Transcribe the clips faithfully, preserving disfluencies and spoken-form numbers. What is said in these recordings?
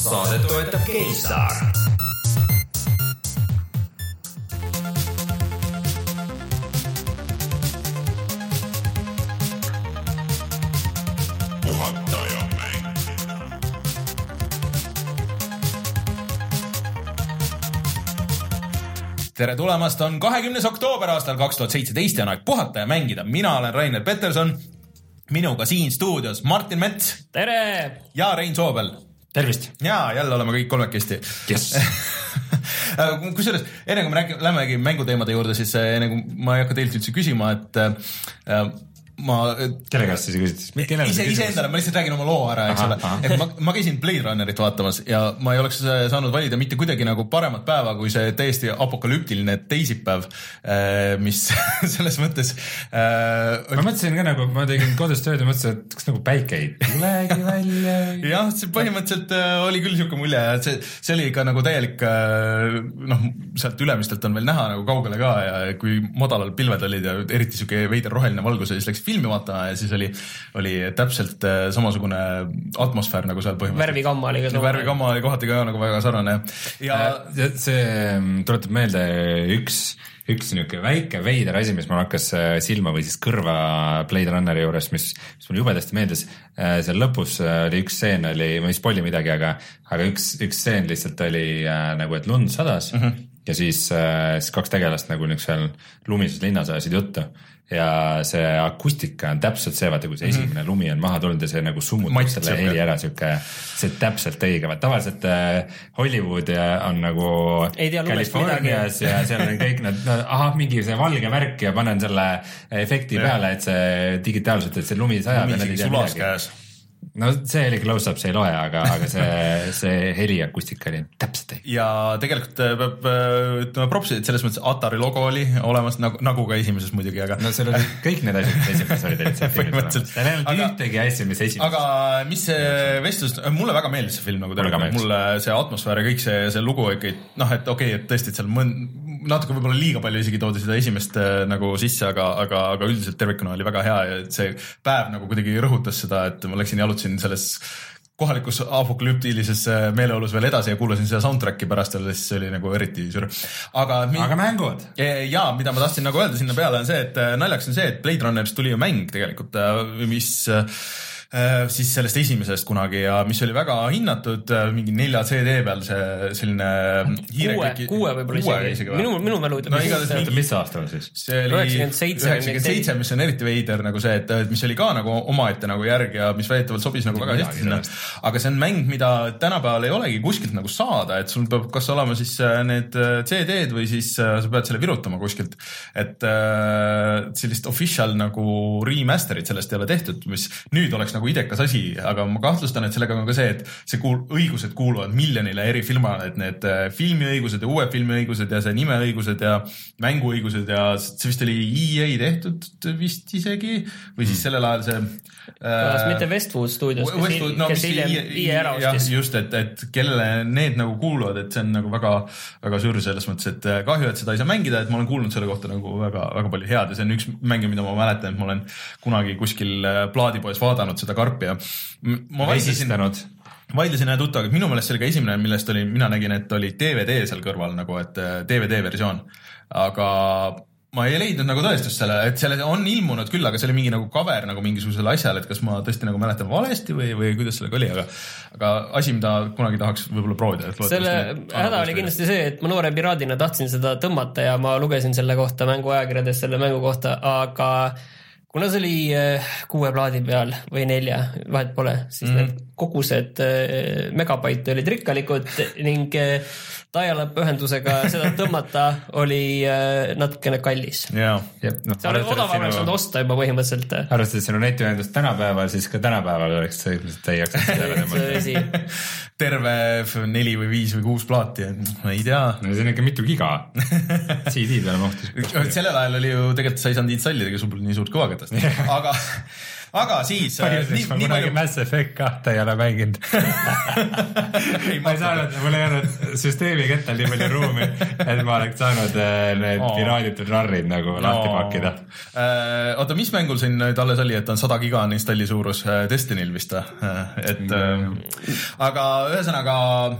Saadet toetab GameStar. Tere tulemast, on kahekümnes oktoober aastal kaks tuhat seitseteist ja on aeg puhata ja mängida. Mina olen Rainer Peterson, minuga siin stuudios Martin Mets. Tere! Ja Rein Soobel. Tervist! Ja jälle oleme kõik kolmekesti. Yes. Kusjuures, enne kui me räägime, lähmegi mänguteemade juurde, siis enne kui ma ei hakka teilt üldse küsima, et äh, ma... Kelle käest siis küsitis? Ise, ise endale, ma lihtsalt räägin oma loo ära, eks ole. Et ma, ma käisin Blade Runnerit vaatamas ja ma ei oleks saanud valida mitte kuidagi nagu paremat päeva kui see täiesti apokalüptiline teisipäev, mis selles mõttes... Äh, ma mõtlesin ka nagu, ma tegin kodus tööd ja mõtlesin, et kas nagu päike ei tulegi välja? Jah, see põhimõtteliselt oli küll siuke mulje, et see, see oli ka nagu täielik, noh, sealt ülemistelt on veel näha nagu kaugele ka ja kui madalal pilved olid ja eriti siuke veider roheline valgus ja siis läks filmi vaatama ja siis oli, oli täpselt samasugune atmosfäär nagu seal põhimõtteliselt. Värvikamma oli ka. Värvikamma oli kohati ka nagu väga sarnane. Ja äh, see tuletab meelde üks, üks niuke väike veider asi, mis mul hakkas silma või siis kõrva Blade Runneri juures, mis, mis mul jubedasti meeldis. Seal lõpus oli üks seen, oli, ma ei spoili midagi, aga, aga üks, üks seen lihtsalt oli äh, nagu, et lund sadas mm -hmm. ja siis, äh, siis kaks tegelast nagu niuks seal lumises linnas ajasid juttu. Ja see akustika on täpselt see, vaata kui see esimene mm-hmm. lumi on maha tulnud ja see nagu summutab selle heli ära, siuke, see täpselt õige. Tavaliselt äh, Hollywood on nagu Californias ja seal on kõik nad, no, aha, mingi see valge värk ja panen selle efekti ja. Peale, et see digitaalselt, et see lumi sajab ja nad ei tea midagi. No see oli close-up, see ei loe, aga, aga see, see heliakustika oli täpselt õige. Ja tegelikult peab ütlema propsi, et selles mõttes Atari logo oli olemas nagu, nagu ka esimeses muidugi, aga... No seal oli kõik need asjad, mis esimeses olid see filmid olemas. Seal ei olnud ühtegi asja, mis esimeses. Aga mis see vestlus... Mulle väga meeldis see film nagu terve. Mulle see atmosfäär ja kõik see, see lugu ikka... Noh, et okei, okay, et tõesti, et seal mõn... natuke võib-olla liiga palju isegi toodi seda esimest nagu sisse, aga, aga, aga üldiselt tervikuna oli väga hea ja see päev nagu kuidagi rõhutas seda, et ma läksin ja alutasin selles kohalikus apokalüptilises meeleolus veel edasi ja kuulasin seda soundtracki pärast ja siis see oli nagu eriti sür. Aga, mi... aga mängud? Jaa, mida ma tahtsin nagu öelda sinna peale on see, et naljaks on see, et Blade Runnerist tuli ju mäng tegelikult, mis... siis sellest esimesest kunagi ja mis oli väga hinnatud mingi nelja C D peal see selline hiirekliki... Kuue, kuue võib-olla isegi. Minu, minu mälu ütleb. No igatahes mis aastal siis? See oli üheksakümmend seitse, mis on eriti veider nagu see, et mis oli ka nagu omaette nagu järg ja mis väidetavalt sobis nagu väga hästi sinna. Aga see on mäng, mida tänapäeval ei olegi kuskilt nagu saada, et sul peab kas olema siis need C D-d või siis sa pead selle virutama kuskilt. Et sellist official nagu remasterit sellest ei ole tehtud, mis nüüd oleks nagu idekas asi, aga ma kahtlustan, et sellega on ka see, et see kuul, õigused kuuluvad miljonile eri filmale, et need filmiõigused ja uue filmiõigused ja see nimeõigused ja mänguõigused ja see vist oli E A tehtud vist isegi või siis sellel ajal see äh, mitte Westwood Studios, kes, Westwood, no, kes hiljem E A ära ostis. Just, et, et kellele need nagu kuuluvad, et see on nagu väga, väga sür selles mõttes, et kahju, et seda ei saa mängida, et ma olen kuulnud selle kohta nagu väga, väga palju head ja see on üks mäng, mida ma mäletan, et ma olen kunagi kuskil plaadipoes vaadanud seda karpi ja ma vaidlesin, vaidlesin ühe tuttaga, et minu meelest see oli ka esimene, millest oli, mina nägin, et oli D V D seal kõrval nagu, et D V D versioon, aga ma ei leidnud nagu tõestust selle, et selle on ilmunud küll, aga see oli mingi nagu cover nagu mingisugusel asjal, et kas ma tõesti nagu mäletan valesti või, või kuidas sellega oli, aga, aga asi, mida kunagi tahaks võib-olla proovida. Selle häda oli kindlasti see, et ma noore piraadina tahtsin seda tõmmata ja ma lugesin selle kohta mänguajakirjades selle mängu kohta, aga kuna see oli kuue plaadi peal või nelja, vahet pole, siis mm. need kogused megabaite olid rikkalikud ning dial-up ühendusega seda tõmmata oli natukene kallis. Yeah. No, see oli odav oleks olnud osta juba põhimõtteliselt. Arvestades sinu netiühendust tänapäeval, siis ka tänapäeval oleks see ilmselt ei jaksa seda terve neli või viis või kuus plaati, ma ei tea. No see on ikka mitu giga. C D peale mohtis. Sellel ajal oli ju tegelikult sa ei saanud installida, kui sul pole nii suurt kõvakätast. Aga aga siis nii, ma kunagi palju... Mass Effect kahte ei ole mänginud ei, ma ei saanud, mul ei olnud süsteemi kettal nii palju ruumi, et ma oleks saanud need oh. piraaditud rarrid nagu no. lahti pakkida. Oota, mis mängul siin nüüd alles oli, et on sada giga on installi suurus Destinyl vist, et mm. aga ühesõnaga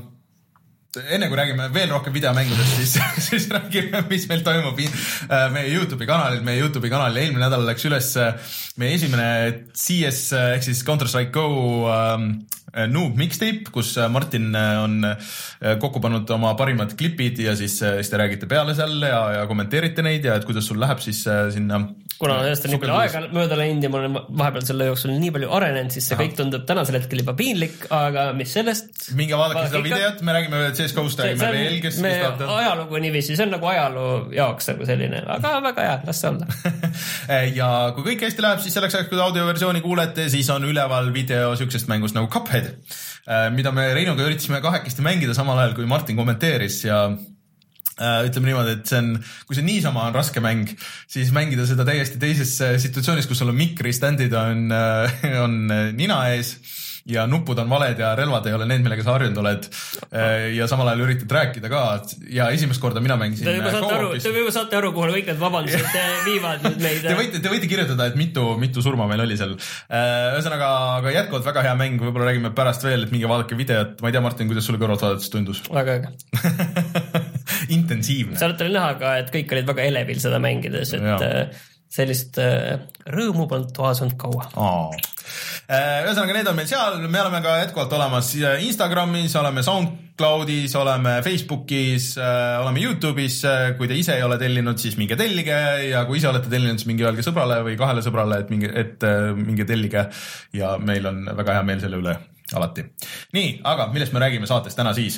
enne kui räägime veel rohkem videomängudest, siis, siis räägime, mis meil toimub meie YouTube'i kanalil. Meie YouTube'i kanalil eelmine nädal läks üles meie esimene C S ehk siis Counter-Strike Go um, Noob mixtape, kus Martin on kokku pannud oma parimad klipid ja siis, siis te räägite peale seal ja, ja kommenteerite neid ja et kuidas sul läheb siis sinna. Kuna sellest on nii palju aega mööda läinud ja ma olen vahepeal selle jooksul nii palju arenenud, siis see Aha. kõik tundub tänasel hetkel juba piinlik, aga mis sellest? Minge vaadake seda videot, me räägime C S G-st, räägime veel, kes me ajalugu niiviisi, see on nagu ajaloo jaoks nagu selline, aga väga hea, las see olla. Ja kui kõik hästi läheb, siis selleks ajaks, kui audioversiooni kuulete, siis on üleval video sükesest mängust nagu Cuphead, mida me Reinuga üritasime kahekesti mängida samal ajal, kui Martin kommenteeris ja ütleme niimoodi, et see on, kui see niisama on raske mäng, siis mängida seda täiesti teises situatsioonis, kus sul on mikriständid on, on nina ees ja nupud on valed ja relvad ei ole need, millega sa harjunud oled ja samal ajal üritad rääkida ka ja esimest korda mina mängisin Te juba saate aru, te juba saate aru, kuhu kõik need vabandused viivad nüüd meid. Te võite, te võite kirjutada, et mitu, mitu surma meil oli seal. Ühesõnaga, aga jätkuvalt väga hea mäng, võib-olla räägime pärast veel, et minge vaadake videot. Ma ei tea, Martin, kuidas sulle kõrvalt vaadates tundus? Väga äge. Intensiivne. Sa olete näha ka, et kõik olid väga elevil seda mängides, et ja. Sellist rõõmu polnud toas olnud kaua. Oh. Ühesõnaga, need on meil seal, me oleme ka jätkuvalt olemas Instagramis, oleme SoundCloudis, oleme Facebookis, oleme YouTube'is, kui te ise ei ole tellinud, siis minge tellige ja kui ise olete tellinud, siis minge öelge sõbrale või kahele sõbrale, et minge, et minge tellige ja meil on väga hea meel selle üle alati. Nii, aga millest me räägime saates täna siis?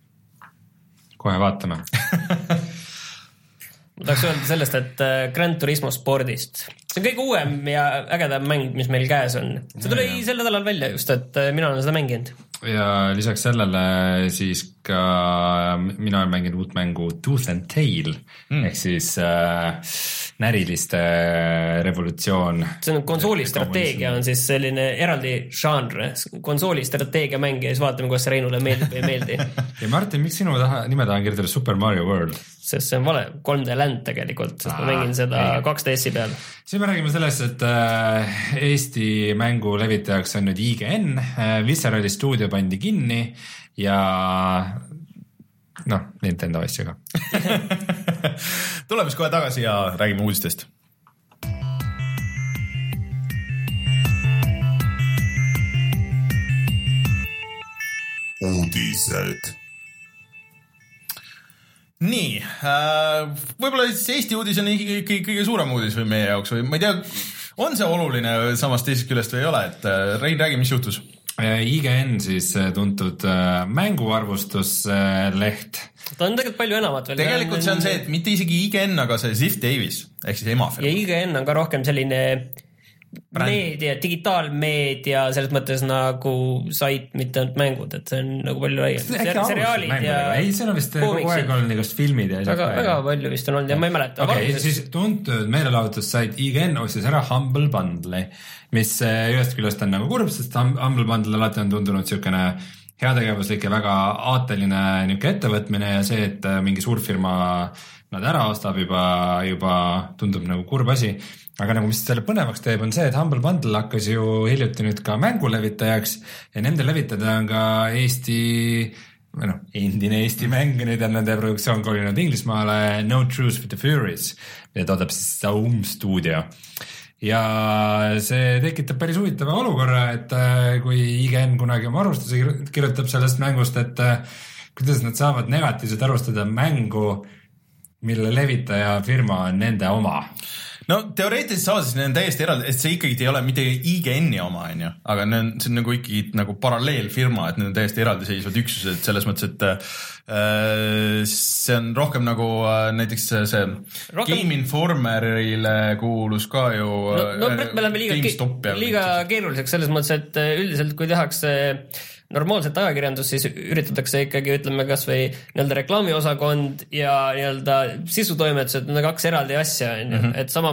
Kohe vaatame. Ma tahaks öelda sellest, et Gran Turismo spordist. See on kõige uuem ja ägedam mäng, mis meil käes on. See tuli ja, sel nädalal välja just, et mina olen seda mänginud. Ja lisaks sellele siis ka mina olen mänginud uut mängu Tooth and Tail, mm. ehk siis äh, näriliste revolutsioon. See on konsoolistrateegia on siis selline eraldi žanr, konsoolistrateegia mäng ja siis vaatame, kuidas see Reinule meeldib või ei meeldi. Ja Martin, miks sinu taha, nime taha on kirjutada Super Mario World? Sest see on vale, kolm D Land tegelikult, sest Aa, ma mängin seda ei. kaks D S-i peal. Siis me räägime sellest, et Eesti mängu levitajaks on nüüd I G N, Viscerali stuudio pandi kinni ja noh, Nintendo asjaga. Tuleme siis kohe tagasi ja räägime uudistest. Uudised. Nii, võib-olla Eesti uudis on kõige, kõige suurem uudis või meie jaoks või ma ei tea, on see oluline samast teisest küljest või ei ole, et Rein, räägi, mis juhtus? I G N siis tuntud mänguarvustusleht. Ta on tegelikult palju enamat veel. Tegelikult see on see, et mitte isegi I G N, aga see Ziff Davis, ehk siis emafirma. Ja I G N on ka rohkem selline meedia, digitaalmeedia selles mõttes nagu sait, mitte ainult mängud, et see on nagu palju laiem. Seriaalid ja ei, see on vist kogu aeg olnud igast filmid ja väga, väga palju vist on olnud ja ma ei mäleta. Okay, siis tuntud meelelahutussait I G N ostis ära Humble Bundle'i, mis ühest küljest on nagu kurb, sest Humble Bundle alati on tundunud siukene heategevuslik ja väga aateline niuke ettevõtmine ja see, et mingi suurfirma nad ära ostab juba, juba tundub nagu kurb asi. Aga nagu mis selle põnevaks teeb, on see, et Humble Bundle hakkas ju hiljuti nüüd ka mängulevitajaks ja nende levitada on ka Eesti, või noh, endine Eesti mäng, nüüd on nende produktsioon kolinud Inglismaale No Truce with the Furies, mida toodab siis Saum Studio. Ja see tekitab päris huvitava olukorra, et kui I G N kunagi oma arvustuse kirjutab sellest mängust, et kuidas nad saavad negatiivselt arvustada mängu, mille levitaja firma on nende oma. No teoreetiliselt saades need on täiesti eraldi, et see ikkagi ei ole mitte I G N-i oma, on ju, aga see on nagu ikkagi nagu paralleelfirma, et need on täiesti eraldiseisvad üksused selles mõttes, et äh, see on rohkem nagu äh, näiteks see rohkem... Game Informerile kuulus ka ju no, no, äh, me läheme liiga, liiga keeruliseks selles mõttes, et üldiselt kui tehakse normaalset ajakirjandus, siis üritatakse ikkagi, ütleme kas või nii-öelda reklaamiosakond ja nii-öelda sisutoimetused, need on kaks eraldi asja, mm-hmm. et samamoodi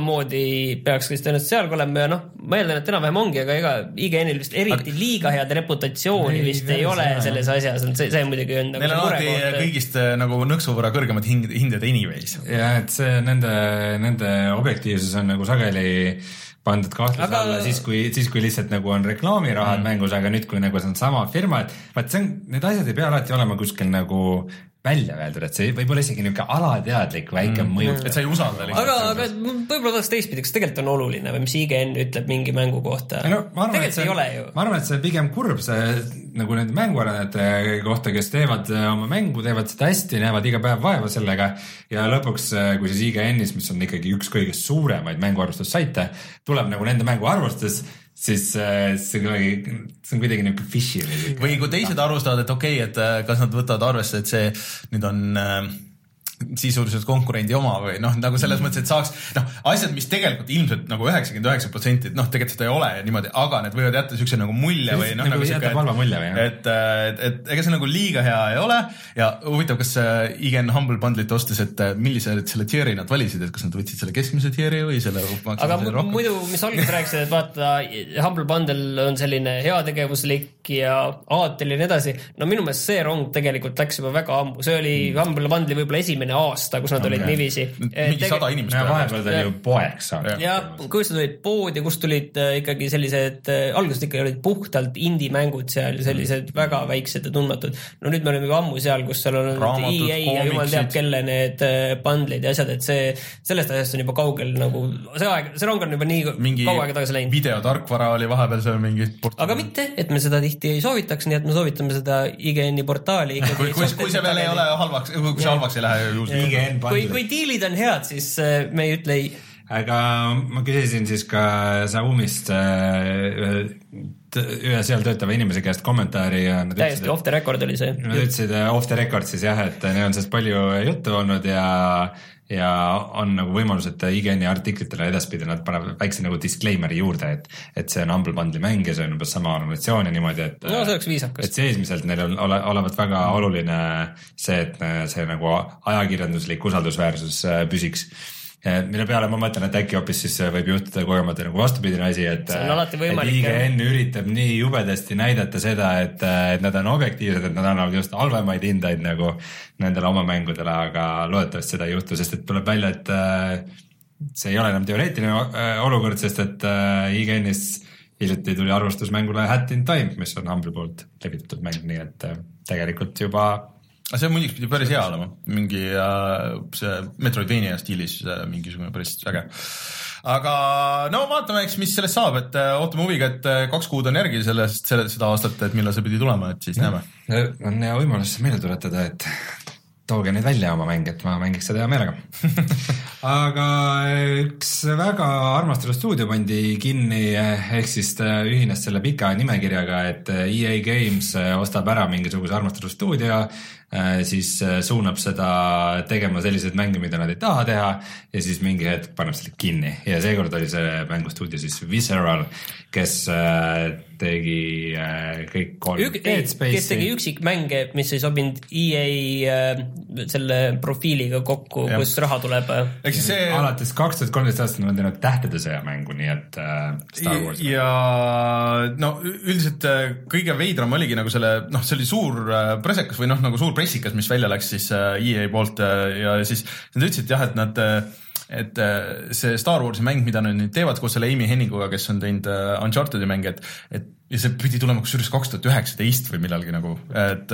samamoodi peaks vist ennast seal olema ja noh, ma eeldan, et enam-vähem ongi, aga ega I G N-il vist eriti aga... liiga head reputatsiooni ei, vist ei, ei ole see, selles asjas, see, see muidugi on neil on alati kõigist nagu nõksu võrra kõrgemad hinded anyways. Ja et see nende, nende objektiivsus on nagu sageli pandud kahtluse aga... alla siis kui, siis, kui lihtsalt nagu on reklaamirahad mm. mängus, aga nüüd, kui nagu see on sama firma, et vaat see on, need asjad ei pea alati olema kuskil nagu välja öeldud, et see võib olla isegi niisugune alateadlik väike mm. mõju. Et sa ei usalda. Aga, aga võib-olla oleks teistpidi, kas tegelikult on oluline või mis I G N ütleb mingi mängu kohta? No, arvan, tegelikult see, ei ole ju. Ma arvan, et see pigem kurb see nagu need mänguarenejate kohta, kes teevad oma mängu, teevad seda hästi, näevad iga päev vaeva sellega ja lõpuks, kui siis I G N-is, mis on ikkagi üks kõigest suuremaid mänguarvustussaite, tuleb nagu nende mängu arvustus, siis see, kuidagi, see on kuidagi niisugune fishy. Või kui teised arvustavad, et okei, okay, et kas nad võtavad arvesse, et see nüüd on äh, sisuliselt konkurendi oma või noh, nagu selles mõttes, et saaks noh, asjad, mis tegelikult ilmselt nagu üheksakümmend üheksa protsenti, noh, tegelikult seda ei ole niimoodi, aga need võivad jätta siukse nagu mulje või noh, nagu, nagu siuke, et, mulje, või, et, et, et ega see nagu liiga hea ei ole ja huvitav, kas I G N Humble Bundle'it ostes, et millise selle tieri nad valisid, et kas nad võtsid selle keskmise tieri või selle aga m- muidu, mis alguses rääkisid, et vaata, Humble Bundle on selline heategevuslik ja aatel ja nii edasi, no minu meelest see rong tegelikult läks juba väga ammu, see oli mm. Humble Bundle'i võib-olla esimene aasta, kus nad okay. olid niiviisi. Mingi sada inimest. Ja vahepeal ta ju poeks saanud. Ja kus tulid poodi, kus tulid ikkagi sellised, algusest ikkagi olid puhtalt indie-mängud seal, sellised mm. väga väiksed ja tundmatud. No nüüd me oleme juba ammu seal, kus seal on Raamatud, E A ja jumal teab, kelle need bundleid ja asjad, et see, sellest asjast on juba kaugel nagu, see aeg, see rong on juba nii mingi kaua aega tagasi läinud. Videotarkvara oli vahepeal seal mingi portaali. Aga mitte, et me seda tihti ei soovitaks, nii et me soovitame seda I G N-i portaali. Kui, kui, kui see veel ei ole halvaks, kui see halvaks ei lähe kui, kui diilid on head, siis me ei ütle ei. Aga ma küsisin siis ka Xiaomist ühe seal töötava inimese käest kommentaari ja nad täiesti ütlesid, off the record oli see. Nad ütlesid off the record siis jah, et neil on sellest palju juttu olnud ja ja on nagu võimalus, et I G N-i artiklitele edaspidi nad panevad väikse nagu disclaimeri juurde, et, et see on Humble Bundle'i mäng ja see on umbes sama organisatsioon ja niimoodi, et no see oleks viisakas. Et seesmiselt neil on ole, olevat väga oluline see, et see nagu ajakirjanduslik usaldusväärsus püsiks. Mille peale ma mõtlen, et äkki hoopis siis võib juhtuda kogemata nagu vastupidine asi, et, et I G N üritab nii jubedasti näidata seda, et, et nad on objektiivsed, et nad annavad just halvemaid hindaid nagu nendele oma mängudele, aga loodetavasti seda ei juhtu, sest et tuleb välja, et see ei ole enam teoreetiline olukord, sest et I G N-is hiljuti tuli arvustusmängule Hat in Time, mis on Humble poolt levitatud mäng, nii et tegelikult juba aga see muidugi pidi päris hea olema, mingi äh, see Metroidvania stiilis äh, mingisugune päris äge. Aga no vaatame, eks, mis sellest saab, et äh, ootame huviga, et äh, kaks kuud on järgi sellest, selle, seda aastat, et millal see pidi tulema, et siis ja. näeme. On hea võimalus meelde tuletada, et tooge neid välja oma mäng, et ma mängiks seda hea meelega. Aga üks väga armastava stuudio pandi kinni, ehk siis ühines selle pika nimekirjaga, et E A Games ostab ära mingisuguse armastava stuudio, siis suunab seda tegema selliseid mänge, mida nad ei taha teha ja siis mingi hetk paneb selle kinni ja seekord oli see mängustuudio siis Visceral, kes tegi kõik kolm Ük, Dead Space'i. Kes tegi üksik mänge, mis ei sobinud E A selle profiiliga kokku, ja. Kus raha tuleb. See... Alates kaks tuhat kolmteist aastat on teinud Tähtede sõja mängu, nii et Star Wars. Ja no üldiselt kõige veidram oligi nagu selle, noh, see oli suur presekas või noh, nagu suur pressikas, mis välja läks siis E A poolt ja siis nad ütlesid jah, et nad et see Star Warsi mäng, mida nad nüüd teevad koos selle Amy Henninguga, kes on teinud Uncharted'i mänge, et, et ja see pidi tulema kusjuures kaks tuhat üheksateist või millalgi nagu, et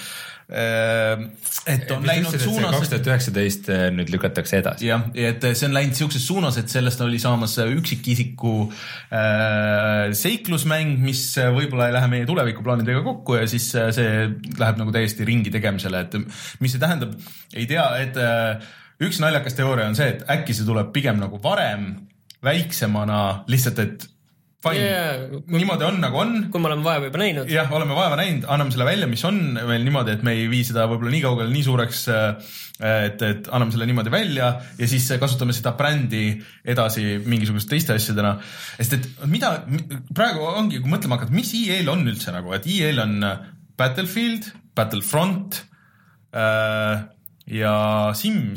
et on läinud suunas kaks tuhat üheksateist nüüd lükatakse edasi. Jah, et see on läinud siukses suunas, et sellest oli saamas üksikisiku äh, seiklusmäng, mis võib-olla ei lähe meie tulevikuplaanidega kokku ja siis see läheb nagu täiesti ringi tegemisele, et mis see tähendab, ei tea, et äh, üks naljakas teooria on see, et äkki see tuleb pigem nagu varem väiksemana lihtsalt, et fine, yeah, kui, niimoodi on nagu on. Kui me oleme vaeva juba näinud. Jah, oleme vaeva näinud, anname selle välja, mis on veel niimoodi, et me ei vii seda võib-olla nii kaugele, nii suureks, et, et anname selle niimoodi välja ja siis kasutame seda brändi edasi mingisugust teiste asjadena. Sest et mida, praegu ongi, kui mõtlema hakkad, mis E A-l on üldse nagu, et E A-l on Battlefield, Battlefront äh, ja Sims.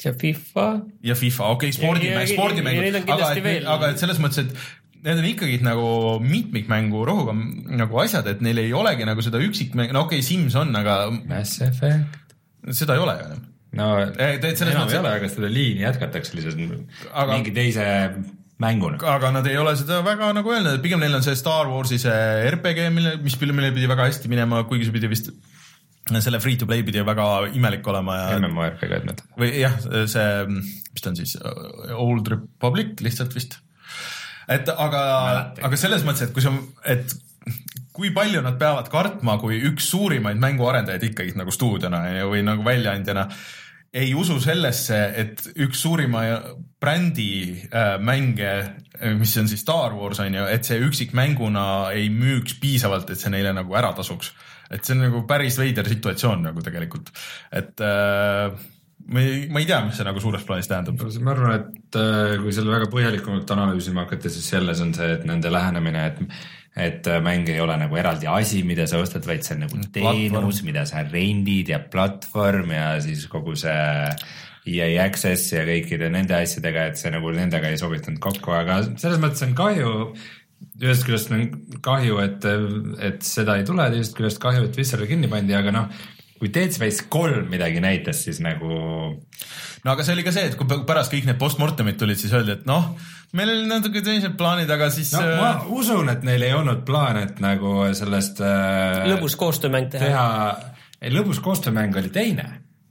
ja FIFA. ja FIFA, okei okay,, spordimäng, spordimäng, aga, aga et selles mõttes, et need on ikkagi nagu mitmikmängu rohuga nagu asjad, et neil ei olegi nagu seda üksikmäng, no okei okay,, Sims on, aga Mass Effect seda ei ole ju enam. No enam ei ole, aga seda liini jätkatakse lihtsalt aga, mingi teise mänguna. Aga nad ei ole seda väga nagu öelnud, et pigem neil on see Star Warsi see R P G, mille, mis mille pidi väga hästi minema, kuigi see pidi vist selle free to play pidi väga imelik olema ja M M O R P G-d mõtled. Või jah, see, mis ta on siis, Old Republic lihtsalt vist. Et aga, aga selles mõttes, et kui sa, et kui palju nad peavad kartma, kui üks suurimaid mänguarendajaid ikkagi nagu stuudiona või nagu väljaandjana ei usu sellesse, et üks suurima brändi äh, mänge, mis on siis Star Wars on ju, et see üksikmänguna ei müüks piisavalt, et see neile nagu ära tasuks. Et see on nagu päris veider situatsioon nagu tegelikult. Et äh, ma, ei, ma ei tea, mis see nagu suures plaanis tähendab. Ma arvan, et äh, kui selle väga põhjalikumalt analüüsima hakata, siis selles on see, et nende lähenemine, et et mäng ei ole nagu eraldi asi, mida sa ostad, vaid see on nagu teenus, mida sa rendid ja platvorm ja siis kogu see E A Access ja kõikide nende asjadega, et see nagu nendega ei sobitanud kokku, aga selles mõttes on kahju, ühest küljest on kahju, et, et seda ei tule, teisest küljest kahju, et Visceral kinni pandi, aga noh, kui Dead Space kolm midagi näitas, siis nagu... No aga see oli ka see, et kui pärast kõik need postmortemid tulid, siis öeldi, et noh, meil oli natuke teised plaanid, aga siis... No ma usun, et neil ei olnud plaan, et nagu sellest... Lõbus koostöömäng teha. teha... Ei, lõbus koostöömäng oli teine.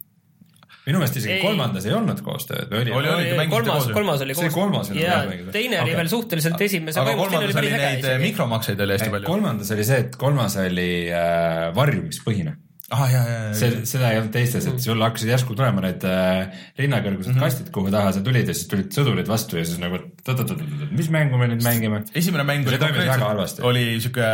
Minu meelest isegi ei. kolmandas ei olnud koostööd. Oli, oli, oli, oli kolmas, kolmas oli koostööd. See kolmas oli ja, teine oli okay. veel suhteliselt esimese. Aga kolmandas oli, oli neid isegi. Mikromakseid oli hästi palju. Kolmandas oli see, et kolmas oli äh, varjumispõhine. Ah, jah, jah, jah. See, seda ei olnud teistes, et sul hakkasid järsku tulema need äh, linnakõrgused mm -hmm. kastid, kuhu taha sa tulid ja siis tulid sõdurid vastu ja siis nagu mis mängu me nüüd mängime? Esimene mäng oli konkreetselt, oli siuke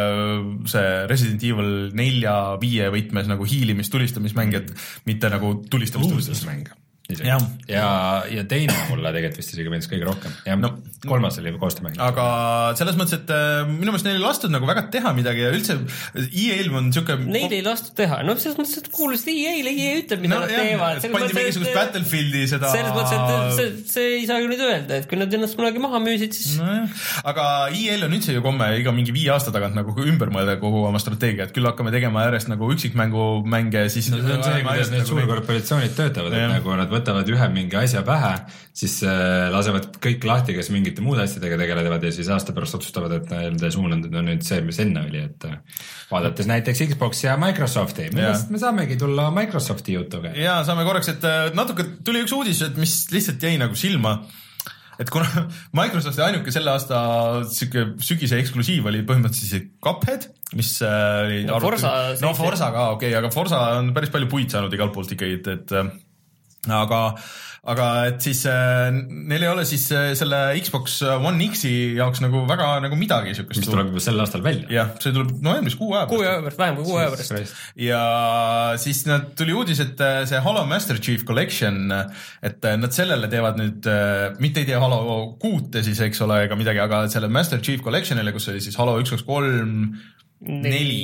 see Resident Evil nelja viie võtmes nagu hiilimis tulistamismäng, et mitte nagu tulistamismäng. Ja, ja, ja teine mulle tegelikult vist isegi meeldis kõige rohkem ja no, kolmas oli koostöömäng. Aga selles mõttes, et minu meelest neil ei lastud nagu väga teha midagi ja üldse E A-l on siuke... Neil ei lastud teha, no selles mõttes, et kuulus E A-l, E A ütleb, mida no, nad jah, teevad. Pandi mingisugust Battlefieldi seda... Selles mõttes, et see, see ei saa ju nüüd öelda, et kui nad ennast kunagi maha müüsid, siis... No, aga E A-l on üldse ju komme iga mingi viie aasta tagant nagu ümber mõelda kogu oma strateegia, et küll hakkame tegema järjest nagu üksikmängu mänge, siis... No, see on see, kuidas need suurkorporatsioonid töötavad, et nagu nad võtavad ühe mingi asja pähe, siis äh, lasevad kõik lahti, kes mingite muude asjadega tegelevad ja siis aasta pärast otsustavad, et nende suunandid on nüüd see, mis enne oli, et äh, vaadates näiteks Xbox ja Microsofti, millest me saamegi tulla Microsofti jutuga. Ja saame korraks, et natuke tuli üks uudis, et mis lihtsalt jäi nagu silma, et kuna Microsofti ainuke selle aasta sügise eksklusiiv oli põhimõtteliselt Cuphead, mis oli no, Forza, no Forza ka, okei okay,, aga Forza on päris palju puid saanud igalt poolt ikkagi, et, et aga, aga et siis äh, neil ei ole siis äh, selle Xbox One X-i jaoks nagu väga nagu midagi siukest. Mis tuleb juba sel aastal välja. Jah, see tuleb novembris kuu aja pärast. Kuu aja pärast, vähem kui kuu aja pärast. Ja siis nad tuli uudis, et see Halo Master Chief Collection, et nad sellele teevad nüüd, mitte ei tee Halo kuute siis, eks ole, ega midagi, aga selle Master Chief Collectionile, kus oli siis Halo üks, kaks, kolm, neli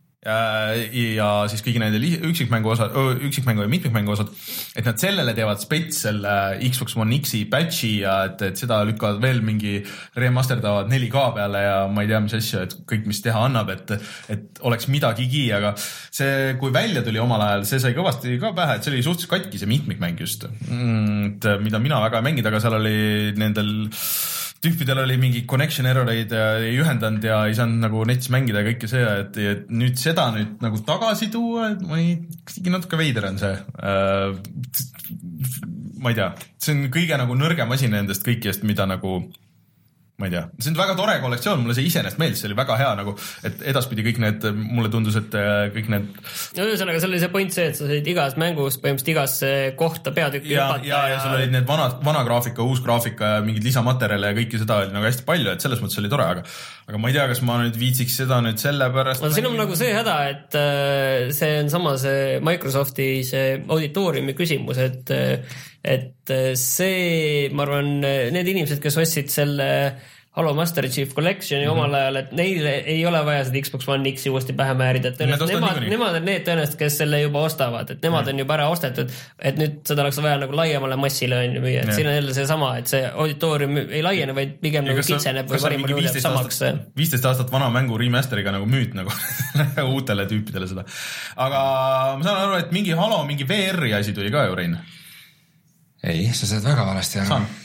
ja siis kõigi nende üksikmängu osad, üksikmängu ja mitmikmängu osad, et nad sellele teevad spets selle Xbox One X-i patchi ja et, et seda lükkavad veel mingi remasterdavad neli K peale ja ma ei tea, mis asja, et kõik, mis teha annab, et, et oleks midagigi, aga see, kui välja tuli omal ajal, see sai kõvasti ka pähe, et see oli suhteliselt katki, see mitmikmäng just, et mida mina väga ei mänginud, aga seal oli nendel tüüpidel oli mingi connection erroreid ja ei ühendanud ja ei saanud nagu netis mängida ja kõike see, et, et nüüd seda nüüd nagu tagasi tuua, et ma ei, natuke veider on see. Ma ei tea, see on kõige nagu nõrgem asi nendest kõikidest, mida nagu ma ei tea, see on väga tore kollektsioon, mulle see iseenesest meeldis, see oli väga hea nagu, et edaspidi kõik need, mulle tundus, et kõik need no ühesõnaga, see oli see point see, et sa said igas mängus põhimõtteliselt igasse kohta peatükki ja, ja, ja, ja sul olid need vana, vana graafika, uus graafika ja mingid lisamaterjale ja kõike seda oli nagu hästi palju, et selles mõttes oli tore, aga aga ma ei tea, kas ma nüüd viitsiks seda nüüd selle pärast no, siin on nagu see häda, et see on sama see Microsofti see auditooriumi küsimus, et et see, ma arvan, need inimesed, kes ostsid selle Halo Master Chief Collectioni mm-hmm. omal ajal, et neile ei ole vaja seda Xbox One X uuesti pähe määrida, et nemad, nemad on need tõenäoliselt, kes selle juba ostavad, et nemad mm. on juba ära ostetud, et nüüd seda oleks vaja nagu laiemale massile on ju müüa, et ja. Siin on jälle see sama, et see auditoorium ei laiene, vaid pigem ja nagu kitseneb või parimal juhul jääb samaks. viisteist aastat vana mängu remasteriga nagu müüt nagu uutele tüüpidele seda. Aga ma saan aru, et mingi Halo, mingi V R-i asi tuli ka ju, Rein? Ei, sa saad väga valesti ära. Saan.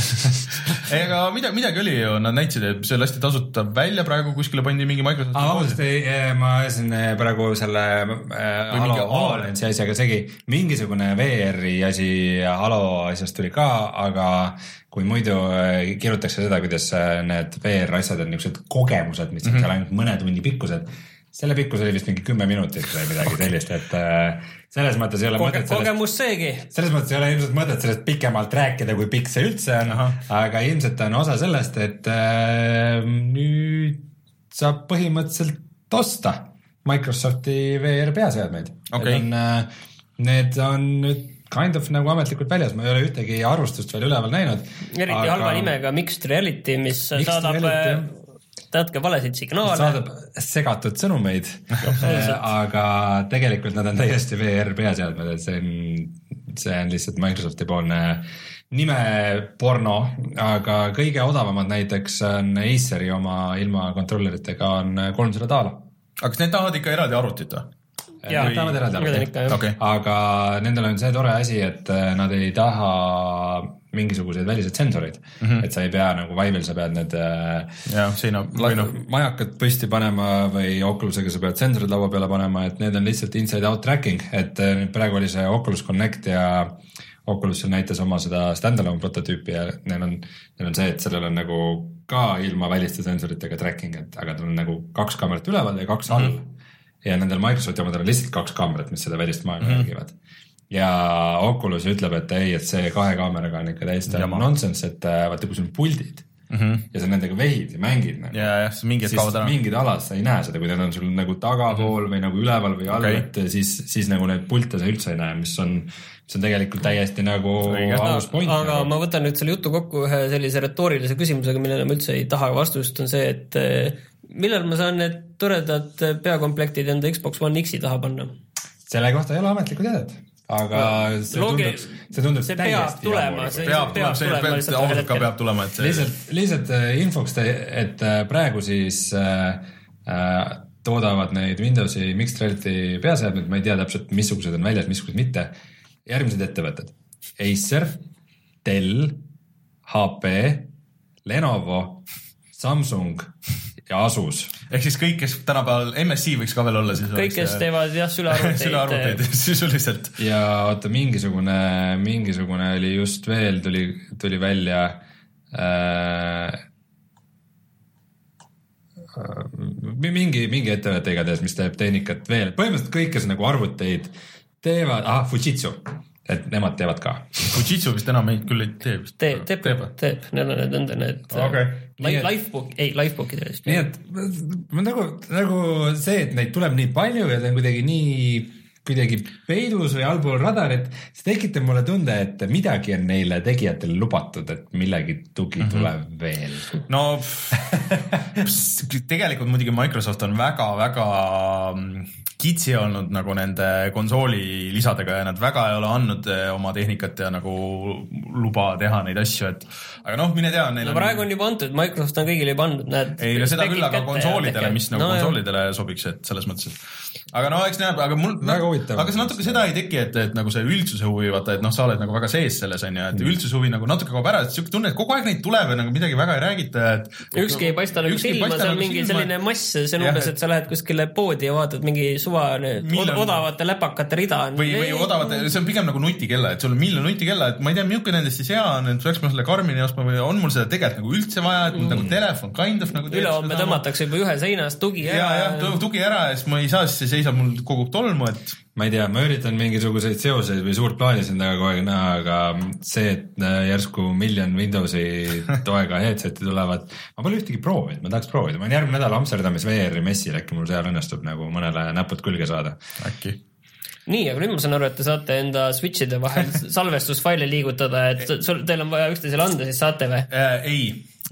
Ega midagi, midagi oli ju, nad näitsid, et see lasti tasuta välja praegu kuskile pandi mingi Microsoft. Aa, vabandust, ma ajasin praegu selle äh, Halo Holensi asjaga segi. Mingisugune V R-i asi Halo asjast tuli ka, aga kui muidu kirjutakse seda, kuidas need V R-asjad on niisugused kogemused, mis mm-hmm. seal ainult mõne tunni pikkused, selle pikkus oli vist mingi kümme minutit või midagi okay. sellist, et selles mõttes ei ole Koge, mõtet kogemus seegi. Selles mõttes ei ole ilmselt mõtet sellest pikemalt rääkida, kui pikk see üldse on, Aha. aga ilmselt on osa sellest, et äh, nüüd saab põhimõtteliselt osta Microsofti V R peaseadmeid. Okay. Need on, äh, need on nüüd kind of nagu ametlikult väljas, ma ei ole ühtegi arvustust veel üleval näinud. Eriti aga... halva nimega Mixed Reality, mis Mixed saadab reality, tatke valesid signaale. Saadab segatud sõnumeid, aga tegelikult nad on täiesti V R peaseadmed, et see on, see on lihtsalt Microsofti poolne nime porno, aga kõige odavamad näiteks on Aceri oma ilma kontrolleritega on kolmsada daala. Aga kas need tahavad ikka eraldi arvutit või? Ja, või... tahavad eraldi arvutit, okay. Aga nendel on see tore asi, et nad ei taha mingisuguseid välised sensorid, mm-hmm. et sa ei pea nagu Vive'il, sa pead need ja, seina, la- majakad püsti panema või Oculusega sa pead sensorid laua peale panema, et need on lihtsalt inside out tracking, et praegu oli see Oculus Connect ja Oculus näitas oma seda standalone prototüüpi ja neil on, neil on see, et sellel on nagu ka ilma väliste sensoritega tracking, et aga tal on nagu kaks kaamerat üleval ja kaks all mm-hmm. ja nendel Microsofti omadel on lihtsalt kaks kaamerat, mis seda välist maailma mm-hmm. jälgivad. Ja Oculus ütleb, et ei, et see kahe kaameraga on ikka täiesti nonsense, et vaata, kui sul on puldid mm-hmm. ja sa nendega vehid ja mängid nagu, ja, ja, mingid siis mingid alas sa ei näe seda, kui need on sul nagu tagapool mm-hmm. või nagu üleval või all, okay. et siis, siis nagu need pulte sa üldse ei näe, mis on, mis on tegelikult täiesti nagu alus point. Aga nagu. Ma võtan nüüd selle jutu kokku ühe sellise retoorilise küsimusega, millele ma üldse ei taha vastust, on see, et millal ma saan need toredad peakomplektid enda Xbox One X-i taha panna? Selle kohta ei ole ametlikku teadet. Aga see Logi... tundub, see tundub see täiesti tulema, see peab, peab, see peab, peab, peab, ka peab tulema, et see... Lihtsalt, lihtsalt infoks, et praegu siis äh, toodavad neid Windowsi Mixed Reality peaseadmed, ma ei tea täpselt, missugused on väljas, missugused mitte. Järgmised ettevõtted. Acer, Dell, H P, Lenovo, Samsung ja Asus. Ehk siis kõik, kes tänapäeval M S I võiks ka veel olla, siis kõik, kes see... teevad jah, sülearvuteid. sülearvuteid, sisuliselt. Ja oota, mingisugune, mingisugune oli just veel, tuli, tuli välja äh, mingi, mingi ettevõte igatahes, mis teeb tehnikat veel. Põhimõtteliselt kõik, kes nagu arvuteid teevad, ah, Fujitsu. Et nemad teevad ka. Fujitsu vist enam meid küll ei tee. Teeb, teeb, teeb, teeb. Need on need, need okay. Lifebook, ei, Lifebookid olist. Nii et nagu, nagu see, et neid tuleb nii palju ja ta on kuidagi nii kuidagi peidus või allpool radarit, see tekitab mulle tunde, et midagi on neile tegijatele lubatud, et millegi tugi mm-hmm. tuleb veel. No tegelikult muidugi Microsoft on väga-väga kitsi olnud nagu nende konsooli lisadega ja nad väga ei ole andnud oma tehnikat ja nagu luba teha neid asju, et aga noh, mine tea. No praegu on juba antud, Microsoft on kõigile juba andnud. Näed, ei, seda küll, aga konsoolidele, mis nagu no, konsoolidele jah. Sobiks, et selles mõttes, et aga no eks näeb, aga mul aga see natuke seda ei teki, et, et nagu see üldsuse huvi, vaata, et noh, sa oled nagu väga sees selles, on ju, et mm. üldsuse huvi nagu natuke kaob ära, et siuke tunne, et kogu aeg neid tuleb ja nagu midagi väga ei räägita, et ükski ei paista nagu silma, see on mingi selline et... mass, see on umbes, et sa lähed kuskile poodi ja vaatad mingi suva miljon... odavate läpakate rida on. Või, või odavate, see on pigem nagu nutikella, et sul on miljon nutikella, et ma ei tea, milline nendest siis hea on, et peaks ma selle Karmini ostma või on mul seda tegelikult nagu üldse vaja, et mul mm. nagu telefon kind of nagu ülehomme tõmmatakse juba ühe seinast tugi ära. Ja, ja, tugi ära ja siis ma ei saa, siis see seisab mul kogub tolmu, et ma ei tea, ma üritan mingisuguseid seoseid või suurt plaani siin taga kogu aeg näha, aga see, et järsku miljon Windowsi toega headseti tulevad, ma pole ühtegi proovinud, ma tahaks proovida. Ma olen järgmine nädal Amsterdamis V R-i messil, äkki mul seal õnnestub nagu mõnele näpud külge saada. Äkki. Nii, aga nüüd ma saan aru, et te saate enda switchide vahel salvestusfaile liigutada, et sul, teil on vaja üksteisele anda, siis saate või? Äh, ei,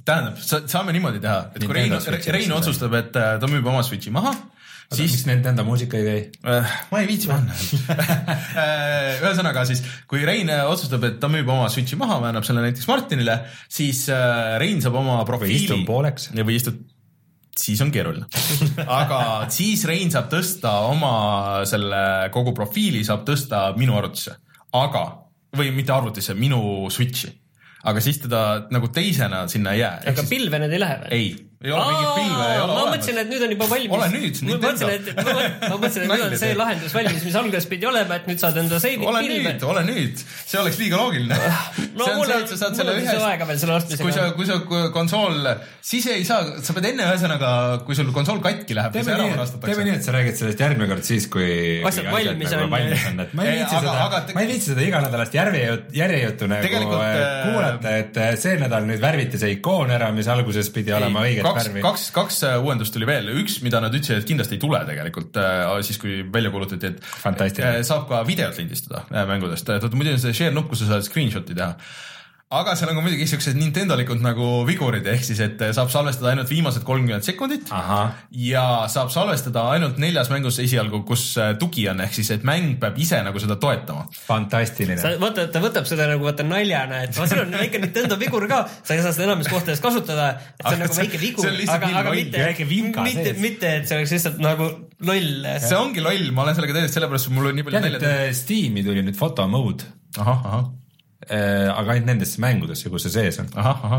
tähendab, saame niimoodi teha, et kui Rein, Rein otsustab, et ta müüb oma Switchi maha, aga siis Nintendo muusika ei käi? Ma ei viitsi panna. Ühesõnaga siis, kui Rein otsustab, et ta müüb oma Switchi maha, või annab selle näiteks Martinile, siis Rein saab oma profiili... Või istub pooleks. Või istub, siis on keeruline. Aga siis Rein saab tõsta oma selle kogu profiili, saab tõsta minu arvutisse. Aga, või mitte arvutisse, minu Switchi. Aga siis teda nagu teisena sinna ei jää. Aga pilve need ei lähe või? Ei, ei ole mingit pilve, ei ole ma mõtlesin, et nüüd on juba valmis. Ole nüüd, ma mõtlesin, et, ma mõtlesin, et nüüd on see lahendus valmis, mis alguses pidi olema, et nüüd saad enda seivid ole pilve. Nüüd, ole nüüd, see oleks liiga loogiline. No mul on see aega veel selle ostmisega. Kui sa, kui sa konsool, siis ei saa, sa pead enne ühesõnaga, kui sul konsool katki läheb, siis ära varastatakse. Teeme nii, et sa räägid sellest järgmine kord siis, kui asjad valmis on. Ma ei viitsi seda iga nädalast järjejuttu kuulata, et see nädal nüüd värviti see ikoon ära, mis alguses pidi olema õiget värvi. Kaks, kaks uuendust tuli veel. Üks, mida nad ütlesid, et kindlasti ei tule tegelikult siis, kui välja kuulutati, et saab ka videot lindistada mängudest. Muidu on see share nupp, kus sa saad screenshoti teha. Aga seal on ka muidugi sellised Nintendolikud nagu vigurid, ehk siis, et saab salvestada ainult viimased kolmkümmend sekundit. Aha. Ja saab salvestada ainult neljas mängus esialgu, kus tugi on, ehk siis, et mäng peab ise nagu seda toetama. Fantastiline. Sa, vaata, ta võtab seda nagu vaata naljana, et seal on väike Nintendo vigur ka, sa ei saa seda enamus kohtades kasutada, et see on nagu väike vigur, aga, aga mitte, mitte, mitte, et see oleks lihtsalt nagu loll. See ongi loll, ma olen sellega täiesti sellepärast, mul on nii palju nalja. Steam'i tuli nüüd photo mode. Aha, aha. Aga ainult nendesse mängudesse, kus see sees on. Aha, aha.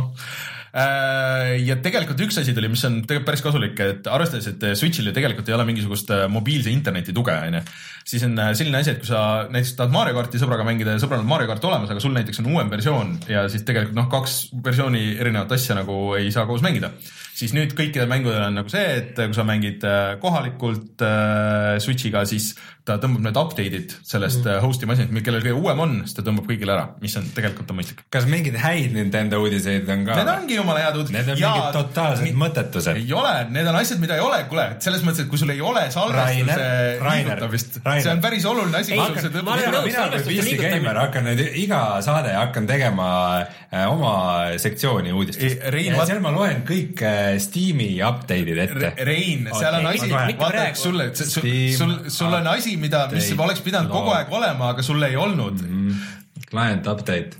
Ja tegelikult üks asi tuli, mis on tegelikult päris kasulik, et arvestades, et Switchil tegelikult ei ole mingisugust mobiilse interneti tuge, siis on selline asi, et kui sa näiteks tahad Mario Karti sõbraga mängida ja sõbral on Mario Kart olemas, aga sul näiteks on uuem versioon ja siis tegelikult noh, kaks versiooni erinevat asja nagu ei saa koos mängida. Siis nüüd kõikidel mängudel on nagu see, et kui sa mängid kohalikult Switchiga, siis ta tõmbab need update'id sellest mm. hosti masinat, kellel kõige uuem on, siis ta tõmbab kõigile ära, mis on tegelikult on mõistlik. Kas mingid häid Nintendo uudiseid on ka? Need ongi jumala head uudised. Need on ja, mingid totaalsed mi mõttetused. Ei ole, need on asjad, mida ei ole. Kule, selles mõttes, et kui sul ei ole salvestuse liigutamist, see on päris oluline asi. Ei, hakkan, see mina, mina kui P C Gamer hakkan nüüd iga saade hakkan tegema oma sektsiooni uudistest. Rein, ja seal ma loen kõik Steam'i update'id ette. Rein, seal on asi, vaata, sulle, sul, sul on asi, mida, mis oleks pidanud kogu aeg olema, aga sul ei olnud. Mm-hmm. Client update.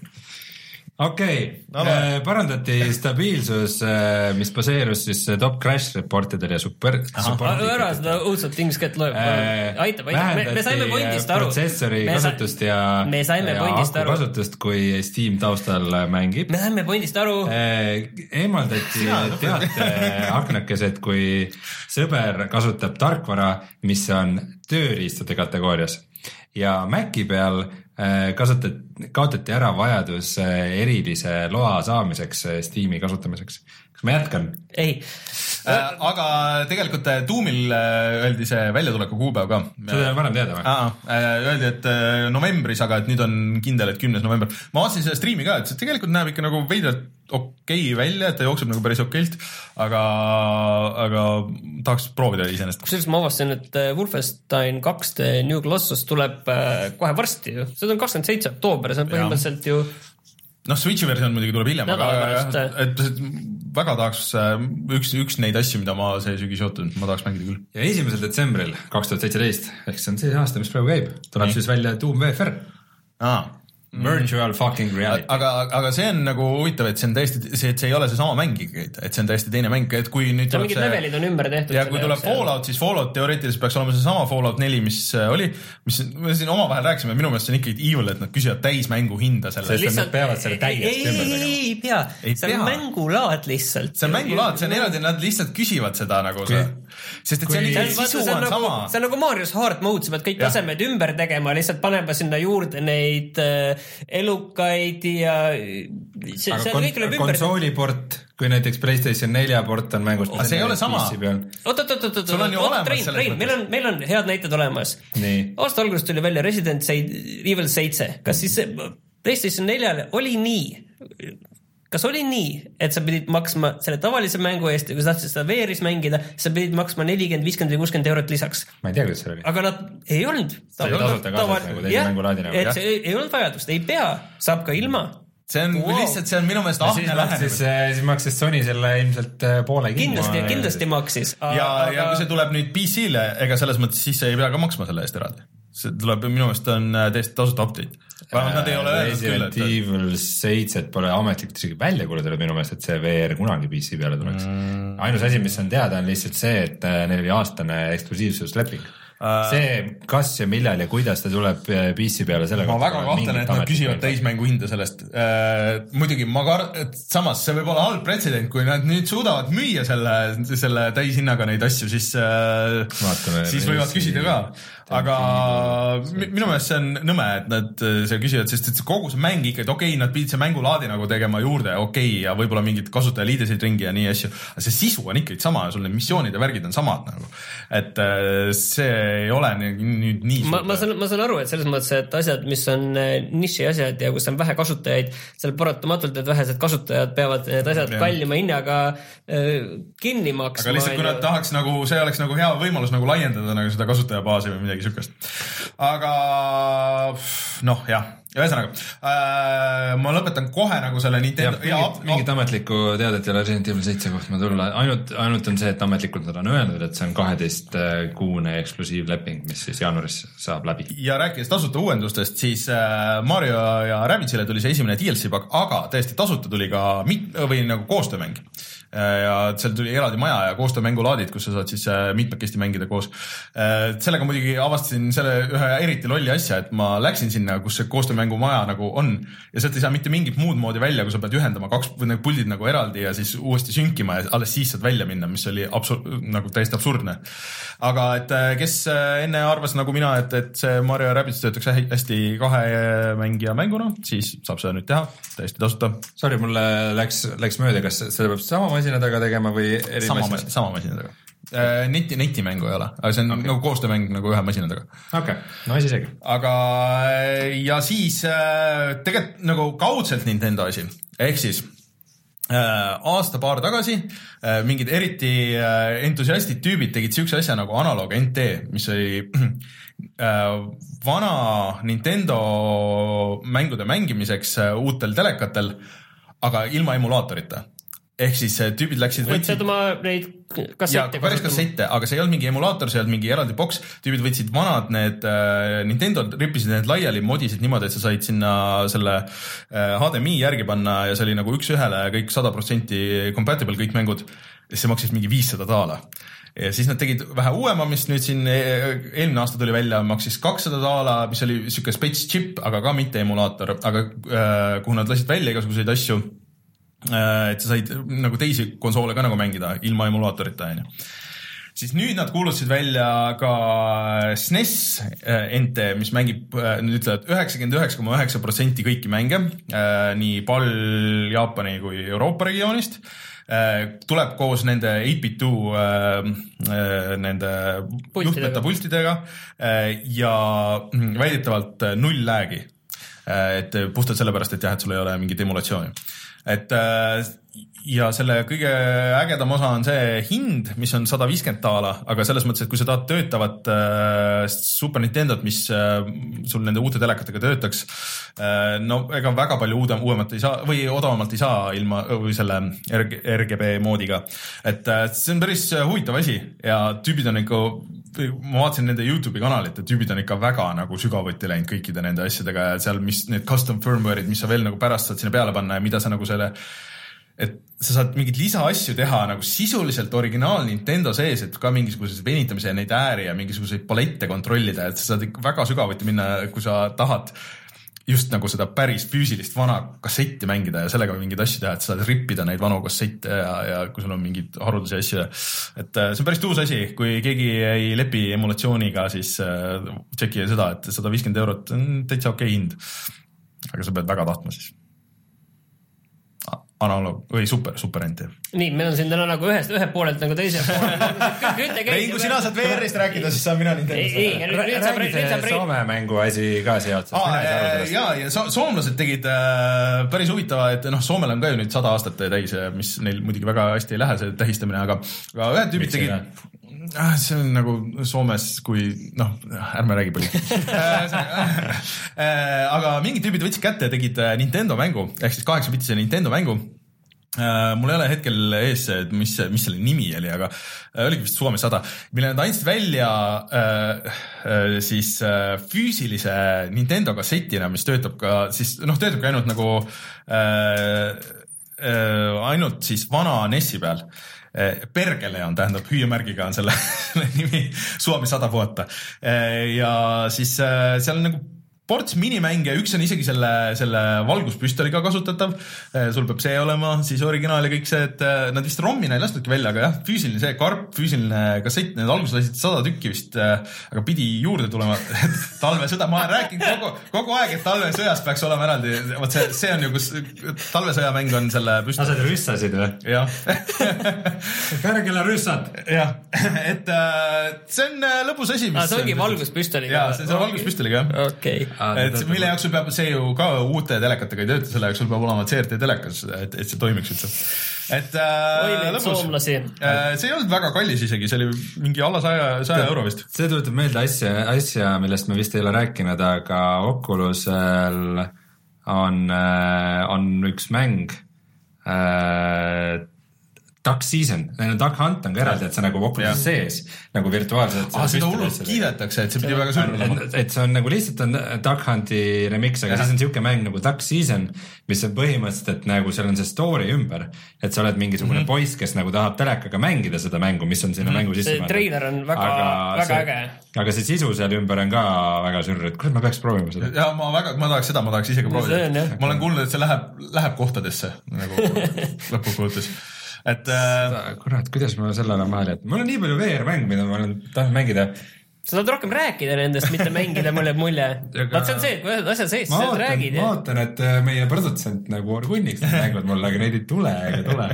Okei, okay. Parandati stabiilsus, mis baseerus siis top crash reportidel ja super... Ära seda õudselt Things.get loeb. Aitab, aitab. Me, me saime pointist aru. Protsessori me kasutust ja, me saime ja aku aru. Kasutust, kui Steam taustal mängib. Me saime pointist aru. Eemaldati teate aknakesed, kui sõber kasutab tarkvara, mis on tööriistade kategoorias. Ja Maci peal kasutati, kaotati ära vajadus erilise loa saamiseks Steam'i kasutamiseks. Kas ma jätkan? Ei. Äh, aga tegelikult Doomil öeldi see väljatuleku kuupäev ka. Seda on varem teada või? Öeldi, et novembris, aga et nüüd on kindel, et kümnes november. Ma vaatasin seda streami ka, et see tegelikult näeb ikka nagu veidralt okei välja, et ta jookseb nagu päris okeilt, aga, aga tahaks proovida iseenest. Kusjuures ma avastasin, et Wolfenstein kaks New Colossus tuleb kohe varsti ju. See on kakskümmend seitse oktoober, see on põhimõtteliselt ju... noh, Switchi versioon muidugi tuleb hiljem, aga pärast... et, et väga tahaks üks, üks neid asju, mida ma see sügis ootan, ma tahaks mängida küll. Ja esimesel detsembril kaks tuhat seitseteist, ehk see on see aasta, mis praegu käib, tuleb Nii. Siis välja Doom V F R. Aa. Virtual fucking reality. Aga, aga see on nagu huvitav, et see on täiesti, see, et see ei ole see sama mäng, et see on täiesti teine mäng, et kui nüüd see mingid levelid on ümber tehtud. Ja kui tuleb Fallout, siis Fallout teoreetiliselt peaks olema see sama Fallout neli, mis oli, mis me siin omavahel rääkisime, minu meelest see on ikkagi evil, et nad küsivad täis mängu hinda selle. Sest nad peavad selle täiesti ümber tegema. Ei, ei pea, see on mängulaad lihtsalt. See on mängulaad, see on eraldi, nad lihtsalt küsivad seda nagu see. Sest et see on ikkagi sisu on sama. See on nagu Marius Hard Mode, sa pead kõik tasemed ümber tegema, lihtsalt panema sinna juurde neid elukaid ja see, see kon kõik tuleb ümber. Konsooliport, kui näiteks PlayStation neli port on mängust. Aga see ei ole sama. Oot, oot, oot, oot, oot, meil on, meil on head näited olemas. Aasta alguses tuli välja Resident Evil seitse. Kas siis PlayStation neljale oli nii? Kas oli nii, et sa pidid maksma selle tavalise mängu eest ja kui sa tahtsid seda V R-is mängida, sa pidid maksma nelikümmend, viiskümmend või kuuskümmend eurot lisaks? Ma ei tea, kuidas see oli. Aga nad ei olnud. See oli tasuta kaasas nagu teise mängulaadina. Et see ei olnud vajadust, ei pea, saab ka ilma. see on wow. lihtsalt, see on minu meelest ahne lähenemine. Siis maksis Sony selle ilmselt poole kindlasti, kindlasti maksis. Ja, aga... ja kui see tuleb nüüd P C-le, ega selles mõttes siis ei pea ka maksma selle eest eraldi. See tuleb, minu meelest on täiesti tasuta update. Vähemalt nad ei ole öelnud küll. Resident Evil seitse pole ametlikult isegi välja kuulutatud minu meelest, et see V R kunagi P C peale tuleks. Mm. Ainus asi, mis on teada, on lihtsalt see, et neil oli aastane eksklusiivsusleping. See, kas ja millal ja kuidas ta tuleb P C peale selle ma väga kahtlen, et nad küsivad täismängu hinda sellest äh, muidugi ma kar-, et samas see võib olla halb pretsedent, kui nad nüüd suudavad müüa selle, selle täishinnaga neid asju, siis äh, Vaatame, siis võivad küsida ka aga minu meelest see on nõme, et nad see küsivad, sest et kogu see mäng ikkagi, okei okay,, nad pidid see mängulaadi nagu tegema juurde, okei okay,, ja võib-olla mingid kasutajaliidesid ringi ja nii asju, aga see sisu on ikkagi sama ja sul need missioonid ja värgid on samad nagu, et see ei ole nüüd nii, nii ma, ma, saan, ma saan aru, et selles mõttes, et asjad, mis on niši asjad ja kus on vähe kasutajaid, seal paratamatult, et vähesed kasutajad peavad need asjad ja. Kallima hinnaga äh, kinni maksma. Aga lihtsalt, kui nad tahaks nagu, see oleks nagu hea võimalus nagu laiendada nagu seda kasutajabaasi või midagi sükast. Aga noh, jah, ühesõnaga äh, ma lõpetan kohe nagu selle Nintendo ja, mingit, mingit ametlikku teadet ei ole Resident Evil seitse kohta ma tulla, ainult, ainult on see, et ametlikult nad on öelnud, et see on kaheteist kuune eksklusiivleping, mis siis jaanuaris saab läbi. Ja rääkides tasuta uuendustest, siis äh, Mario ja Rabbidsile tuli see esimene D L C pakk, aga tõesti tasuta tuli ka mit- või nagu koostöömäng. Ja seal tuli eraldi maja ja koostöömängulaadid, kus sa saad siis mitmekesti mängida koos. Sellega muidugi avastasin selle ühe eriti lolli asja, et ma läksin sinna, kus see koostöömängumaja nagu on ja sealt ei saa mitte mingit muud moodi välja, kui sa pead ühendama kaks puldid nagu eraldi ja siis uuesti sünkima ja alles siis saad välja minna, mis oli absur- nagu täiesti absurdne. Aga et kes enne arvas nagu mina, et, et see Mario ja Rabbids töötaks hästi kahe mängija mänguna, siis saab seda nüüd teha, täiesti tasuta. Sorry, mulle läks, läks mööda, kas seda peab sama masina taga tegema või eri sama masina, sama masina taga. Neti, netimängu ei ole, aga see on okay. Nagu koostöömäng nagu ühe masina taga. Ok, no asi seegi. Aga ja siis tegelikult nagu kaudselt Nintendo asi, ehk siis aasta paar tagasi mingid eriti entusiastid tüübid tegid siukse asja nagu Analog N T, mis oli vana Nintendo mängude mängimiseks uutel telekatel, aga ilma emulaatorita. Ehk siis tüübid läksid võtsid oma neid kassette. Ja, päris kassette, aga see ei olnud mingi emulaator, see ei olnud mingi eraldi boks. Tüübid võtsid vanad need äh, Nintendo rippisid need laiali, modisid niimoodi, et sa said sinna selle äh, H D M I järgi panna ja see oli nagu üks ühele kõik sada protsenti compatible kõik mängud. See maksis mingi viissada daala. Ja siis nad tegid vähe uuema, mis nüüd siin eelmine aasta tuli välja, maksis kakssada daala, mis oli siuke spets chip, aga ka mitte emulaator, aga äh, kuhu nad lasid välja igasuguseid asju, et sa said nagu teisi konsoole ka nagu mängida ilma emulaatorita, on ju. Siis nüüd nad kuulutasid välja ka S N E S N T, mis mängib, nüüd ütlevad üheksakümmend üheksa koma üheksa protsenti kõiki mänge, nii pal Jaapani kui Euroopa regioonist. Tuleb koos nende eight bit two nende juhtmeta pultidega ja väidetavalt null läägi. Et puhtalt sellepärast, et jah, et sul ei ole mingit emulatsiooni. Et ja selle kõige ägedam osa on see hind, mis on sada viiskümmend daala, aga selles mõttes, et kui sa tahad töötavat Super Nintendot, mis sul nende uute telekatega töötaks, no ega väga palju uude, uuemat ei saa või odavamalt ei saa ilma või selle R G B moodiga. Et see on päris huvitav asi ja tüübid on ikka, ma vaatasin nende YouTube'i kanalit, et tüübid on ikka väga nagu sügavuti läinud kõikide nende asjadega ja seal, mis need custom firmware'id, mis sa veel nagu pärast saad sinna peale panna ja mida sa nagu selle, et sa saad mingid lisaasju teha nagu sisuliselt originaal Nintendo sees, et ka mingisuguses venitamise ja neid ääri ja mingisuguseid palette kontrollida, et sa saad ikka väga sügavuti minna, kui sa tahad just nagu seda päris füüsilist vana kassetti mängida ja sellega mingid asju teha, et sa saad rippida neid vanu kassette ja, ja kui sul on mingid haruldasi asju. Et see on päris tuus asi, kui keegi ei lepi emulatsiooniga, siis tšeki seda, et sada viiskümmend eurot on täitsa okei hind. Aga sa pead väga tahtma siis. Analog või super, super N T. Nii, meil on siin täna nagu ühest, ühe poolelt nagu teise poolelt. Ei, kui sina saad V R-ist rääkida, siis saan mina Nintendo. Räägi Soome mängu asi ka siia otsast. Ja, ja soomlased tegid äh, päris huvitava, et noh, Soomel on ka ju nüüd sada aastat täis, mis neil muidugi väga hästi ei lähe see tähistamine, aga, aga ühed tüübid tegid, see on nagu Soomes, kui noh, ärme räägi palju. Aga mingid tüübid võtsid kätte ja tegid Nintendo mängu, ehk siis kaheksa-bitise Nintendo mängu. Mul ei ole hetkel ees, mis, mis selle nimi oli, aga oligi vist Suomi sada, mille nad andsid välja äh, siis äh, füüsilise Nintendo kassetina, mis töötab ka, siis noh, töötab ka ainult nagu äh, äh, ainult siis vana N E S-i peal. Perkele on, tähendab, hüüamärgiga on selle nimi Suomi sada vuotta. Ja siis seal on nagu ports minimänge, üks on isegi selle, selle valguspüstoliga kasutatav, sul peab see olema, siis originaal ja kõik see, et nad vist rommina ei lastudki välja, aga jah, füüsiline see karp, füüsiline kassett, need alguses lasid sada tükki vist, aga pidi juurde tulema, et talvesõda, ma olen rääkinud kogu, kogu aeg, et talvesõjas peaks olema eraldi, vaat see, see on ju, kus talvesõjamäng on selle püstoli. Lased rüssasid või? Jah. Pärgele rüssad. Jah, et see on lõbus asi, mis... Ah, see ongi valguspüstoliga? Jaa, see on valguspüstoliga, jah. Okei. Et mille jaoks sul peab, see ju ka uute telekatega ei tööta, selle jaoks sul peab olema C R T telekas, et, et see toimiks üldse. Et äh, lõpus, äh, see ei olnud väga kallis isegi, see oli mingi alla saja, saja euro vist. See tuletab meelde asja, asja, millest me vist ei ole rääkinud, aga Oculusel on, on üks mäng äh, Duck Season, Duck Hunt on ka eraldi, et see nagu Oculus sees, nagu virtuaalselt. Ah, seda hullult kiidetakse, et see pidi väga sürg olema. Et see on nagu lihtsalt on Duck Hunti remix, aga ja. Siis on siuke mäng nagu Duck Season, mis on põhimõtteliselt, et nagu seal on see story ümber, et sa oled mingisugune mm-hmm. poiss, kes nagu tahab telekaga mängida seda mängu, mis on sinna mm-hmm. mängu sisse. See trailer on väga, väga see, äge. Aga see sisu seal ümber on ka väga sürr, et kurat, ma peaks proovima seda. Ja ma väga, ma tahaks seda, ma tahaks isegi proovida. Ma olen kuulnud, et see läheb, läheb kohtadesse nagu lõpukohutes. Et äh, kurat, kuidas ma sellele maali, et mul on nii palju V R-mäng, mida ma olen tahan mängida. Sa saad rohkem rääkida nendest, mitte mängida, mulle mulje. Vaat see on see, et kui asjad sees, sa räägid. Ma ootan, et meie produtsent nagu kunniks mängud mulle, aga neid ei tule ega tule.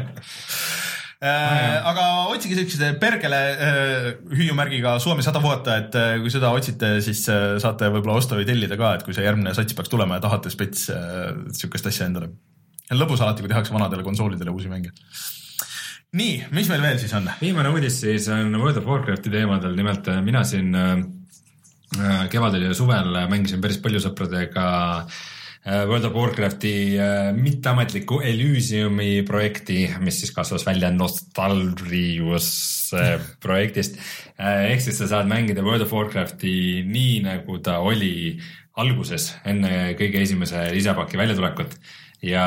Äh, aga otsige sellised Perkele äh, hüüumärgiga Suomi sada vuotta, et äh, kui seda otsite, siis äh, saate võib-olla osta või tellida ka, et kui see järgmine sats peaks tulema ja tahate spets äh, sükest asja endale. Lõbus alati, kui tehakse vanadele konsoolidele uusi mänge. Nii, mis meil veel siis on? Viimane uudis siis on World of Warcrafti teemadel, nimelt mina siin kevadel ja suvel mängisin päris palju sõpradega World of Warcrafti mitteametliku Elysiumi projekti, mis siis kasvas välja Nostalrius projektist. Ehk siis sa saad mängida World of Warcrafti nii, nagu ta oli alguses, enne kõige esimese lisapaki väljatulekut ja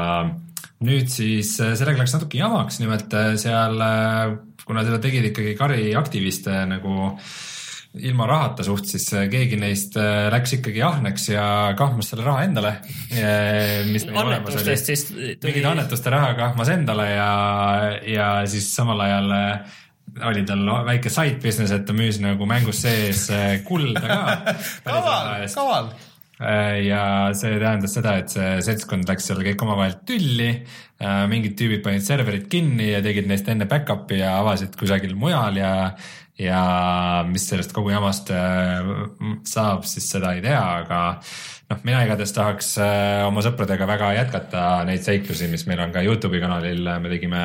nüüd siis sellega läks natuke jamaks, nimelt seal, kuna seda tegid ikkagi kari aktiviste nagu ilma rahata suht, siis keegi neist läks ikkagi ahneks ja kahmas selle raha endale. Mis annetustest siis tuli... Mingid annetuste raha kahmas endale ja, ja siis samal ajal oli tal väike side business, et ta müüs nagu mängus sees kulda ka. Kaval, kaval. Ja see tähendas seda, et see seltskond läks seal kõik omavahel tülli, mingid tüübid panid serverid kinni ja tegid neist enne back-up'i ja avasid kusagil mujal ja, ja mis sellest kogu jamast saab, siis seda ei tea, aga noh, mina igatahes tahaks oma sõpradega väga jätkata neid seiklusi, mis meil on ka YouTube'i kanalil, me tegime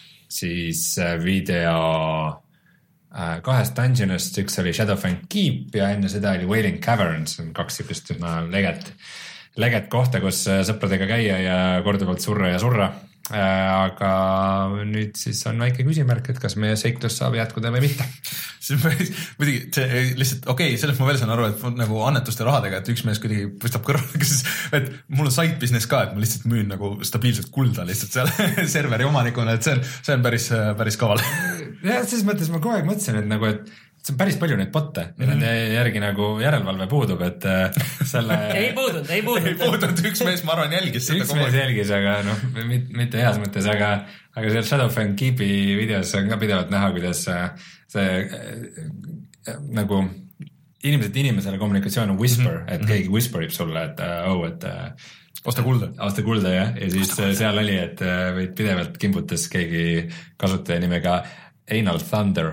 siis video kahest dungeonist, üks oli Shadowfang Keep ja enne seda oli Wailing Caverns, kaks sipist üsna leget, leget kohta, kus sõpradega käia ja korduvalt surra ja surra. Aga nüüd siis on väike küsimärk, et kas meie seiklus saab jätkuda või mitte. See on päris, muidugi, see lihtsalt, okei, okay, sellest ma veel saan aru, et nagu annetuste rahadega, et üks mees kuidagi püstab kõrval, et mul on side business ka, et ma lihtsalt müün nagu stabiilselt kulda lihtsalt seal serveri omanikuna, et see on, see on päris, päris kaval. Ja selles mõttes ma kogu aeg mõtlesin, et nagu, et see on päris palju neid botte ja mm-hmm. nende järgi nagu järelevalve puudub, et selle... ei puudunud, ei puudunud. ei puudunud, üks mees, ma arvan, jälgis seda. Üks mees jälgis, aga noh, mitte heas mõttes, aga, aga seal Shadowfang Keepi videos on ka pidevalt näha, kuidas see nagu inimesed inimesele kommunikatsioon on whisper, mm-hmm. et keegi whisperib sulle, et oh, et osta kulda. Osta kulda, jah. Ja siis seal oli, et võid pidevalt kimbutes keegi kasutaja nimega Anal Thunder.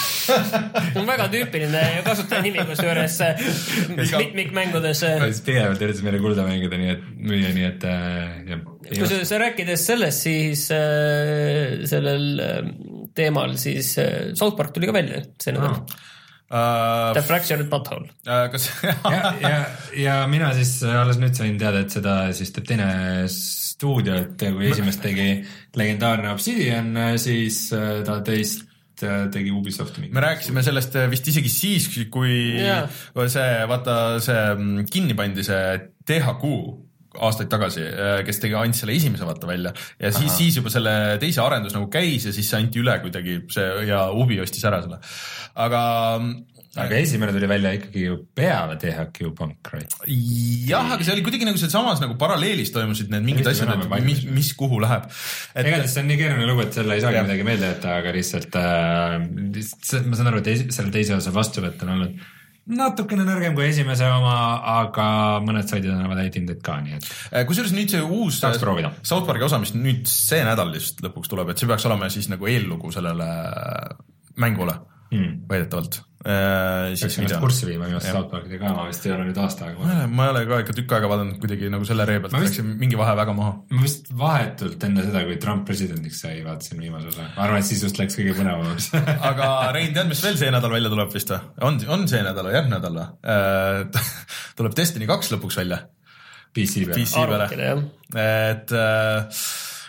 on väga tüüpiline kasutaja nimi, kus juures mitmikmängudes. Pidevalt üritas meile kulda mängida, nii et müüa, nii et jah. Kui sa rääkides sellest, siis sellel teemal, siis South Park tuli ka välja see nädal no. uh,. The Fractured Butthole uh, kas... ja, ja, ja mina siis alles nüüd sain teada, et seda siis teeb teine stuudio, et kui esimest tegi legendaarne Obsidian, siis ta teist tegi Ubisofti. Me rääkisime sellest vist isegi siis, kui yeah. see, vaata see kinni pandi see T H Q aastaid tagasi, kes tegi ainult selle esimese vaata välja ja siis, siis juba selle teise arendus nagu käis ja siis see anti üle kuidagi see ja Ubi ostis ära selle. Aga aga esimene tuli välja ikkagi ju peale T H Q Punk, right? Jah, aga see oli kuidagi nagu see samas nagu paralleelis toimusid need mingid asjad, et mis, mis kuhu läheb. Et... Ega see on nii keeruline lugu, et selle ei saagi midagi meelde jätta, aga lihtsalt äh, ma saan aru, et esi, selle teise osa vastuvõtt on olnud natukene nõrgem kui esimese oma, aga mõned saidid on oma täitindeid ka, nii et kusjuures nüüd see uus South Parki osa, mis nüüd see nädal just lõpuks tuleb, et see peaks olema siis nagu eellugu sellele mängule hmm. väidetavalt. Äh, siis ennast kurssi viima viimast South Parkide ka, ma vist ei ole nüüd aasta aega ma, ma ei ole ka ikka tükk aega vaadanud kuidagi nagu selle ree pealt, vist... läksin mingi vahe väga maha. Ma vist vahetult enne seda, kui Trump presidendiks sai, vaatasin viimase osa. Ma arvan, et siis just läks kõige põnevamaks. Aga Rein, tead, mis veel see nädal välja tuleb vist või? On, on see nädal või järgmine nädal või? Äh, tuleb Destiny kaks lõpuks välja. P C peale. P C peale. Et... Äh,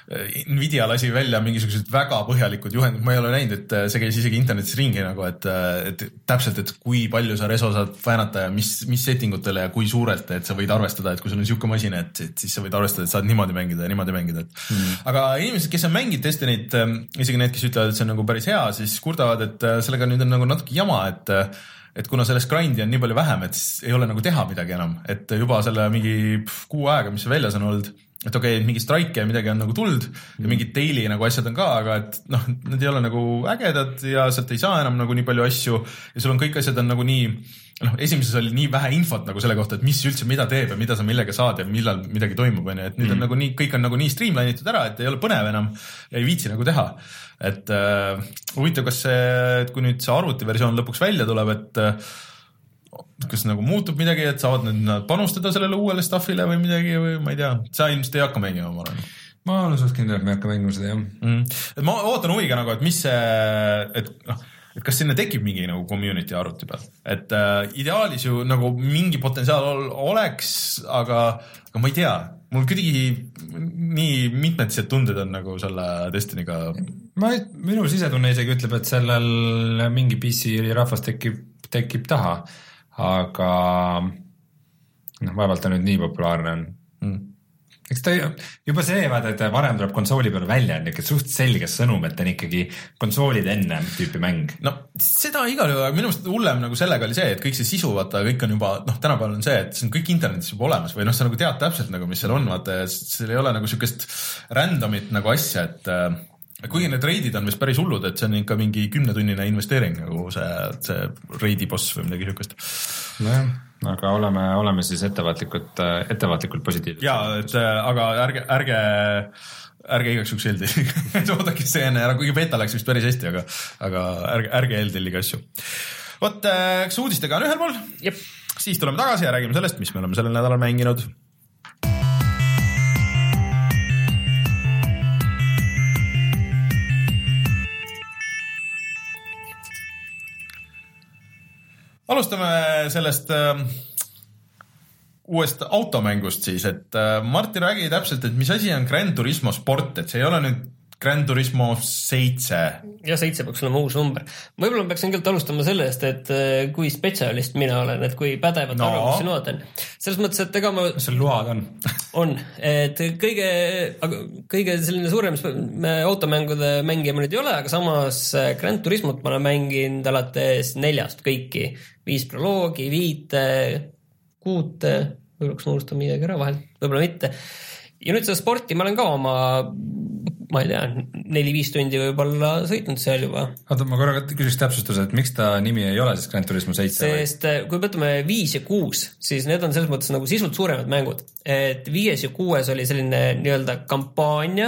Nvidia lasi välja mingisugused väga põhjalikud juhendid, ma ei ole näinud, et see käis isegi internetis ringi nagu, et, et täpselt, et kui palju sa reso saad väänata ja mis, mis settingutele ja kui suurelt, et sa võid arvestada, et kui sul on siuke masin, et, et siis sa võid arvestada, et saad niimoodi mängida ja niimoodi mängida. Et. Mm. Aga inimesed, kes on mänginud Destinyt, isegi need, kes ütlevad, et see on nagu päris hea, siis kurdavad, et sellega nüüd on nagu natuke jama, et et kuna sellest grindi on nii palju vähem, et siis ei ole nagu teha midagi enam, et juba selle mingi kuu aega, mis see väljas on olnud, et okei, okay, mingi strike ja midagi on nagu tuld ja mingid daily nagu asjad on ka, aga et noh, need ei ole nagu ägedad ja sealt ei saa enam nagu nii palju asju ja sul on kõik asjad on nagu nii, noh, esimeses oli nii vähe infot nagu selle kohta, et mis üldse mida teeb ja mida sa millega saad ja millal midagi toimub, et nüüd on mm. nagu nii, kõik on nagu nii streamline'itud ära, et ei ole põnev enam ja ei viitsi nagu teha. Et uh, huvitav, kas see, et kui nüüd see arvutiversioon lõpuks välja tuleb, et uh, kas nagu muutub midagi, et saavad nüüd panustada sellele uuele stuffile või midagi või ma ei tea, sa ilmselt ei hakka mängima, ma arvan. Ma olen suht kindel, et me ei hakka mängima seda, jah. Mm. Et ma ootan huviga nagu, et mis see, et noh, et kas sinna tekib mingi nagu community arvuti peal, et äh, ideaalis ju nagu mingi potentsiaal oleks, aga, aga ma ei tea, mul kuidagi nii mitmetised tunded on nagu selle Destinyga. Ma, minu sisetunne isegi ütleb, et sellel mingi P C rahvas tekib, tekib taha, aga noh, vaevalt ta nüüd nii populaarne on. Mm. Eks ta juba see, vaata, et varem tuleb konsooli peale välja, on ikka suht selge sõnum, et on ikkagi konsoolid enne tüüpi mäng. No seda igal juhul, minu meelest hullem nagu sellega oli see, et kõik see sisu, vaata, kõik on juba, noh, tänapäeval on see, et see on kõik internetis juba olemas või noh, sa nagu tead täpselt nagu, mis seal on, vaata, seal ei ole nagu siukest randomit nagu asja, et kuigi need reidid on vist päris hullud, et see on ikka mingi kümnetunnine investeering nagu see, see reidi boss või midagi siukest. Nojah, aga oleme, oleme siis ettevaatlikult, ettevaatlikult positiivsed. Jaa, et aga ärge, ärge, ärge igaks juks eeldi. Oodake see enne ära, kuigi beta läks vist päris hästi, aga, aga ärge, ärge eeldellige asju. Vot, kas uudistega on ühel pool? Jep. Siis tuleme tagasi ja räägime sellest, mis me oleme sellel nädalal mänginud. Alustame sellest äh, uuest automängust siis, et äh, Martin räägi täpselt, et mis asi on Gran Turismo Sport, et see ei ole nüüd Gran Turismo seitse. Ja seitse peaks olema uus number. Võib-olla ma peaks kõigepealt alustama sellest, et kui spetsialist mina olen, et kui pädevad no. arvamusi load on. Selles mõttes, et ega ma... Mis seal load on? On, et kõige, kõige selline suurem automängude mängija ma nüüd ei ole, aga samas Gran Turismot ma olen mänginud alates neljast kõiki. Viis proloogi, viite, kuute, võib-olla kas ma unustan midagi ära vahel, võib-olla mitte. Ja nüüd seda sporti ma olen ka oma, ma ei tea, neli-viis tundi võib-olla sõitnud seal juba. Oota, ma korraga küsiks täpsustuse, et miks ta nimi ei ole siis Gran Turismo seitse? Sest kui võtame viis ja kuus, siis need on selles mõttes nagu sisult suuremad mängud. Et viies ja kuues oli selline nii-öelda kampaania,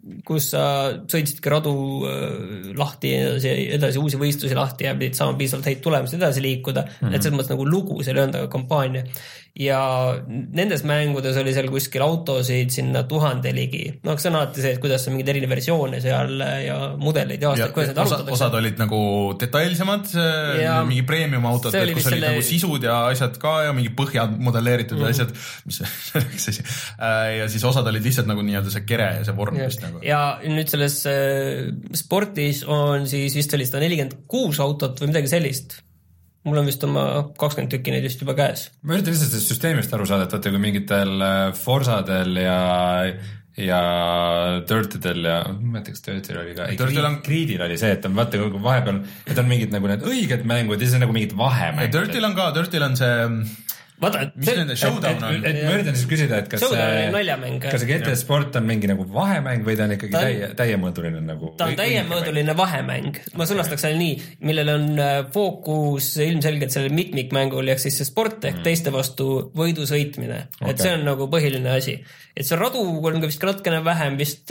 kus sa sõitsidki radu lahti edasi, edasi uusi võistlusi lahti ja pidid saama piisavalt häid tulemusi edasi liikuda, mm-hmm. et selles mõttes nagu lugu, see oli enda kampaania. Ja nendes mängudes oli seal kuskil autosid sinna tuhande ligi. No see on alati see, et kuidas on mingid erinev versioone seal ja mudeleid ja aastaid, kuidas need arutatakse. Osad olid nagu detailsemad, ja mingi premium autod, kus olid selle... nagu sisud ja asjad ka ja mingi põhjad modelleeritud mm-hmm. asjad, mis oleks asi. Ja siis osad olid lihtsalt nagu nii-öelda see kere ja see vorm. Ja, nagu. ja nüüd selles sportis on siis vist oli sada nelikümmend kuus autot või midagi sellist. Mul on vist oma kakskümmend tükki neid just juba käes. Ma üritan lihtsalt sellest süsteemist aru saada, et vaata kui mingitel Forzadel ja, ja Dirtidel ja ma ei tea, kas Dirtil oli ka, ei, on... Creedil oli see, et on vaata vahepeal, et on mingid nagu need õiged mängud ja siis on nagu mingid vahemängud. Dirtil on ka, Dirtil on see... Vaata, mis see, nende showdown on? Et, et, et ma üritan siis küsida, et kas see, kas see G T A Sport on mingi nagu vahemäng või ta on ikkagi ta on, täie, täiemõõduline nagu... Ta on täiemõõduline vahemäng. Ma sõnastaks selle nii, millel on fookus ilmselgelt selle mitmikmängul ehk siis see sport ehk mm. teiste vastu võidu sõitmine. Okay. Et see on nagu põhiline asi. Et see radu on ka vist natukene vähem vist...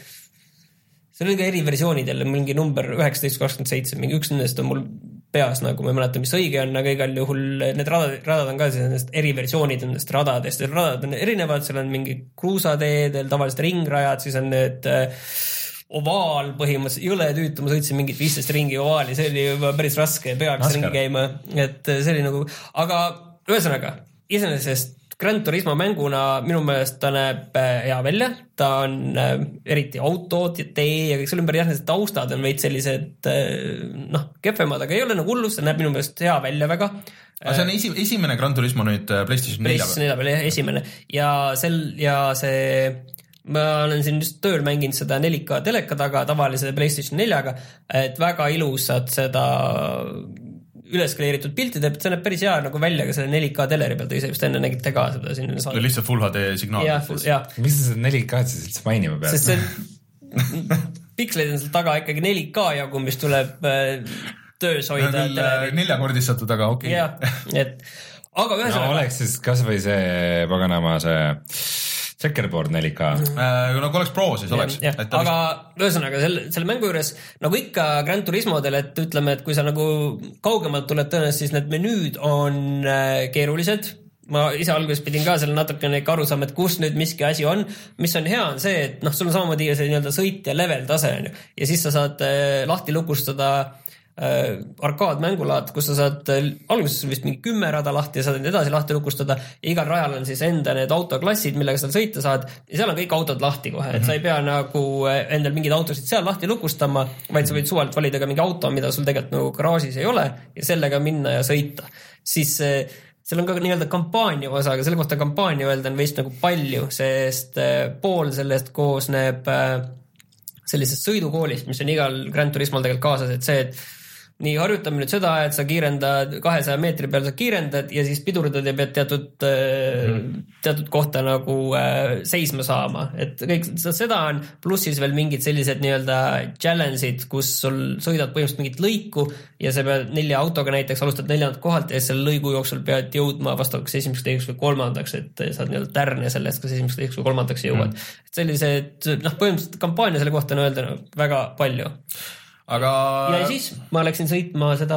See oli ka eri versioonid jälle, mingi number üheksateist kakskümmend seitse, mingi üks nendest on mul peas, nagu ma ei mäleta, mis õige on, aga igal juhul need radad, radad on ka nendest eri versioonid nendest radadest. Radad on erinevad, seal on mingi kruusateedel, tavaliselt ringrajad, siis on need ovaal põhimõtteliselt, jõle tüütu, ma sõitsin mingit viisteist ringi ovaali, see oli juba päris raske, peaks ringi käima, et see oli nagu, aga ühesõnaga, iseenesest Gran Turismo mänguna minu meelest ta näeb hea välja, ta on äh, eriti autod ja tee ja kõik selle ümber jah, need taustad on veid sellised äh, noh, kehvemad, aga ei ole nagu hullus, ta näeb minu meelest hea välja väga. Aga see on esi, esimene Gran Turismo nüüd PlayStation nelja PlayStation nelja peal, jah, esimene. Ja, sel, ja see, ma olen siin just tööl mänginud seda neli K teleka taga tavalise PlayStation neljaga, et väga ilusad seda üleskaleeritud pilti teeb, et see näeb päris hea nagu välja ka selle neli K teleri peal, ta ise just enne nägite ka seda siin. See on lihtsalt Full H D signaal. Miks sa seda neli K siis üldse mainima pead? Sest see piksleid on seal taga ikkagi neli K jagu, mis tuleb töös hoida. Neljakordistatud, aga okei. Okay. Ja, et aga ühesõnaga... No, oleks siis kas või see paganama see... Checkerboard neli K. Äh, no kui oleks Pro, siis oleks. Ja, ja. Aga ühesõnaga, selle, selle mängu juures, nagu ikka Gran Turismodel, et ütleme, et kui sa nagu kaugemalt tuled tõenäoliselt, siis need menüüd on keerulised. Ma ise alguses pidin ka selle natukene aru saama, et kus nüüd miski asi on. Mis on hea on see, et noh, sul on samamoodi see nii-öelda sõit ja level tase on ju. Ja siis sa saad lahti lukustada äh, arkaadmängulaad, kus sa saad, alguses vist mingi kümme rada lahti ja saad edasi lahti lukustada ja igal rajal on siis enda need autoklassid, millega sa sõita saad ja seal on kõik autod lahti kohe, et sa ei pea nagu endal mingid autosid seal lahti lukustama, vaid sa võid suvalt valida ka mingi auto, mida sul tegelikult nagu garaažis ei ole ja sellega minna ja sõita. Siis seal on ka nii-öelda kampaania osa, aga selle kohta kampaania öelda on veist nagu palju, sest pool sellest koosneb sellisest sõidukoolist, mis on igal Gran Turismol tegelikult kaasas, et see, et nii harjutame nüüd seda, et sa kiirendad kahesaja meetri peal, sa kiirendad ja siis pidurdad ja pead teatud, mm. teatud kohta nagu äh, seisma saama. Et kõik seda on, pluss siis veel mingid sellised nii-öelda challenge'id, kus sul sõidad põhimõtteliselt mingit lõiku ja sa pead nelja autoga näiteks alustad neljandalt kohalt ja selle lõigu jooksul pead jõudma vastavaks esimeseks, teiseks või kolmandaks, et saad nii-öelda tärne sellest, kas esimeseks, teiseks või kolmandaks jõuad. Mm. Et sellised, noh, põhimõtteliselt kampaania selle kohta on öelda no, väga palju. Aga... Ja siis ma läksin sõitma seda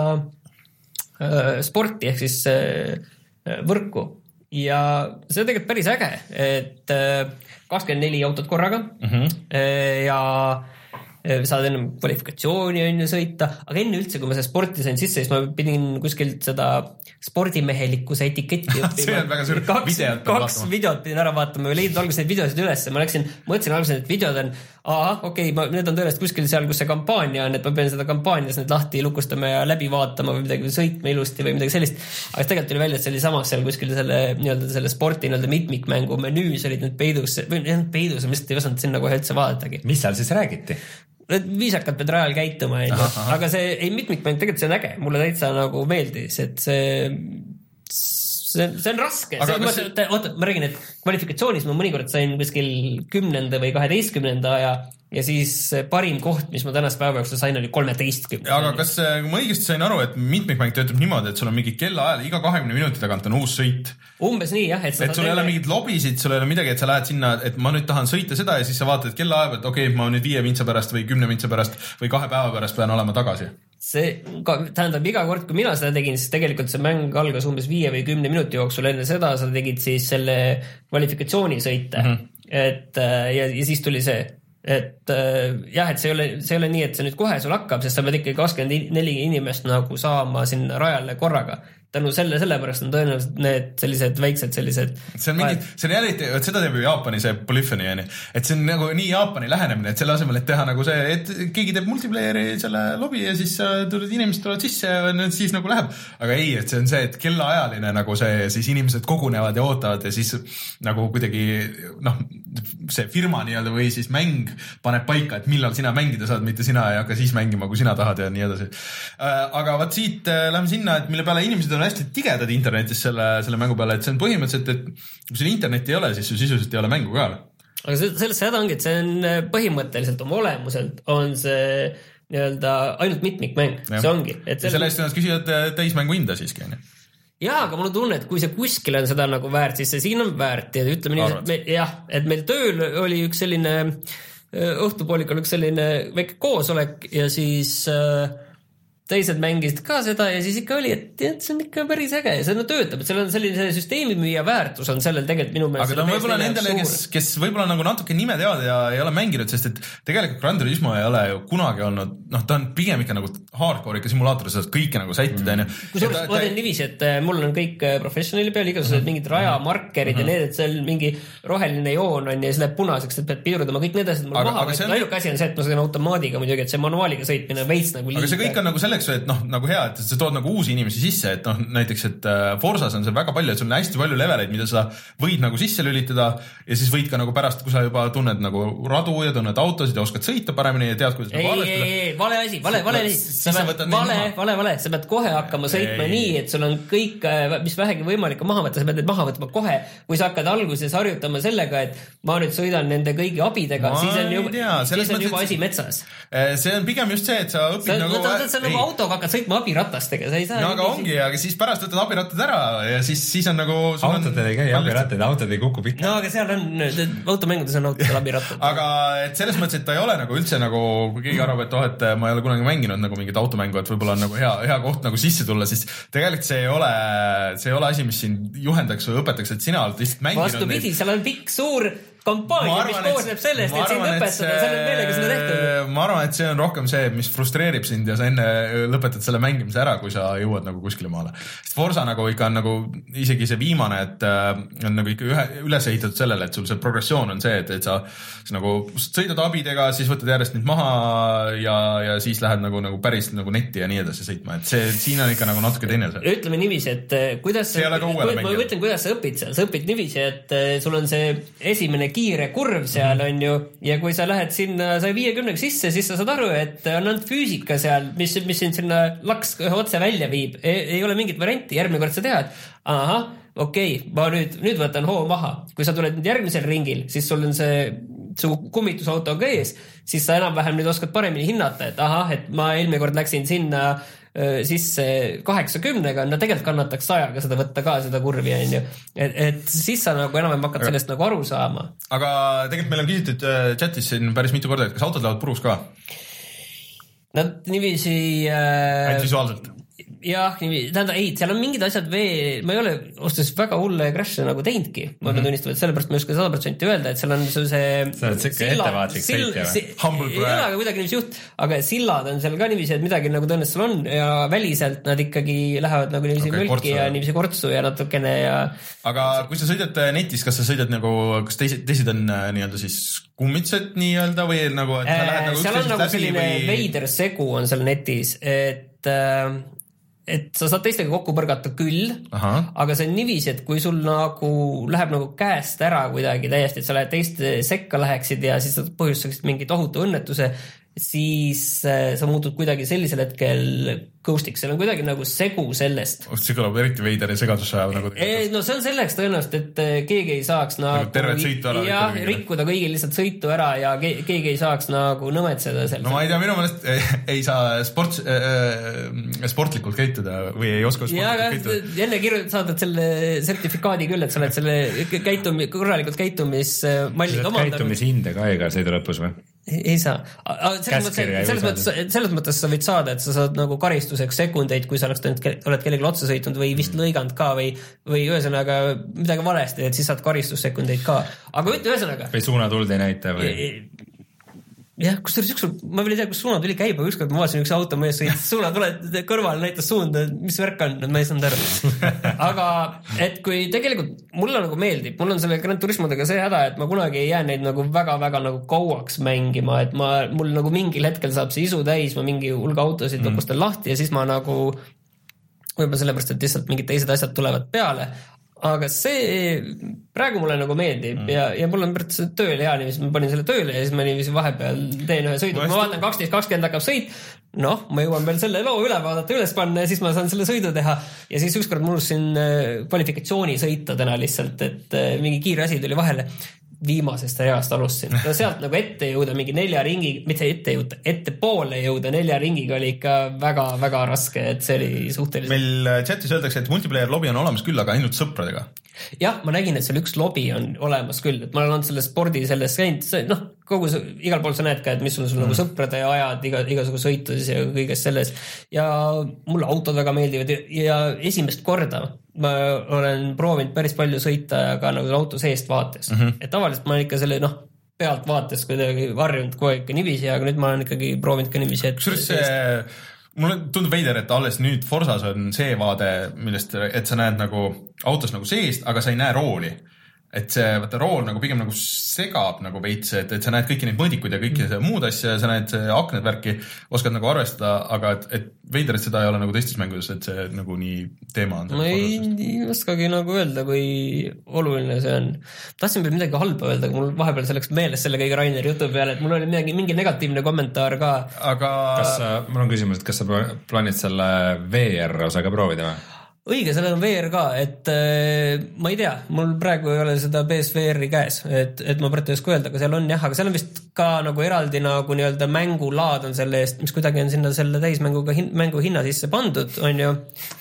äh, sporti ehk siis äh, võrku ja see on tegelikult päris äge, et äh, kakskümmend neli autot korraga mm-hmm. äh, ja äh, saad enne kvalifikatsiooni on ju sõita, aga enne üldse, kui ma see sporti sain sisse, siis ma pidin kuskilt seda spordimehelikkuse etiketti õppima. See on väga suur videot. Kaks videot pidin ära vaatama või leidnud alguses neid videosid üles. Ma läksin, mõtlesin alguses, et videod on, aha, okei, okay, need on tõenäoliselt kuskil seal, kus see kampaania on, et ma pean seda kampaanias need lahti lukustama ja läbi vaatama või midagi, või sõitma ilusti või midagi sellist. Aga tegelikult tuli välja, et see oli samas seal kuskil selle, nii-öelda selle sporti nii-öelda mitmikmängu menüüs olid need peidus, või need peidus, mis ei osanud sinna kohe üldse vaadatagi. Mis seal siis räägiti? Viisakalt pead rajal käituma, aga see ei mitmikmäng, tegelikult see on äge, mulle täitsa nagu meeldis, et see, see, see on raske. See, ma, see... oota, ma räägin, et kvalifikatsioonis ma mõnikord sain kuskil kümnenda või kaheteistkümnenda ja ja siis parim koht, mis ma tänast päeva jooksul sain, oli kolmeteistkümne. Aga kas ma õigesti sain aru, et mitmikmäng töötab niimoodi, et sul on mingi kellaajal iga kahekümne minuti tagant on uus sõit? Umbes nii, jah. Et, et sul ei ole mingid lobisid, sul ei ole midagi, et sa lähed sinna, et ma nüüd tahan sõita seda ja siis sa vaatad kellaaja, et okei, okay, ma nüüd viie vintsa pärast või kümne vintsa pärast või kahe päeva pärast pean olema tagasi. See tähendab iga kord, kui mina seda tegin, siis tegelikult see mäng algas umbes viie või kümne minuti jooksul. Enne seda sa tegid siis selle kvalifikatsioonisõite. Mm-hmm. Et, ja, ja siis tuli see, et jah, et see ei ole, see ei ole nii, et see nüüd kohe sul hakkab, sest sa pead ikkagi kakskümmend neli inimest nagu saama sinna rajale korraga. Tänu selle, sellepärast on tõenäoliselt need sellised väiksed sellised. See on mingi, see on jällegi, et seda teeb ju Jaapani see Polyphony, et see on nagu nii Jaapani lähenemine, et selle asemel, et teha nagu see, et keegi teeb multiplayeri selle lobi ja siis tuled, inimesed tulevad sisse ja siis nagu läheb. Aga ei, et see on see, et kellaajaline nagu see, siis inimesed kogunevad ja ootavad ja siis nagu kuidagi, noh, see firma nii-öelda või siis mäng paneb paika, et millal sina mängida saad, mitte sina ei hakka siis mängima, kui sina tahad ja nii edasi. Aga vaat siit läheme sinna, et mille peale inimesed on hästi tigedad internetis selle, selle mängu peale, et see on põhimõtteliselt, et kui sul internet ei ole, siis sul sisuliselt ei ole mängu ka. Aga sellest seda ongi, et see on põhimõtteliselt oma olemuselt on see nii-öelda ainult mitmikmäng, see ongi. Et selle, selle eest ennast küsivad täismängu hinda siiski, on ju? Jaa, aga mul on tunne, et kui see kuskil on seda nagu väärt, siis see siin on väärt ja ütleme nii, et me, jah, et meil tööl oli üks selline õhtupoolikul üks selline väike koosolek ja siis äh, teised mängisid ka seda ja siis ikka oli, et, et see on ikka päris äge ja see no töötab, et seal on selline süsteemimüüja väärtus on sellel tegelikult minu meelest. Aga ta on võib-olla nendele, kes, kes võib-olla nagu natuke nime teavad ja ei ole mänginud, sest et tegelikult Gran Turismo ei ole ju kunagi olnud, noh, ta on pigem ikka nagu hardcore ikka simulaator, sa saad kõike nagu sättida. Mm. Kui suurus, ma teen niiviisi, et mul on kõik professionali peal, igasugused mm-hmm. mingid rajamarkerid mm-hmm. ja need, et seal mingi roheline joon on ja siis läheb punaseks, et pead piirudama kõik need asjad mul maha, vaid on... ainuke asi on see, et ma sõin automaadiga muidugi, et see manuaaliga sõitmine veits nagu liiga. Aga see kõik on nagu selleks, et noh, nagu hea, et sa tood nagu uusi inimesi sisse, et noh, näiteks, et Forsas on seal väga palju, et sul on hästi palju leveleid, mida sa võid nagu sisse lülitada ja siis võid ka nagu pärast, kui sa juba tunned nagu radu ja tunned autosid ja oskad sõita paremini ja tead, kuidas ei, nagu arvestada. Ei, ei, vale asi, vale, vale asi. Sa pead, vale, vale, vale, sa pead kohe hakkama sõitma ei. Nii, et sul on kõik, mis vähegi võimalik maha võtta, sa pead need maha võtma kohe, kui sa hakkad alguses harjutama sellega, et ma nüüd sõidan nende kõigi abidega, ma siis on juba, tea, siis on juba asi metsas. See on pigem just see, et sa õpid sa, nagu... See on nagu autoga hakkad sõitma abiratastega, sa ei saa... No aga ongi, aga siis pärast võtad abirattad ära ja siis, siis on nagu... Autod ei käi abirattad, autod ei kuku pikka. No aga seal on, automängudes on autodel abirattad. Aga et selles mõttes, et ta ei ole nagu üldse nagu, kui keegi arvab, et oh, et ma ei ole kunagi mänginud nagu mingit automängu, et võib-olla on nagu hea, hea koht nagu sisse tulla, siis tegelikult see ei ole, see ei ole asi, mis siin juhendaks või õpetaks, et sina oled lihtsalt mänginud... Vastu pidi, seal on pikk suur... kampaania, mis koosneb sellest, et sind õpetada, selle meelega seda tehtud. Ma arvan, et see on rohkem see, mis frustreerib sind ja sa enne lõpetad selle mängimise ära, kui sa jõuad nagu kuskile maale. Sest Forza nagu ikka on nagu isegi see viimane, et on nagu ikka ühe, üles ehitatud sellele, et sul see progressioon on see, et, et sa, sa nagu sõidad abidega, siis võtad järjest neid maha ja, ja siis lähed nagu, nagu päris nagu netti ja nii edasi sõitma. Et see, siin on ikka nagu natuke teine see. Ütleme niiviisi, et kuidas sa, ma ütlen, kuidas sa õpid seal. Sa õpid niiviisi, et sul on see esimene kiire kurv seal mm-hmm. on ju, ja kui sa lähed sinna sai viiekümnega sisse, siis sa saad aru, et on ainult füüsika seal, mis, mis sind sinna laks otse välja viib. Ei, ei ole mingit varianti, järgmine kord sa tead, aha, okei, okay, ma nüüd, nüüd võtan hoo maha. Kui sa tuled nüüd järgmisel ringil, siis sul on see su kummitusauto ka ees, siis sa enam-vähem nüüd oskad paremini hinnata, et aha, et ma eelmine kord läksin sinna sisse kaheksakümnega, no tegelikult kannataks sajaga seda võtta ka, seda kurvi, on ju. Et, et siis sa nagu enam hakkad sellest nagu aru saama. Aga tegelikult meil on küsitud chatis siin päris mitu korda, et kas autod lähevad puruks ka? Nad niiviisi... Äh... Ainult visuaalselt? Jah, tähendab, ei, seal on mingid asjad veel, ma ei ole ostas väga hulle crash'e nagu teinudki, ma olen mm-hmm. tunnistatud, sellepärast ma ei oska sada protsenti öelda, et seal on see sa oled siuke ettevaatlik sõitja või? Ei ole aga kuidagi niiviisi juht, aga sillad on seal ka niiviisi, et midagi nagu tõenäoliselt seal on ja väliselt nad ikkagi lähevad nagu niiviisi okay, mülki kortsu, ja niiviisi kortsu ja natukene ja... Aga kui sa sõidad netis, kas sa sõidad nagu, kas teised, teised on nii-öelda siis kummitsed nii-öelda või nagu, et sa lähed nagu seal on nagu selline või... veider segu on seal netis, et et sa saad teistega kokku põrgata küll, aha. Aga see on niiviisi, et kui sul nagu läheb nagu käest ära kuidagi täiesti, et sa lähed teiste sekka läheksid ja siis põhjustaksid mingi tohutu õnnetuse, siis sa muutud kuidagi sellisel hetkel ghostiks, seal on kuidagi nagu segu sellest. See kõlab eriti veider ja segadus ajab nagu ei, no see on selleks tõenäoliselt, et keegi ei saaks nagu tervet sõitu ära ja rikkuda kõigil lihtsalt sõitu ära ja keegi ei saaks nagu nõmetseda seal. No ma ei tea, minu meelest ei saa sport, äh, sportlikult käituda või ei oska sportlikult ja, käituda. Enne kirjutad saadad selle sertifikaadi küll, et sa oled selle käitumi, korralikult käitumismallid omandanud. Käitumishinde ka iga sõidu lõpus või? Ei saa. Selles mõttes, selles, mõttes, selles mõttes sa võid saada, et sa saad nagu karistuseks sekundeid, kui sa oleks teinud, oled kellegi otsa sõitnud või vist lõiganud ka või, või ühesõnaga midagi valesti, et siis saad karistussekundeid ka. Aga ütle ühesõnaga. Või suunatuld ei näita või? Jah, kus see ükskord, ma veel ei tea, kus suunatuli käib, aga ükskord ma vaatasin üks auto mees sõitis, suunatule kõrval näitas suunda, mis värk on, ma ei saanud aru. Aga et kui tegelikult mulle nagu meeldib, mul on selle Gran Turismodega see häda, et ma kunagi ei jää neid nagu väga-väga nagu kauaks mängima, et ma, mul nagu mingil hetkel saab see isu täis, ma mingi hulga autosid mm. lõpustan lahti ja siis ma nagu võib-olla sellepärast, et lihtsalt mingid teised asjad tulevad peale. Aga see praegu mulle nagu meeldib mm. ja, ja mul on pärast tööle hea niiviisi, ma panin selle tööle ja siis ma niiviisi vahepeal teen ühe sõidu. Ma vaatan kaksteist kakskümmend hakkab sõit, noh, ma jõuan veel selle loo üle vaadata, üles panna ja siis ma saan selle sõidu teha. Ja siis ükskord mul siin kvalifikatsiooni sõita täna lihtsalt, et mingi kiire asi tuli vahele. Viimasest reast alustasin. No sealt nagu ette jõuda mingi nelja ringi, mitte ette jõuda, ette poole jõuda nelja ringiga oli ikka väga-väga raske, et see oli suhteliselt. Meil chatis öeldakse, et multiplayer lobby on olemas küll, aga ainult sõpradega. Jah, ma nägin, et seal üks lobby on olemas küll, et ma olen olnud selle spordi selles käinud, noh, kogu see, igal pool sa näed ka, et mis sul on sul mm. nagu sõprade ja ajad iga, igasugu sõitus ja kõigest selles. Ja mulle autod väga meeldivad ja esimest korda ma olen proovinud päris palju sõita ka nagu auto seest vaates. Mm -hmm. Et tavaliselt ma olen ikka selle, noh, pealt vaates kuidagi varjunud kogu aeg nibisi, aga nüüd ma olen ikkagi proovinud ka nibisi. Kusjuures see, mulle tundub veider, et alles nüüd Forsas on see vaade, millest, et sa näed nagu autos nagu seest, aga sa ei näe rooli. Et see, vaata, rool nagu pigem nagu segab nagu veits, et, et sa näed kõiki neid mõõdikuid ja kõiki mm. muud asja, sa näed akned värki, oskad nagu arvestada, aga et, et veider, et seda ei ole nagu teistes mängudes, et see nagu nii teema on. Ma ei, ei oskagi nagu öelda, kui oluline see on. Tahtsin veel midagi halba öelda, aga mul vahepeal selleks meeles selle kõige Rainer jutu peale, et mul oli midagi, mingi negatiivne kommentaar ka. Aga... Kas sa, mul on küsimus, et kas sa plaanid selle V R osaga proovida või? Õige, sellel on V R ka, et äh, ma ei tea, mul praegu ei ole seda P S V R-i käes, et, et ma praegu ei oska öelda, aga seal on jah, aga seal on vist ka nagu eraldi nagu nii-öelda mängulaad on selle eest, mis kuidagi on sinna selle täismänguga hin, mängu hinna sisse pandud, on ju.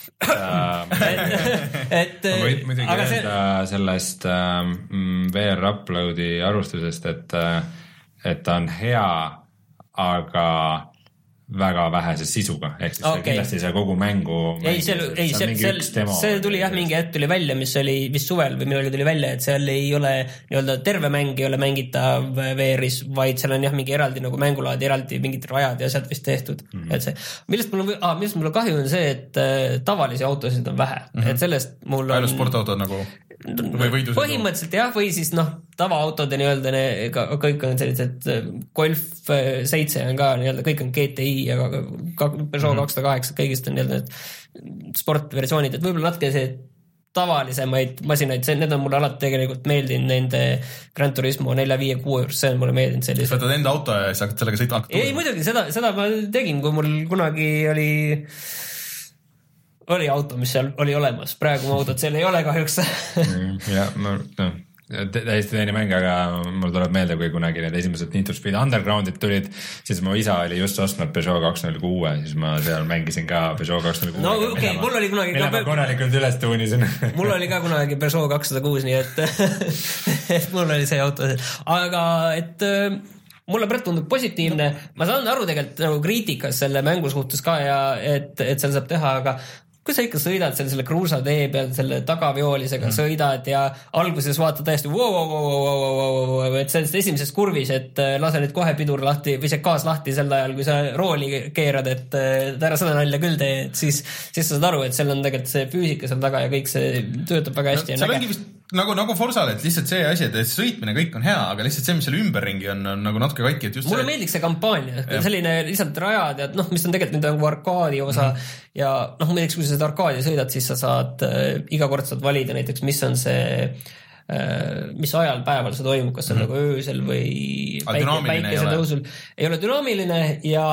et, et, muidugi öelda see... sellest ähm, V R uploadi arvustusest, et, et ta on hea, aga väga vähese sisuga, ehk siis okay. Kindlasti see kogu mängu ei, see, ei, see, see, see tuli jah, mingi hetk tuli välja, mis oli vist suvel või millega tuli välja, et seal ei ole nii-öelda terve mäng ei ole mängitav V R-is, vaid seal on jah mingi eraldi nagu mängulaad, eraldi mingid rajad ja sealt vist tehtud. Mm -hmm. Et see, millest mul on, ah, millest mul on kahju on see, et äh, tavalisi autosid on vähe, mm -hmm. et sellest mul on... Ainult sportautod nagu... Põhimõtteliselt jah, või siis noh, tavaautode nii-öelda ne, kõik on sellised Golf seitse on ka nii-öelda, kõik on G T I ja Peugeot kakssada kaheksa, kõigist on nii-öelda sportversioonid, et võib-olla natuke see tavalisemaid masinaid, see, need on mulle alati tegelikult meeldinud nende Gran Turismo nelja viie kuue juures, see on mulle meeldinud sellised. Võtad enda auto ja sa hakkad sellega sõitma hakata? Ei, muidugi, seda, seda ma tegin, kui mul kunagi oli oli auto, mis seal oli olemas, praegu mu autot seal ei ole kahjuks. ja, ma, no, täiesti teine mäng, aga mul tuleb meelde, kui kunagi need esimesed Need for Speed Undergroundid tulid, siis mu isa oli just ostnud Peugeot kaks null kuus, siis ma seal mängisin ka Peugeot kaks null kuus. No okei, okay, mul oli kunagi mille ma korralikult üles tuunisin. Mul oli ka kunagi Peugeot kakssada kuus, nii et, et mul oli see auto. Aga et mulle praegu tundub positiivne, ma saan aru tegelikult nagu kriitikas selle mängu suhtes ka ja et, et seal saab teha, aga kui sa ikka sõidad selle, selle kruusa tee peal, selle tagaveolisega mm. sõidad ja alguses vaatad täiesti wow, wow, wow, wow, wow, wow, et sellest esimeses kurvis, et lase nüüd kohe pidur lahti või see gaas lahti sel ajal, kui sa rooli keerad, et ära seda nalja küll tee, et siis, siis sa saad aru, et seal on tegelikult see füüsika seal taga ja kõik see töötab väga hästi. No, seal ongi vist nagu, nagu Forsal, et lihtsalt see asi, et sõitmine kõik on hea, aga lihtsalt see, mis seal ümberringi on, on nagu natuke katki, et just mulle see... meeldiks see kampaania, selline lihtsalt rajad ja noh, mis on tegelikult nüüd nagu arkaadi osa mm -hmm. ja noh, muideks, kui sa seda arkaadi sõidad, siis sa saad äh, iga kord saad valida näiteks, mis on see mis ajal päeval see toimub, kas see on mm. nagu öösel või päike, päikese tõusul. Ei ole dünaamiline ja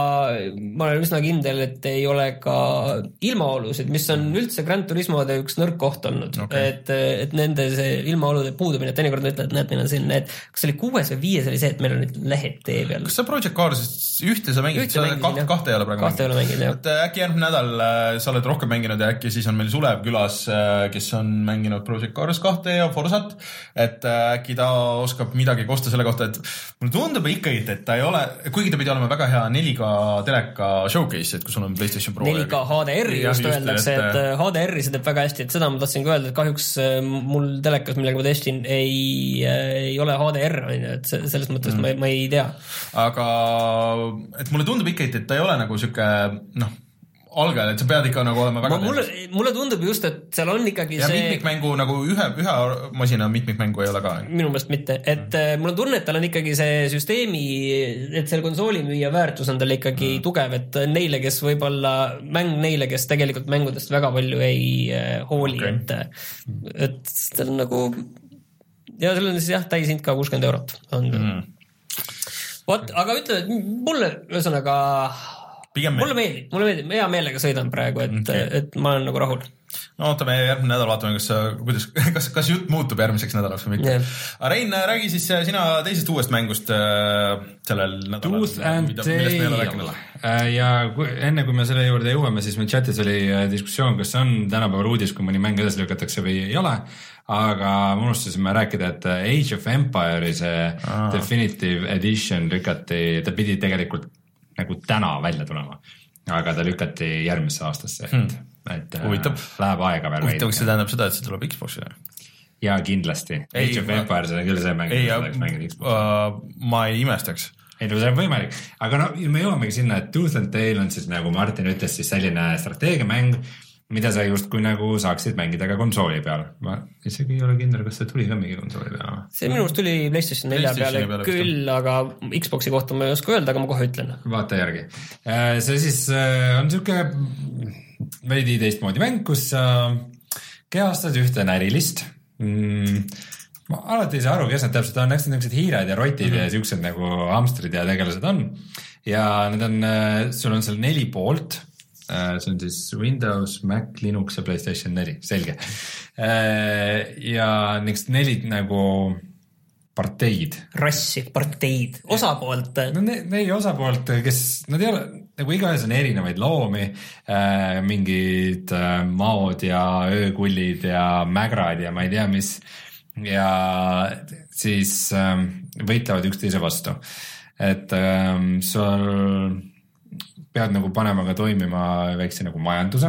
ma olen üsna kindel, et ei ole ka ilmaolusid, mis on üldse Gran Turismode üks nõrk koht olnud. Okay. Et, et nende see ilmaolude puudumine, et teinekord ütled, et näed, meil on siin need, kas oli kuues või viies oli see, et meil on nüüd lehed tee peal. Kas sa Project Carsist ühte sa mängid? Ühte mängid, kaht, kahte ei ole praegu kahte ei ole mängid, jah. Et äkki järgmine nädal sa oled rohkem mänginud ja äkki siis on meil Sulev külas, kes on mänginud Project Cars kahte ja Forsat, et äkki ta oskab midagi kosta selle kohta, et mulle tundub ikkagi, et ta ei ole, kuigi ta pidi olema väga hea neli K teleka showcase, et kui sul on PlayStation Pro neli K H D R-i just, just öeldakse, et, et H D R-i see teeb väga hästi, et seda ma tahtsin ka öelda, et kahjuks mul telekas, millega ma testin, ei, ei ole H D R, et selles mõttes mm. ma, ma ei tea. Aga et mulle tundub ikkagi, et ta ei ole nagu siuke, noh, algel, et sa pead ikka nagu olema väga... Mulle, mulle tundub just, et seal on ikkagi ja see... Ja mitmikmängu nagu ühe, ühe masina mitmikmängu ei ole ka. Minu meelest mitte. Et mm. mul on tunne, et tal on ikkagi see süsteemi, et selle konsooli müüa väärtus on tal ikkagi mm. tugev, et neile, kes võib-olla mäng neile, kes tegelikult mängudest väga palju ei hooli, okay. et, et tal on nagu... Ja seal on siis jah, täisint ka kuuskümmend eurot. On. Mm. Vot, aga ütle, et mulle ühesõnaga... Mulle meeldib, mulle meeldib, hea meelega sõidan praegu, et, okay. et ma olen nagu rahul. No ootame järgmine nädal, vaatame, kas, kuidas, kas, kas jutt muutub järgmiseks nädalaks või mitte. Yeah. Rein, räägi siis sina teisest uuest mängust sellel nädalal. Tooth and Tail. Ja kui, enne kui me selle juurde jõuame, siis meil chatis oli diskussioon, kas on tänapäeval uudis, kui mõni mäng edasi lükatakse või ei ole. Aga me unustasime rääkida, et Age of Empire'i see ah. Definitive Edition lükati, ta pidi tegelikult nagu täna välja tulema, aga ta lükati järgmisse aastasse, et, hmm. et Huvitav. Läheb aega veel. Huvitav, kas see tähendab seda, et see tuleb Xbox'ile? Ja kindlasti. Ei, Age of Empires on küll see mäng, ei, uh, ma ei imestaks. Ei, no see on võimalik. Aga no, me jõuamegi sinna, et Tooth and Tail on siis, nagu Martin ütles, siis selline strateegiamäng, mida sa just kui nagu saaksid mängida ka konsooli peal. Ma isegi ei ole kindel, kas see tuli ka mingi konsooli peal. See minu arust tuli PlayStation nelja peale, peale küll, aga Xboxi kohta ma ei oska öelda, aga ma kohe ütlen. Vaata järgi. See siis on siuke veidi teistmoodi mäng, kus sa kehastad ühte närilist. Ma alati ei saa aru, kes need täpselt on, eks need hiired ja rotid mm-hmm. ja siuksed nagu hamstrid ja tegelased on. Ja need on, sul on seal neli poolt. See on siis Windows, Mac, Linux ja PlayStation neli, selge. Ja niks neli nagu parteid. Rassi, parteid, osapoolt. No ne, neli osapoolt, kes, nad ei ole, nagu igaühes on erinevaid loomi, mingid maod ja öökullid ja mägrad ja ma ei tea mis. Ja siis võitlevad üksteise vastu. Et sul... pead nagu panema ka toimima väikse nagu majanduse,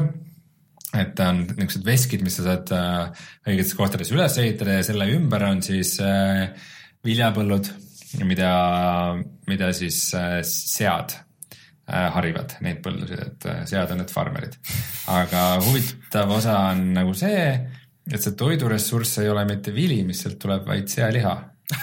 et on niisugused veskid, mis sa saad õigetes kohtades üles ehitada ja selle ümber on siis viljapõllud, mida, mida siis sead harivad neid põllusid, et sead on need farmerid. Aga huvitav osa on nagu see, et see toiduressurss ei ole mitte vili, mis sealt tuleb, vaid sealiha.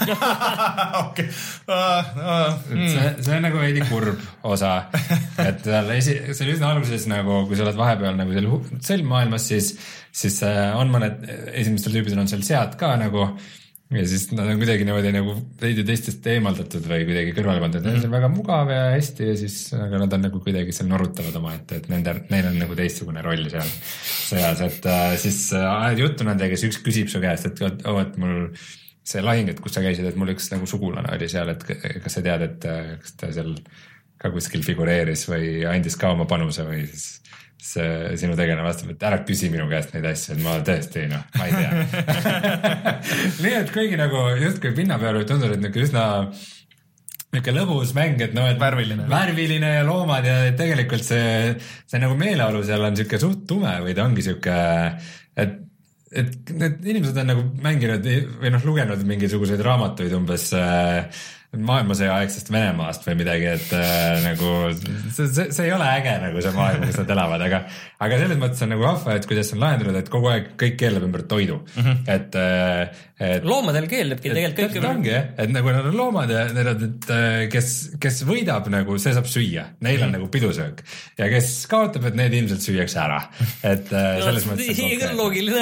Okay. uh, uh, mm. see, see on nagu veidi kurb osa, et seal esi, see oli üsna alguses nagu, kui sa oled vahepeal nagu seal sõlmmaailmas, siis, siis on mõned esimestel tüübidel on seal sead ka nagu ja siis nad on kuidagi niimoodi nagu veidi teistest eemaldatud või kuidagi kõrvale pandud, mm. see on väga mugav ja hästi ja siis aga nad on nagu kuidagi seal norutavad oma, et, et nende, neil on nagu teistsugune roll seal sõjas, et uh, siis ajad juttu nendega, kes üks küsib su käest, et oh, et mul see lahing, et kus sa käisid, et mul üks nagu sugulane oli seal, et kas sa tead, et kas ta seal ka kuskil figureeris või andis ka oma panuse või siis see sinu tegelane vastab, et ära küsi minu käest neid asju, et ma tõesti, noh, ma ei tea. Nii, et kõigi nagu just kui pinna peal võib tundub, et niisugune üsna niisugune lõbus mäng, et noh, et värviline. värviline ja loomad ja tegelikult see, see nagu meeleolu seal on niisugune suht tume või ta ongi niisugune, et et need inimesed on nagu mänginud või noh, lugenud mingisuguseid raamatuid umbes äh, maailmasõja aegsest Venemaast või midagi, et äh, nagu see, see, see ei ole äge nagu see maailm, kus nad elavad, aga, aga selles mõttes on nagu vahva, et kuidas on lahendunud, et kogu aeg kõik keelab ümber toidu. Mm-hmm. Et, et loomadel keelabki tegelikult kõik ongi, et nagu nad on loomad ja need, et kes, kes võidab nagu, see saab süüa, neil on mm-hmm. nagu pidusöök ja kes kaotab, et need ilmselt süüakse ära. Et no, selles mõttes on okay. Loogiline.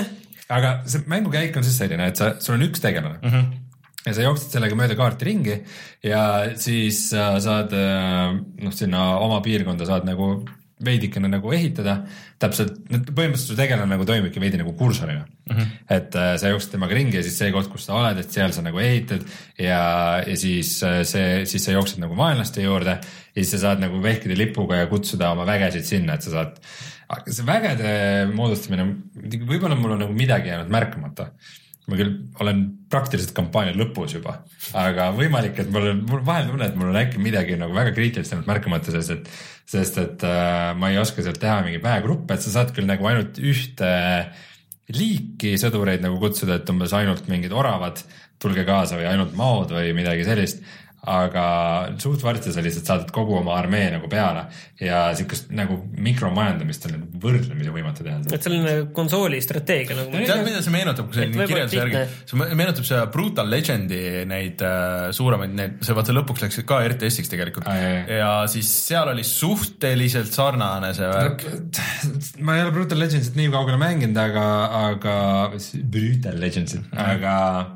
aga see mängukäik on siis selline, et sa, sul on üks tegelane mm -hmm. ja sa jooksed sellega mööda kaarti ringi ja siis sa saad noh, sinna oma piirkonda saad nagu veidikene nagu ehitada, täpselt, põhimõtteliselt su tegelane nagu toimibki veidi nagu kursorina mm. -hmm. et äh, sa jooksed temaga ringi ja siis see koht, kus sa oled, et seal sa nagu ehitad ja, ja siis see, siis sa jooksed nagu vaenlaste juurde ja siis sa saad nagu vehkida lipuga ja kutsuda oma vägesid sinna, et sa saad, see vägede moodustamine, võib-olla mul on nagu midagi jäänud märkamata. Ma küll olen praktiliselt kampaania lõpus juba, aga võimalik, et mul on, mul vahel tunne, et mul on äkki midagi nagu väga kriitilist jäänud märkamata, sest et, sest et äh, ma ei oska sealt teha mingi väegruppe, et sa saad küll nagu ainult ühte liiki sõdureid nagu kutsuda, et umbes ainult mingid oravad, tulge kaasa või ainult maod või midagi sellist, aga suht varsti sa lihtsalt saadad kogu oma armee nagu peale ja siukest nagu mikromajandamist on võrdlemisi võimatu teha. Et selline konsooli strateegia nagu. Tead, mida see meenutab, kui see kirjelduse järgi, see meenutab see Brutal Legendi neid äh, suuremaid, need, see vaata lõpuks läks ka R T S-iks tegelikult ah, jah, jah. ja siis seal oli suhteliselt sarnane see värk. Ma ei ole Brutal Legendsit nii kaugele mänginud, aga, aga Brutal Legendsit, aga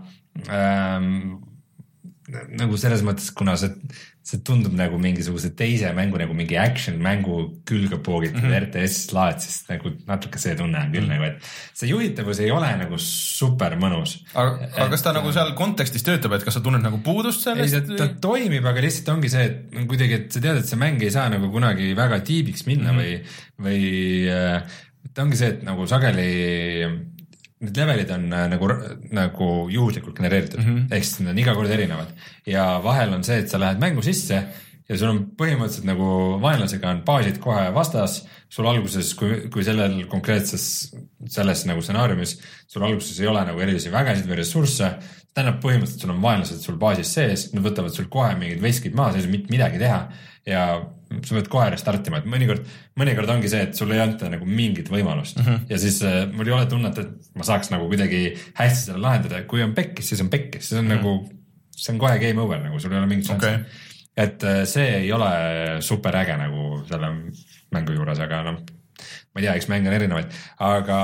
ähm, nagu selles mõttes, kuna see, see tundub nagu mingisuguse teise mängu, nagu mingi action mängu külge poogitud mm -hmm. R T S-laad, siis nagu natuke see tunne on küll mm -hmm. nagu, et see juhitavus ei ole nagu super mõnus. Aga, aga kas ta et, nagu seal kontekstis töötab, et kas sa tunned nagu puudust sellest? Ei, ta, ta toimib, aga lihtsalt ongi see, et kuidagi, et sa tead, et see mäng ei saa nagu kunagi väga tiibiks minna mm -hmm. või, või ta ongi see, et nagu sageli need levelid on nagu, nagu juhuslikult genereeritud mm -hmm. ehk siis need on iga kord erinevad ja vahel on see, et sa lähed mängu sisse ja sul on põhimõtteliselt nagu vaenlasega on baasid kohe vastas, sul alguses, kui, kui sellel konkreetses selles nagu stsenaariumis, sul alguses ei ole nagu erilisi vägesid või ressursse, tähendab põhimõtteliselt sul on vaenlased sul baasis sees, nad võtavad sul kohe mingid veskid maha, sa ei saa mitte midagi teha ja sa pead kohe restartima, et mõnikord, mõnikord ongi see, et sul ei anta nagu mingit võimalust mm -hmm. ja siis äh, mul ei ole tunnet, et ma saaks nagu kuidagi hästi selle lahendada, kui on pekkis, siis on pekkis, see on mm -hmm. nagu, see on kohe game over, nagu sul ei ole mingit šanssi okay. et äh, see ei ole super äge nagu selle mängu juures, aga noh, ma ei tea, eks mänge on erinevaid, aga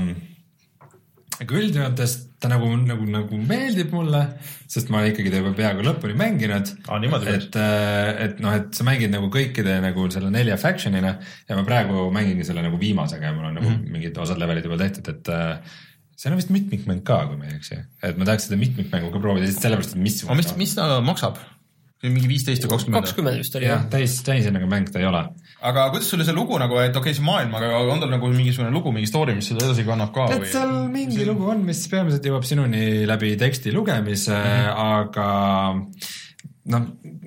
aga üldjoontes ta nagu, nagu, nagu meeldib mulle, sest ma ikkagi ta juba peaaegu lõpuni mänginud ah,. et, et noh, et sa mängid nagu kõikide nagu selle nelja faction'ina ja ma praegu mängingi selle nagu viimasega ja mul on nagu mm -hmm. mingid osad levelid juba tehtud, et see on vist mitmikmäng ka, kui ma ei eksi. Et ma tahaks seda mitmikmängu ka proovida, sest sellepärast, et mis... aga mis, mis ta maksab? Mingi viisteist või kakskümmend? kakskümmend vist oli. jah, täis, täisena mäng ta ei ole. Aga kuidas sulle see lugu nagu, et okei okay, see maailm, aga on tal nagu mingisugune lugu, mingi story, mis seda edasi kannab ka? Et seal või? mingi see... lugu on, mis peamiselt jõuab sinuni läbi teksti lugemise mm, -hmm. aga noh,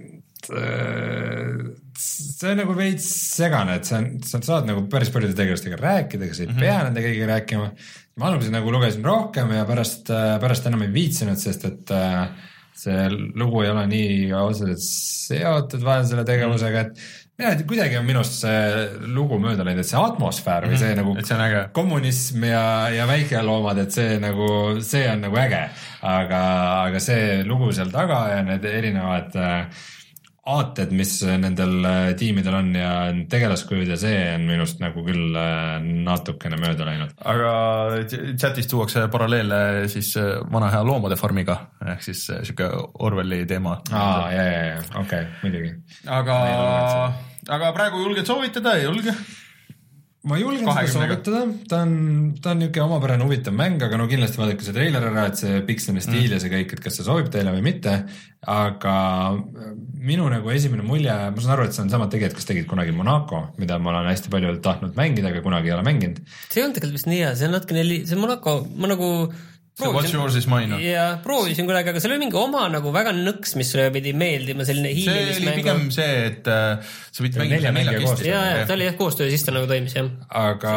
see on nagu veits segane, et sa, sa saad nagu päris paljude tegelastega rääkida, aga sa ei mm -hmm. pea nende kõigiga rääkima. Ma alguses nagu lugesin rohkem ja pärast, pärast enam ei viitsinud, sest et see lugu ei ole nii otseselt seotud vahel selle tegevusega, et mina, et kuidagi on minust see lugu mööda läinud, et see atmosfäär või see nagu see kommunism ja, ja väikeloomad, et see nagu, see on nagu äge, aga, aga see lugu seal taga ja need erinevad äh, aated, mis nendel tiimidel on ja tegelaskujud ja see on minust nagu küll natukene mööda läinud. Aga chatis tuuakse paralleele siis vana hea loomade farmiga, ehk siis siuke Orwelli teema. Aa, jah, jah, jah, okei, okay, muidugi. Aga, aga praegu julged soovitada, ei julge? Ma julgen seda soovitada, ta on, ta on niuke omapärane huvitav mäng, aga no kindlasti vaadake see treiler ära, et see piksene stiil mm. ja see kõik, et kas see sobib teile või mitte, aga minu nagu esimene mulje, ma saan aru, et see on samad tegijad, kes tegid kunagi Monaco, mida ma olen hästi palju tahtnud mängida, aga kunagi ei ole mänginud. See on tegelikult vist nii hea, see on natuke neli, see Monaco, ma nagu see What's Yours is Mine on. Ja proovisin kunagi, aga seal oli mingi oma nagu väga nõks, mis sulle pidi meeldima, selline hiilimismängu. See oli pigem see, et äh, sa pidid mängida neljakesti. Ja, ja, ta oli jah koostöö ja siis ta nagu toimis, jah. Aga,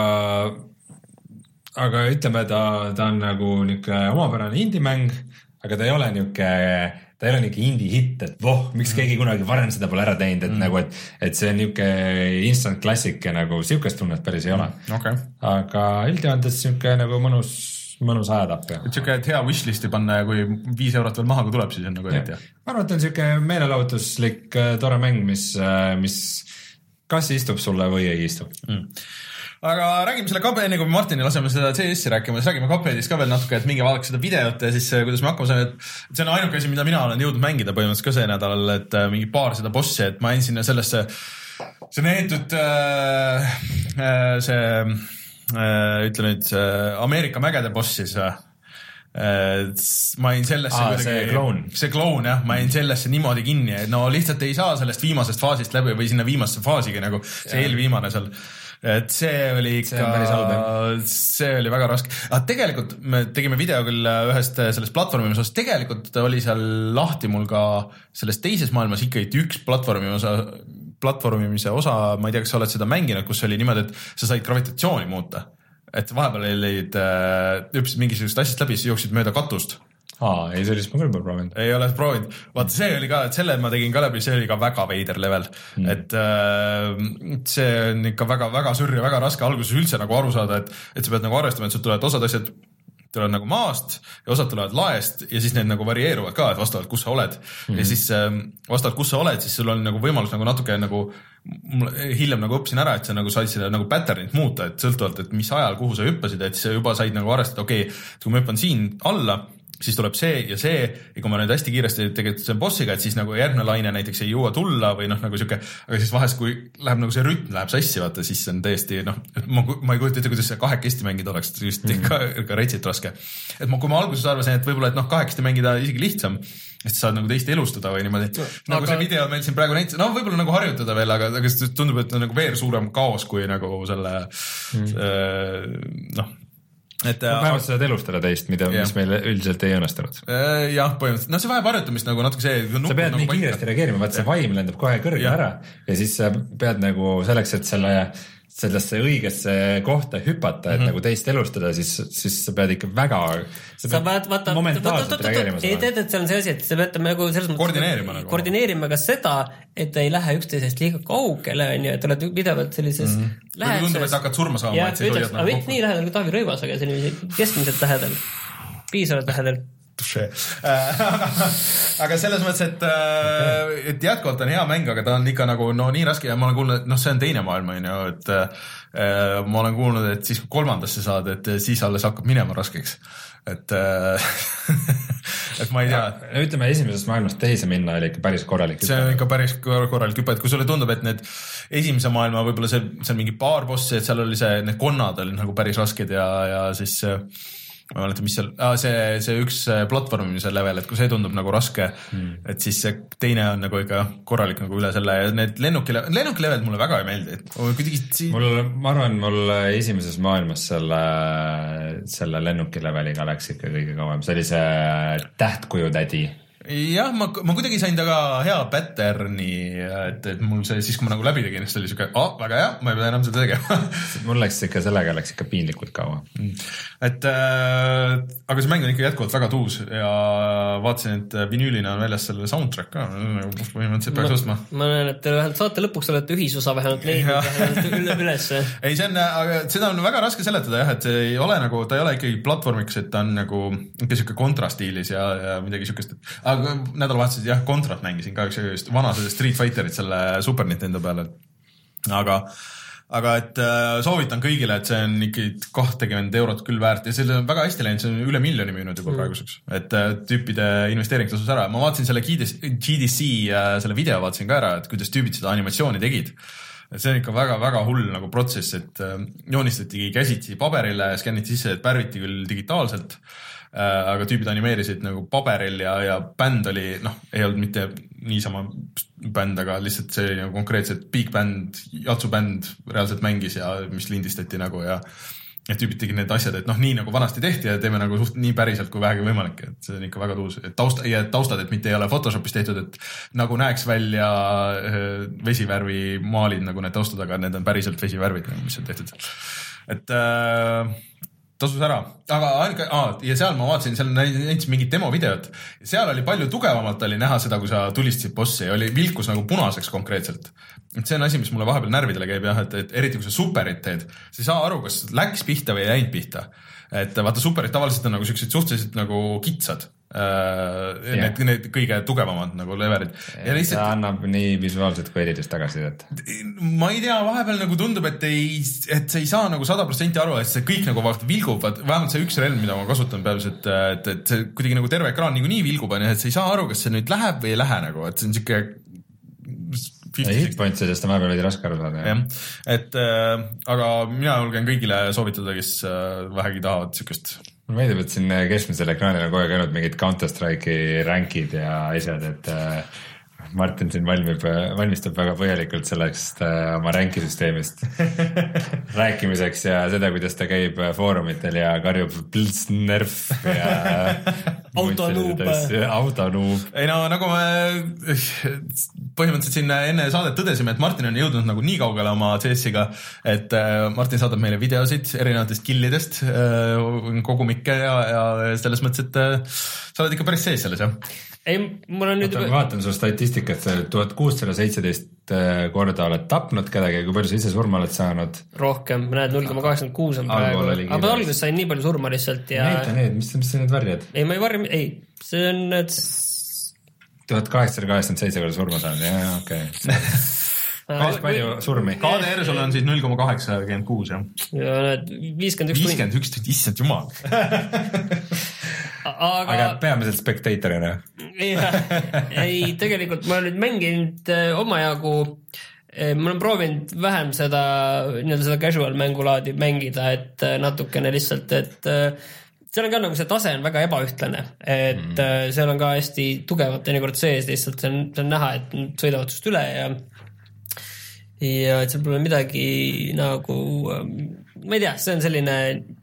aga ütleme, ta, ta on nagu niuke omapärane indie-mäng, aga ta ei ole niuke, ta ei ole niuke indie-hitt, et voh, miks mm. keegi kunagi varem seda pole ära teinud, et mm. nagu, et, et see on niuke instant classic ja nagu siukest tunnet päris ei ole. Okay. Aga üldjoontes niuke nagu mõnus mõnus ajatapp. Et siuke, et hea wishlisti panna ja kui viis eurot veel maha, kui tuleb, siis on nagu eriti. Ma arvan, et on siuke meelelahutuslik tore mäng, mis, mis kas istub sulle või ei istu mm. Aga räägime selle Cuphead, enne kui Martini laseme seda C S-i rääkima, siis räägime Cupheadist ka veel natuke, et minge vaadake seda videot ja siis kuidas me hakkame saame, et see on ainuke asi, mida mina olen jõudnud mängida põhimõtteliselt ka see nädal, et mingi paar seda bossi, et ma jäin sinna sellesse, see neetud äh, see äh, ütle nüüd Ameerika mägede bossi see ma jäin sellesse ah, kuidagi, see kloon see kloon jah, ma jäin sellesse niimoodi kinni, et no lihtsalt ei saa sellest viimasest faasist läbi või sinna viimasse faasigi nagu see ja. eelviimane seal, et see oli ikka, see oli väga raske, aga tegelikult me tegime video küll ühest sellest platvormimise osast, tegelikult oli seal lahti mul ka selles teises maailmas ikkagi üks platvormimise osa, platvormimise osa, ma ei tea, kas sa oled seda mänginud, kus oli niimoodi, et sa said gravitatsiooni muuta. Et vahepeal olid äh, hüppisid mingisugust asjast läbi, siis jooksid mööda katust. Aa, ei, see oli siis ma küll pole proovinud. Ei ole proovinud. Vaata, see oli ka, et selle ma tegin ka läbi, see oli ka väga veider level. Mm. Et äh, see on ikka väga, väga sürr ja väga raske alguses üldse nagu aru saada, et, et sa pead nagu arvestama, et sul tulevad osad asjad tulevad nagu maast ja osad tulevad laest ja siis need nagu varieeruvad ka, et vastavalt kus sa oled. Mm-hmm. Ja siis äh, vastavalt kus sa oled, siis sul on nagu võimalus nagu natuke nagu hiljem nagu õppisin ära, et sa nagu said seda nagu patternit muuta, et sõltuvalt, et mis ajal, kuhu sa hüppasid, et sa juba said nagu arvestada, okei, okay, kui ma hüppan siin alla, siis tuleb see ja see ja kui ma nüüd hästi kiiresti tegelikult see bossiga, et siis nagu järgmine laine näiteks ei jõua tulla või noh, nagu siuke, aga siis vahest, kui läheb nagu see rütm läheb sassi, vaata, siis on täiesti noh, ma, ma ei kujuta ette, kuidas see kahekesti mängida oleks, just mm. ka, ka retsit raske. Et ma, kui ma alguses arvasin, et võib-olla, et noh, kahekesti mängida isegi lihtsam, sest sa saad nagu teist elustada või niimoodi. No, nagu aga... see video meil siin praegu näitas, no võib-olla nagu harjutada veel, aga, aga tundub, et on nagu veel suurem kaos kui nagu selle mm. äh, noh, et no, vähemalt sa saad elustada teist, mida, yeah. mis meil üldiselt ei õnnestunud. Jah, põhimõtteliselt. No see vajab harjutamist nagu natuke see... Sa pead nagu nii paika. Kiiresti reageerima, vaat see vaim lendab kohe kõrge yeah. ära ja siis sa pead nagu selleks, et selle sellesse õigesse kohta hüpata, et mm-hmm. nagu teist elustada, siis, siis sa pead ikka väga sa sa pead vaata, momentaalselt reageerima. Ei tead, et see on see asi, et sa pead nagu selles mõttes koordineerima, nagu. koordineerima ka seda, et ta ei lähe üksteisest liiga kaugele, on ju, et oled pidevalt sellises mm-hmm. läheduses. Või tundub, et hakkad surma saama. Ja, ütleks, aga mitte nii lähedal kui Taavi Rõivas, aga selline keskmiselt lähedal. Piisavalt lähedal. aga selles mõttes, et, et jätkuvalt on hea mäng, aga ta on ikka nagu no nii raske ja ma olen kuulnud, et noh, see on teine maailm, on ju, et äh, ma olen kuulnud, et siis kui kolmandasse saad, et siis alles hakkab minema raskeks. Et, äh, et ma ei tea. Ja, ütleme, esimesest maailmast teise minna oli ikka päris korralik hüpe. See on ikka päris korralik hüpe, et kui sulle tundub, et need esimese maailma võib-olla see, see on mingi paar bossi, et seal oli see, need konnad oli nagu päris rasked ja, ja siis ma ei mäleta, mis seal, ah, see, see üks platvormimise level, et kui see tundub nagu raske, hmm. et siis see teine on nagu ikka korralik nagu üle selle ja need lennuki, lennuki levelid mulle väga ei meeldi. Kuidagi... Mul, ma arvan, mul esimeses maailmas selle, selle lennuki leveliga läks ikka kõige kauem. See oli see tähtkuju tädi. Jah, ma, ma kuidagi sain taga hea patterni, et, et mul see, siis kui ma nagu läbi tegin, siis oli siuke, oh, väga hea, ma ei pea enam seda tegema. Mul läks ikka sellega, läks ikka piinlikult kaua. Et, äh, aga see mäng on ikka jätkuvalt väga tuus ja vaatasin, et vinüülina on väljas selle soundtrack ka, põhimõtteliselt peaks ostma. Ma näen, et vähemalt saate lõpuks olete ühisosa vähemalt leidnud üle, üles. Ei, see on, aga seda on väga raske seletada jah, et see ei ole nagu, ta ei ole ikkagi platvormiks, et ta on nagu ikka siuke kontrastiilis ja, ja midagi siukest, aga nädalavahetused jah, Contrat mängisin ka üks vana Street Fighterit selle Super Nintendo peale. Aga, aga et soovitan kõigile, et see on ikkagi kahtekümmend eurot küll väärt ja selle on väga hästi läinud, see on üle miljoni müünud juba praeguseks. Et tüüpide investeering tasus ära. Ma vaatasin selle G D C selle video vaatasin ka ära, et kuidas tüübid seda animatsiooni tegid. Et see on ikka väga-väga hull nagu protsess, et joonistati käsitsi paberile, skänniti sisse, et pärviti küll digitaalselt, aga tüübid animeerisid nagu paberil ja, ja bänd oli, noh, ei olnud mitte niisama bänd, aga lihtsalt see nagu konkreetselt big band, jatsu bänd reaalselt mängis ja mis lindistati nagu ja et tüübid tegid need asjad, et noh, nii nagu vanasti tehti ja teeme nagu suht nii päriselt kui vähegi võimalik, et see on ikka väga tuus. Et taust, ja taustad, et mitte ei ole Photoshopis tehtud, et nagu näeks välja vesivärvi maalid nagu need taustad, aga need on päriselt vesivärvid, mis on tehtud. Et äh, tasus ära, aga ainuke, aa, ja seal ma vaatasin, seal näitis mingit demo videot, seal oli palju tugevamalt oli näha seda, kui sa tulistasid bossi ja oli vilkus nagu punaseks konkreetselt. Et see on asi, mis mulle vahepeal närvidele käib jah, et, et eriti kui sa superit teed, sa ei saa aru, kas läks pihta või ei jäinud pihta. Et vaata, superit tavaliselt on nagu sellised suhteliselt nagu kitsad, uh, need, need kõige tugevamad nagu levelid. ja lihtsalt ta annab nii visuaalselt kui helidest tagasisidet. Ma ei tea, vahepeal nagu tundub, et ei, et see ei saa nagu sada protsenti aru, et see kõik nagu vaata vilgub, vähemalt see üks relv, mida ma kasutan peales, et, et, et see kuidagi nagu terve ekraan nagu nii vilgub, et sa ei saa aru, kas see nüüd läheb või ei lähe nagu, et see on siuke hitpoint sellest on vahepeal veidi raske aru saada. jah, et äh, aga mina julgen kõigile soovitada, kes äh, vähegi tahavad siukest. Mulle meeldib, et siin keskmisel ekraanil on kogu aeg ainult mingid Counter-Strike'i rankid ja asjad, et äh, Martin siin valmib, valmistab väga põhjalikult selleks äh, oma rankisüsteemist rääkimiseks ja seda, kuidas ta käib foorumitel ja karjub plts-nerf ja autonuub. autonuub. ei no nagu me põhimõtteliselt siin enne saadet tõdesime, et Martin on jõudnud nagu nii kaugele oma C S-iga, et äh, Martin saadab meile videosid erinevatest killidest, äh, kogumikke ja, ja selles mõttes, et äh, sa oled ikka päris sees selles, jah? ei, mul on nüüd juba... vaatan su statistikat, tuhat kuussada seitseteist korda oled tapnud kedagi, kui palju sa ise surma oled saanud? Rohkem, näed, null koma kaheksakümmend kuus on praegu. Aga ma alguses sain nii palju surma lihtsalt ja... Näita need, mis, mis sa need varjad? Ei, ma ei varja, ei, see on need... tuhat kaheksasada kaheksakümmend seitse korda surma saanud, jah, okei okay. Päris palju surmi. K D R sul on siis null koma kaheksakümmend kuus, jah? Ja need viiskümmend üks tund. viiskümmend üks tund, issand jumal. Aga, aga peamiselt spektatorina. ei, tegelikult ma olen nüüd mänginud omajagu, ma olen proovinud vähem seda, nii-öelda seda casual mängulaadi mängida, et natukene lihtsalt, et seal on ka nagu see tase on väga ebaühtlane, et mm. seal on ka hästi tugevat teinekord sees, lihtsalt see on, see on näha, et sõidavad sust üle ja ja et seal pole midagi nagu, ma ei tea, see on selline,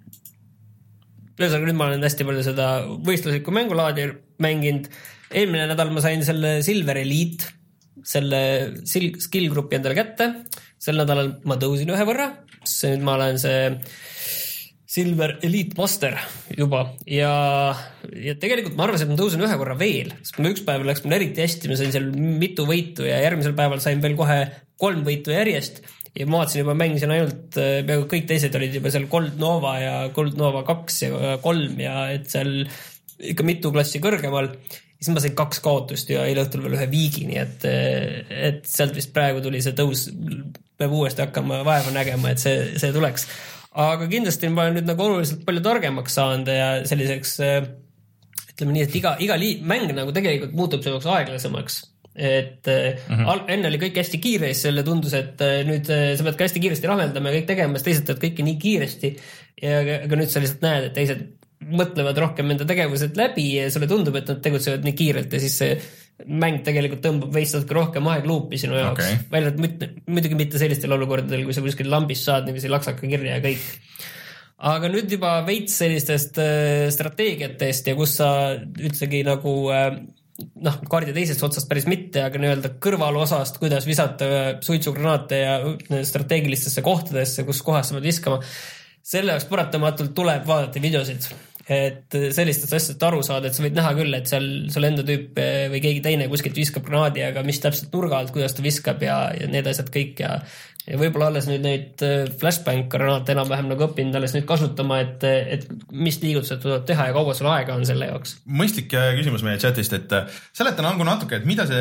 nüüd ma olen hästi palju seda võistluslikku mängulaadi mänginud. Eelmine nädal ma sain selle Silver Elite, selle skill grupi endale kätte. Sel nädalal ma tõusin ühe võrra, see nüüd ma olen see Silver Elite Master juba ja, ja tegelikult ma arvasin, et ma tõusin ühe korra veel, sest ma üks päev läks mul eriti hästi, ma sain seal mitu võitu ja järgmisel päeval sain veel kohe kolm võitu järjest ja ma vaatasin juba, mängisin ainult, peaaegu kõik teised olid juba seal Gold Nova ja Gold Nova kaks ja kolm ja et seal ikka mitu klassi kõrgemal. Siis ma sain kaks kaotust ja eile õhtul veel ühe viigi, nii et, et sealt vist praegu tuli see tõus, peab uuesti hakkama vaeva nägema, et see, see tuleks. Aga kindlasti ma olen nüüd nagu oluliselt palju targemaks saanud ja selliseks, ütleme nii, et iga, iga liit, mäng nagu tegelikult muutub selleks aeglasemaks. Et mm-hmm. al, enne oli kõik hästi kiire, selle tundus, et nüüd sa pead ka hästi kiiresti raheldama ja kõik tegema, sest teised teed kõike nii kiiresti ja aga nüüd sa lihtsalt näed, et teised mõtlevad rohkem enda tegevused läbi ja sulle tundub, et nad tegutsevad nii kiirelt ja siis see mäng tegelikult tõmbab veits natuke rohkem aegluupi sinu jaoks. Okay. Välja, et muidugi mitte sellistel olukordadel, kui sa kuskil lambis saad niiviisi laksaka kirja ja kõik. Aga nüüd juba veits sellistest strateegiatest ja kus sa ütlegi nagu noh, kaardi teisest otsast päris mitte, aga nii-öelda kõrvalosast, kuidas visata suitsugranaate ja strateegilistesse kohtadesse, kus kohas sa pead viskama. Selle jaoks paratamatult tuleb vaadata videosid, et sellistest asjast aru saada, et sa võid näha küll, et seal sul enda tüüp või keegi teine kuskilt viskab granaadi, aga mis täpselt nurga alt, kuidas ta viskab ja, ja need asjad kõik ja ja võib-olla alles nüüd neid flashbang granaate enam-vähem nagu õppinud alles nüüd kasutama, et, et mis liigutused tuleb teha ja kaua sul aega on selle jaoks. Mõistlik küsimus meie chatist, et seletan nagu natuke, et mida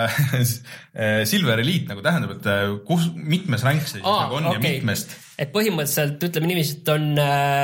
see Silver Elite nagu tähendab, et kus, mitmes ränk see siis Aa, nagu on okay. Ja mitmest? Et põhimõtteliselt ütleme niiviisi, et on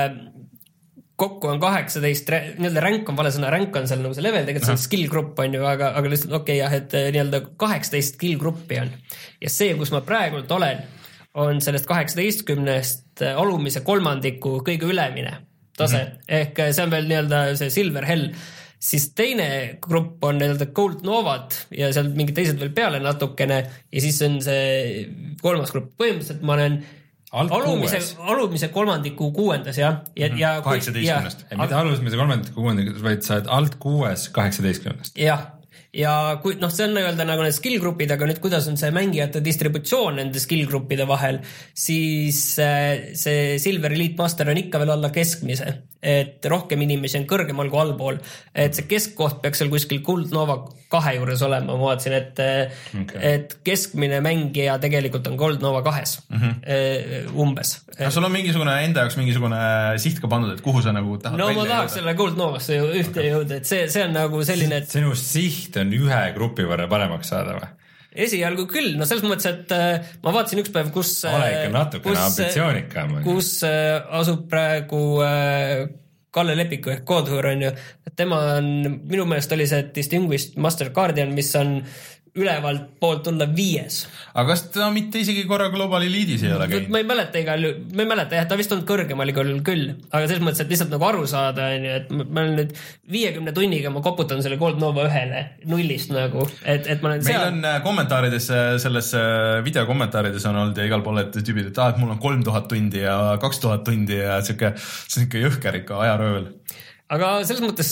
kokku on kaheksateist, nii-öelda ränk on vale sõna, ränk on seal nagu see level, tegelikult see on skill grupp on ju, aga, aga lihtsalt okei okay, jah, et nii-öelda kaheksateist skill gruppi on. Ja see, kus ma praegult olen, on sellest kaheksateistkümnest alumise kolmandiku kõige ülemine tase. Mm-hmm. Ehk see on veel nii-öelda see Silver Hell. Siis teine grupp on nii-öelda Gold Novad ja seal mingid teised veel peale natukene ja siis on see kolmas grupp. Põhimõtteliselt ma olen alumise, alumise kolmandiku kuuendas, jah. Ja, mm-hmm. ja, kaheksateistkümnest. Ja, mitte alumise kolmandiku kuuendas, vaid sa oled alt kuues kaheksateistkümnest. Jah, ja kui noh, see on öelda nagu need skill grupid, aga nüüd kuidas on see mängijate distributsioon nende skill gruppide vahel, siis see Silver Elite Master on ikka veel alla keskmise, et rohkem inimesi on kõrgemal kui allpool, et see keskkoht peaks seal kuskil Gold Nova kahe juures olema, ma vaatasin, et okay. et keskmine mängija tegelikult on Gold Nova kahes mm-hmm. umbes. No sul on mingisugune enda jaoks mingisugune siht ka pandud, et kuhu sa nagu tahad no ma tahaks selle Gold Novasse ju ühte jõuda, et see, see on nagu selline, et sinu siht on ühe grupi võrra paremaks saada või? Esialgu küll, no selles mõttes, et äh, ma vaatasin üks päev, kus ole ikka natukene ambitsioonikam. Kus äh, asub praegu äh, Kalle Lepiku ehk Codehur on ju, et tema on, minu meelest oli see Distinguished Master Guardian, mis on ülevalt poolt tulla viies. Aga kas ta mitte isegi korra Global Eliidis ei ole käinud? Ma ei mäleta igal, ma ei mäleta, jah, ta vist on kõrgemal igal küll, aga selles mõttes, et lihtsalt nagu aru saada, et ma olen nüüd viiekümne tunniga, ma koputan selle Gold Nova ühele nullist nagu, et, et ma olen meil seal. on kommentaarides, selles videokommentaarides on olnud ja igal pool, et tüübid, et ah, et mul on kolm tuhat tundi ja kaks tuhat tundi ja siuke, see on ikka jõhker ikka ajaröövel. Aga selles mõttes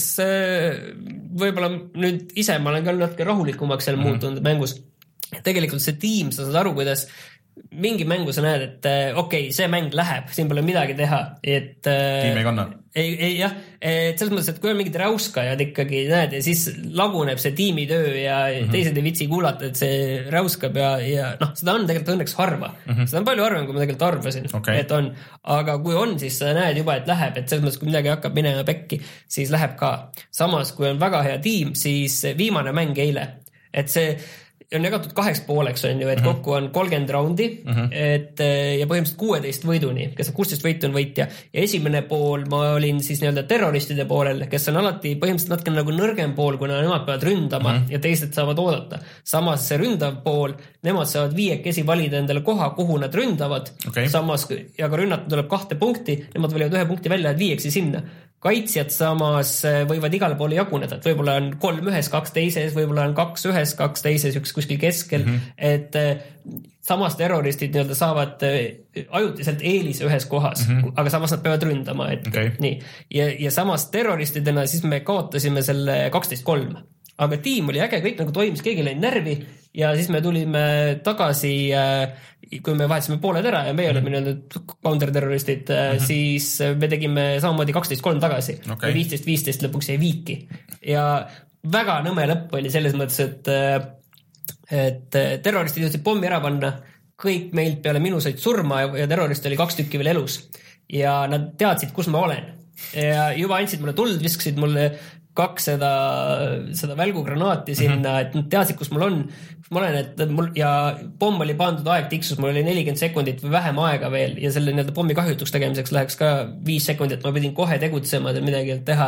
võib-olla nüüd ise ma olen ka natuke rahulikumaks seal mm-hmm. muutunud mängus. Tegelikult see tiim, sa saad aru, kuidas mingi mängu sa näed, et okei, okay, see mäng läheb, siin pole midagi teha. Et, tiim ei kanna. Ei, ei, jah, et selles mõttes, et kui on mingid räuskajad ikkagi näed ja siis laguneb see tiimitöö ja mm-hmm. teised ei vitsi kuulata, et see räuskab ja, ja noh, seda on tegelikult õnneks harva. Mm-hmm. Seda on palju harvem, kui ma tegelikult arvasin, okay. et on. Aga kui on, siis sa näed juba, et läheb, et selles mõttes, kui midagi hakkab minema pekki, siis läheb ka. Samas, kui on väga hea tiim, siis viimane mäng eile, et see on jagatud kaheks pooleks, on ju, et mm-hmm. kokku on kolmkümmend raundi, mm-hmm. et ja põhimõtteliselt kuusteist võiduni, kes on kuusteist võitu on võitja. Ja esimene pool ma olin siis nii-öelda terroristide poolel, kes on alati põhimõtteliselt natuke nagu nõrgem pool, kuna nemad peavad ründama mm-hmm. ja teised saavad oodata. Samas see ründav pool, nemad saavad viiekesi valida endale koha, kuhu nad ründavad. Okay. Samas, ja kui rünnata tuleb kahte punkti, nemad valivad ühe punkti välja, et viieksi sinna. Kaitsjad samas võivad igale poole jaguneda, et võib-olla on kolm ühes, kaks teises, võib-olla on kaks ühes, kaks teises, üks kuskil keskel, mm-hmm. et samas terroristid nii-öelda saavad ajutiselt eelise ühes kohas, mm-hmm. aga samas nad peavad ründama, et okay. nii. Ja, ja samas terroristidena siis me kaotasime selle kaksteist kolm. Aga tiim oli äge, kõik nagu toimis, keegi läinud närvi ja siis me tulime tagasi, kui me vahetasime pooled ära ja meie oleme mm-hmm. nii-öelda counter-terroristid, mm-hmm. siis me tegime samamoodi kaksteist kolm tagasi okay. ja viisteist viisteist lõpuks jäi viiki. Ja väga nõme lõpp oli selles mõttes, et, et terroristid jõudsid pommi ära panna, kõik meilt peale minu said surma ja terrorist oli kaks tükki veel elus ja nad teadsid, kus ma olen. Ja juba andsid mulle tuld, viskasid mulle kaks seda, seda välgugranaati sinna, mm-hmm. et nad teadsid, kus mul on, kus ma olen, et mul, ja pomm oli pandud aeg tiksus, mul oli nelikümmend sekundit või vähem aega veel ja selle nii-öelda pommi kahjutuks tegemiseks läheks ka viis sekundit, ma pidin kohe tegutsema ja midagi teha.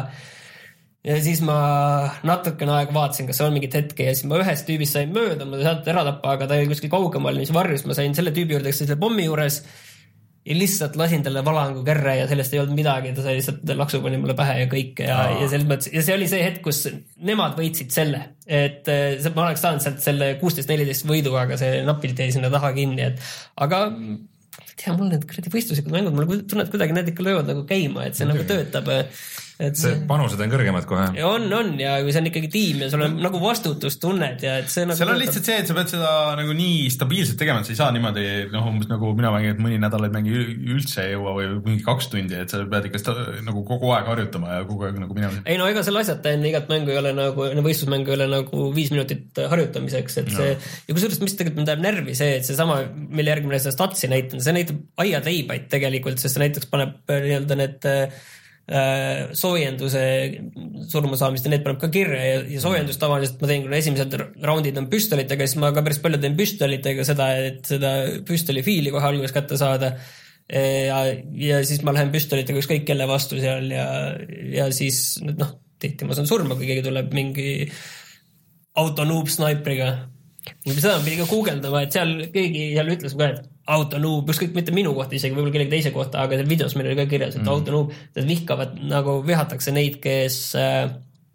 Ja siis ma natukene aega vaatasin, kas on mingit hetke ja siis ma ühest tüübist sain mööda, ma sain ära tappa, aga ta oli kuskil kaugemal, mis varjus, ma sain selle tüübi juurde, kes selle pommi juures ja lihtsalt lasin talle valangu kärre ja sellest ei olnud midagi, ta sai lihtsalt laksu pani mulle pähe ja kõik ja, ja, mõttes, ja see oli see hetk, kus nemad võitsid selle, et see, ma oleks saanud sealt selle kuusteist neliteist võidu, aga see napilt jäi sinna taha kinni, et aga tea, mul need kredi võistluslikud mängud, mul tunned kuidagi need ikka löövad nagu käima, et see okay. nagu töötab. Et see panused on kõrgemad kohe. On, on ja kui see on ikkagi tiim ja sul on nagu vastutustunned ja et see nagu... Seal on lihtsalt see, et sa pead seda nagu nii stabiilselt tegema, et sa ei saa niimoodi, noh, umbes nagu mina mängin, et mõni nädal ei mängi üldse ei jõua või mingi kaks tundi, et sa pead ikka nagu kogu aeg harjutama ja kogu aeg nagu minema. Ei no ega selle asjata enne igat mängu ei ole nagu, võistlusmängu ei ole nagu viis minutit harjutamiseks, et see, no. ja kui suurest, mis tegelikult mind läheb närvi see, et see sama, mille järgmine seda statsi näitan, see näitab aiad leibaid tegelikult, sest see näiteks paneb nii-öelda need soojenduse surmasaamist ja need paneb ka kirja ja, ja soojendus tavaliselt ma teen, kuna esimesed raundid on püstolitega, siis ma ka päris palju teen püstolitega seda, et seda püstoli fiili kohe alguses kätte saada ja, ja siis ma lähen püstolitega ükskõik kelle vastu seal ja, ja siis noh, tihti ma saan surma, kui keegi tuleb mingi autonoob snaipriga. Seda pidi ka guugeldama, et seal keegi seal ütles ka, et autonoob, ükskõik mitte minu kohta isegi, võib-olla kellegi teise kohta, aga seal videos meil oli ka kirjas, et mm. autonoob, et vihkavad, nagu vihatakse neid, kes,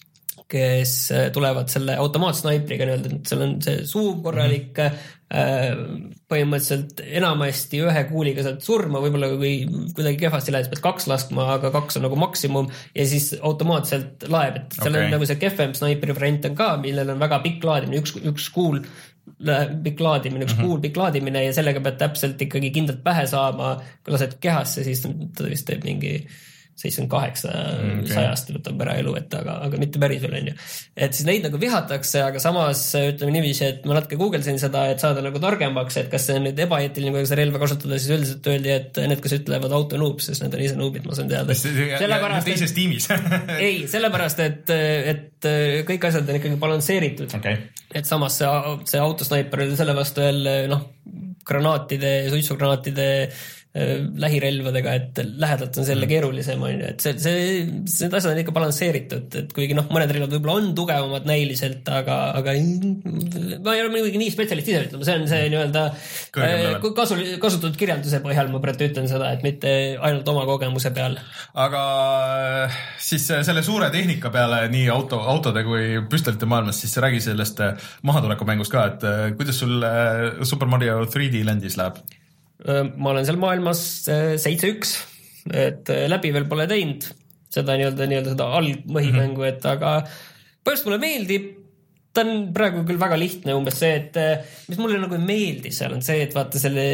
kes tulevad selle automaatsnaipriga nii-öelda, et seal on see suum korralik mm-hmm. põhimõtteliselt enamasti ühe kuuliga saad surma, võib-olla kui kuidagi kehvasti lähed, pead kaks laskma, aga kaks on nagu maksimum ja siis automaatselt laeb, et seal okay. on nagu see kehvem snaipri variant on ka, millel on väga pikk laadimine, üks, üks kuul pikk laadimine, üks kuul pikk laadimine ja sellega pead täpselt ikkagi kindlalt pähe saama, kui lased kehasse, siis ta vist teeb mingi seitsekümmend kaheksa sajast võtab ära elu, et aga, aga mitte päris veel on ju. Et siis neid nagu vihatakse, aga samas ütleme niiviisi, et ma natuke googlesin seda, et saada nagu targemaks, et kas see on nüüd ebaeetiline, kui seda relva kasutada, siis üldiselt öeldi, et need, kes ütlevad auto noob, sest need on ise noobid, ma saan teada. Sellepärast, teises tiimis. ei, sellepärast, et, et kõik asjad on ikkagi balansseeritud. Okay. Et samas see, see autosnaiper oli selle vastu jälle noh, granaatide, suitsugranaatide lähirelvadega, et lähedalt on selle keerulisem, et see, see, need asjad on ikka balansseeritud, et kuigi noh, mõned relvad võib-olla on tugevamad näiliselt, aga, aga ma ei ole muidugi nii spetsialist ise ütlema, see on see nii-öelda kasu, kasutatud kirjanduse põhjal, ma praegu ütlen seda, et mitte ainult oma kogemuse peal. Aga siis selle suure tehnika peale nii auto, autode kui püstolite maailmas, siis räägi sellest mahatuleku mängust ka, et kuidas sul Super Mario three D Landis läheb? Ma olen seal maailmas seitse üks, et läbi veel pole teinud seda nii-öelda, nii-öelda seda algmõhimängu, et aga põhjust mulle meeldib, ta on praegu küll väga lihtne umbes see, et mis mulle nagu ei meeldi seal on see, et vaata selle,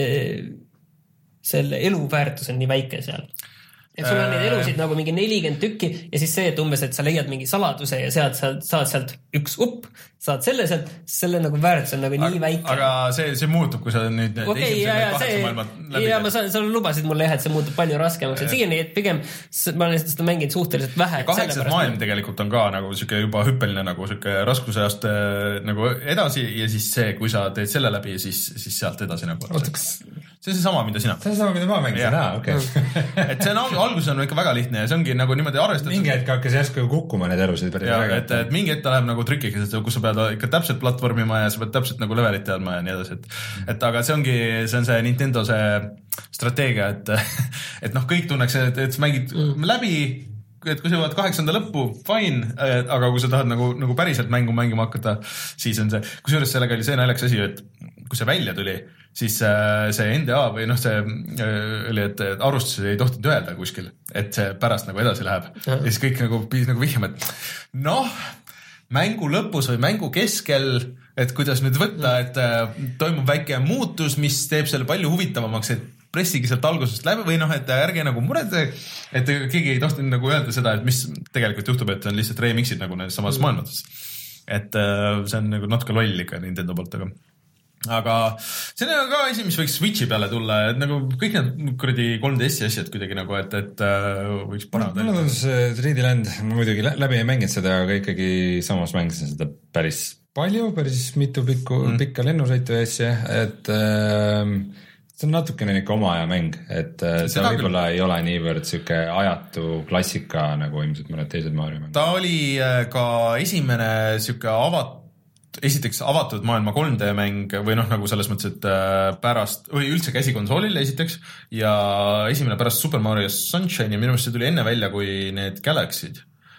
selle eluväärtus on nii väike seal. Et sul on neid elusid nagu mingi nelikümmend tükki ja siis see, et umbes, et sa leiad mingi saladuse ja sealt, saad, saad sealt üks upp, saad selle sealt, selle nagu väärtus on nagu nii väike. Aga see, see muutub, kui sa nüüd okay, ja, ja, see, ja ma saan, sa lubasid mulle jah, et see muutub palju raskemaks, et siiani, et pigem ma olen seda mänginud suhteliselt vähe. Kaheksas maailm tegelikult on ka nagu siuke juba hüppeline nagu siuke raskusajast nagu edasi ja siis see, kui sa teed selle läbi, siis, siis sealt edasi nagu. See on see sama, mida sina. See on sama, mida ma mängisin, aa, okei. Okay. Et see on alguses on ikka väga lihtne ja see ongi nagu niimoodi arvestatud. Mingi hetk hakkas järsku kukkuma need elusid. Ja, et, et mingi hetk ta läheb nagu trikkiks, kus sa pead ikka täpselt platvormima ja sa pead täpselt nagu levelit teadma ja nii edasi. Et, et aga see ongi, see on see Nintendo see strateegia, et, et noh, kõik tunneks, et, et sa mängid mm. läbi, et kui sa jõuad kaheksanda lõppu, fine, aga kui sa tahad nagu, nagu päriselt mängu mängima hakata, siis on see, kusjuures sellega oli see naljaks asi, et kui see välja tuli, siis see N D A või noh, see oli, et arvustusi ei tohtinud öelda kuskil, et see pärast nagu edasi läheb. Ja, ja siis kõik nagu pidid nagu vihjama, et noh, mängu lõpus või mängu keskel, et kuidas nüüd võtta, et toimub väike muutus, mis teeb selle palju huvitavamaks, et pressigi sealt algusest läbi või noh, et ärge nagu murede, et keegi ei tohtinud nagu öelda seda, et mis tegelikult juhtub, et on lihtsalt remixid nagu nendes samas mm. maailmates. Et see on nagu natuke loll ikka Nintendo poolt, aga aga see on ka asi, mis võiks Switchi peale tulla, et nagu kõik need kuradi kolm D S-i asjad kuidagi nagu, et, et võiks paremad. Mul on see three D Land, ma muidugi läbi ei mänginud seda, aga ikkagi samas mängisin seda päris palju, päris mitu pikku, mm. pikka lennusõitu ja asja, et äh, see on natukene ikka oma aja mäng, et äh, see võib-olla küll ei ole niivõrd siuke ajatu klassika nagu ilmselt mõned teised Mario mängud. Ta oli ka esimene siuke avat esiteks avatud maailma kolm D mäng või noh, nagu selles mõttes, et pärast, või üldse käsikonsoolil esiteks ja esimene pärast Super Mario Sunshine ja minu meelest see tuli enne välja kui need Galaxy'd.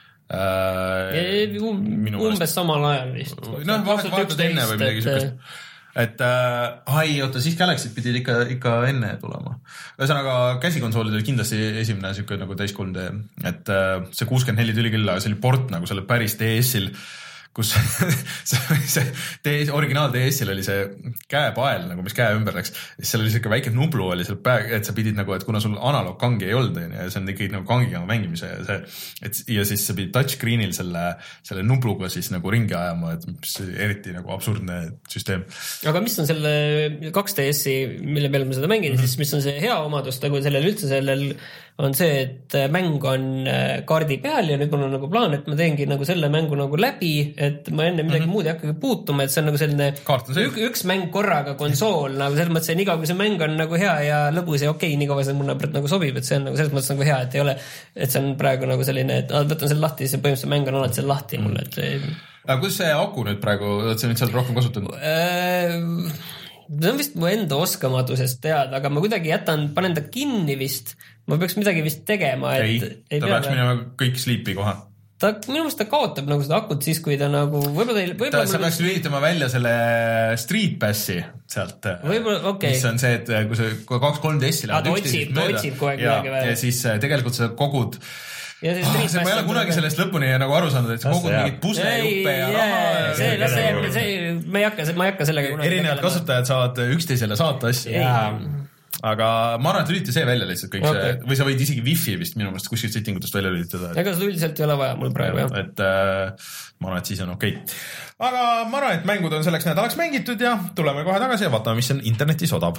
Äh, umbes samal ajal vist. Noh, vahetad enne või midagi sükest. Et äh, ai, oota, siis Galaxy'd pidid ikka, ikka enne tulema. Ühesõnaga, käsikonsoolid oli kindlasti esimene siuke nagu täis kolm D, et äh, see kuuskümmend neli tuli küll, aga see oli port nagu selle päris D S-il, kus see, see originaal D S-il oli see käepael, nagu mis käe ümber läks, siis seal oli siuke väike nublu oli seal pää, et sa pidid nagu, et kuna sul analoogkangi ei olnud, ja see on ikkagi nagu kangiga mängimise ja see, et ja siis sa pidid touchscreenil selle, selle nubluga siis nagu ringi ajama, et mis eriti nagu absurdne süsteem. Aga mis on selle kaks D S-i, mille peale ma seda mängin, mm-hmm. siis mis on see hea omadus, nagu sellel üldse sellel on see, et mäng on kaardi peal ja nüüd mul on nagu plaan, et ma teengi nagu selle mängu nagu läbi, et ma enne midagi mm-hmm. muud ei hakkagi puutuma, et see on nagu selline ük, üks mäng korraga konsool, nagu selles mõttes, et nii kaua kui see mäng on nagu hea ja lõbus ja okei, nii kaua see mulle nagu sobib, et see on nagu selles mõttes nagu hea, et ei ole, et see on praegu nagu selline, et võtan selle lahti, see põhimõtteliselt mäng on alati seal lahti mm-hmm. mulle, et see... Aga kuidas see aku nüüd praegu, oled sa nüüd seal rohkem kasutanud? Äh... See on vist mu enda oskamatusest teada, aga ma kuidagi jätan, panen ta kinni vist. Ma peaks midagi vist tegema. Et ei, ei ta peaks minema kõik sleepi kohe. ta minu meelest ta kaotab nagu seda akut siis, kui ta nagu võib-olla teil võib sa peaks lülitama välja selle Street Passi sealt, okay. mis on see, et kui see kaks kolm D-si läheb üksteist mööda ja, ja siis tegelikult sa kogud ja ah, see, ma ei ole kunagi sellest lõpuni nagu aru saanud, et sa kogud mingit puslejuppe ja raha see, see, see, ma ei hakka, ma ei hakka sellega erinevad kasutajad saavad üksteisele saata asju aga ma arvan, et lülita see välja lihtsalt kõik okay. see, või sa võid isegi wifi vist minu meelest kuskilt settingutest välja lülitada et... ega seda üldiselt ei ole vaja mul praegu jah et äh, ma arvan, et siis on okei okay. aga ma arvan, et mängud on selleks nädalaks mängitud ja tuleme kohe tagasi ja vaatame, mis on internetis odav.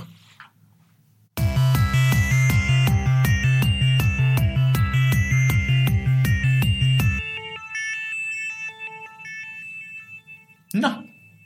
noh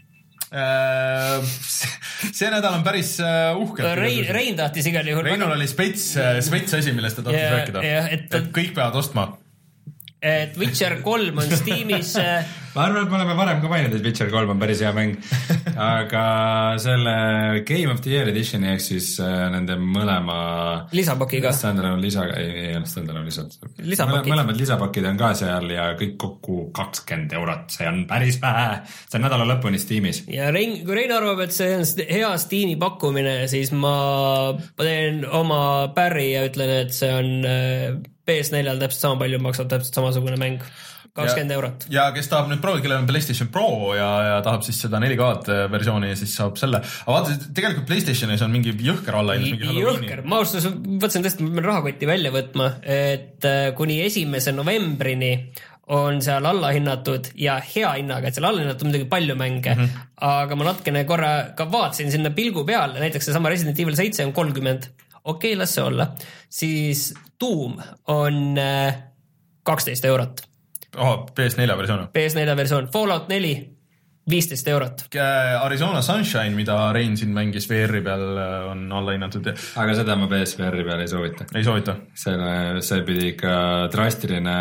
see nädal on päris uhke. Rein, Rein tahtis igal juhul. Reinul oli spets, spets asi, millest ta tahtis ja, rääkida. Ja, et, et kõik peavad ostma. Et Witcher kolm on Steamis. ma arvan, et me oleme varem ka maininud, et Witcher kolm on päris hea mäng. Aga selle Game of the Year Editioni ehk siis nende mõlema lisapakiga. Standalone lisaga, ei, ei ole standalone lisad. Lisapakid. Mõlemad lisapakid on ka seal ja kõik kokku kakskümmend eurot. See on päris vähe. See on nädala lõpuni Steamis. Ja Rein, kui Rein arvab, et see on hea Steam'i pakkumine, siis ma teen oma päri ja ütlen, et see on P S neljal täpselt sama palju maksab täpselt samasugune mäng. kakskümmend eurot. Ja kes tahab nüüd proovida, kellel on PlayStation Pro ja, ja tahab siis seda neli K versiooni, siis saab selle. Aga vaata, tegelikult PlayStationis on mingi jõhker alla. Jõhker. Ma austus, võtsin tõesti, ma pean rahakotti välja võtma, et kuni esimese novembrini on seal alla hinnatud ja hea hinnaga, et seal alla hinnatud midagi palju mänge, mm -hmm. aga ma natkene korra ka vaatsin sinna pilgu peale, näiteks see sama Resident Evil seitse on kolmkümmend. Okei, okay, las see olla. Siis Doom on kaksteist eurot. Oh, P S neli versioon. P S neli versioon. Fallout neli, viisteist eurot. Arizona Sunshine, mida Rein siin mängis V R-i peal, on alla hinnatud. Aga seda ma P S V R-i peal ei soovita. Ei soovita? Selle, see pidi ikka drastiline...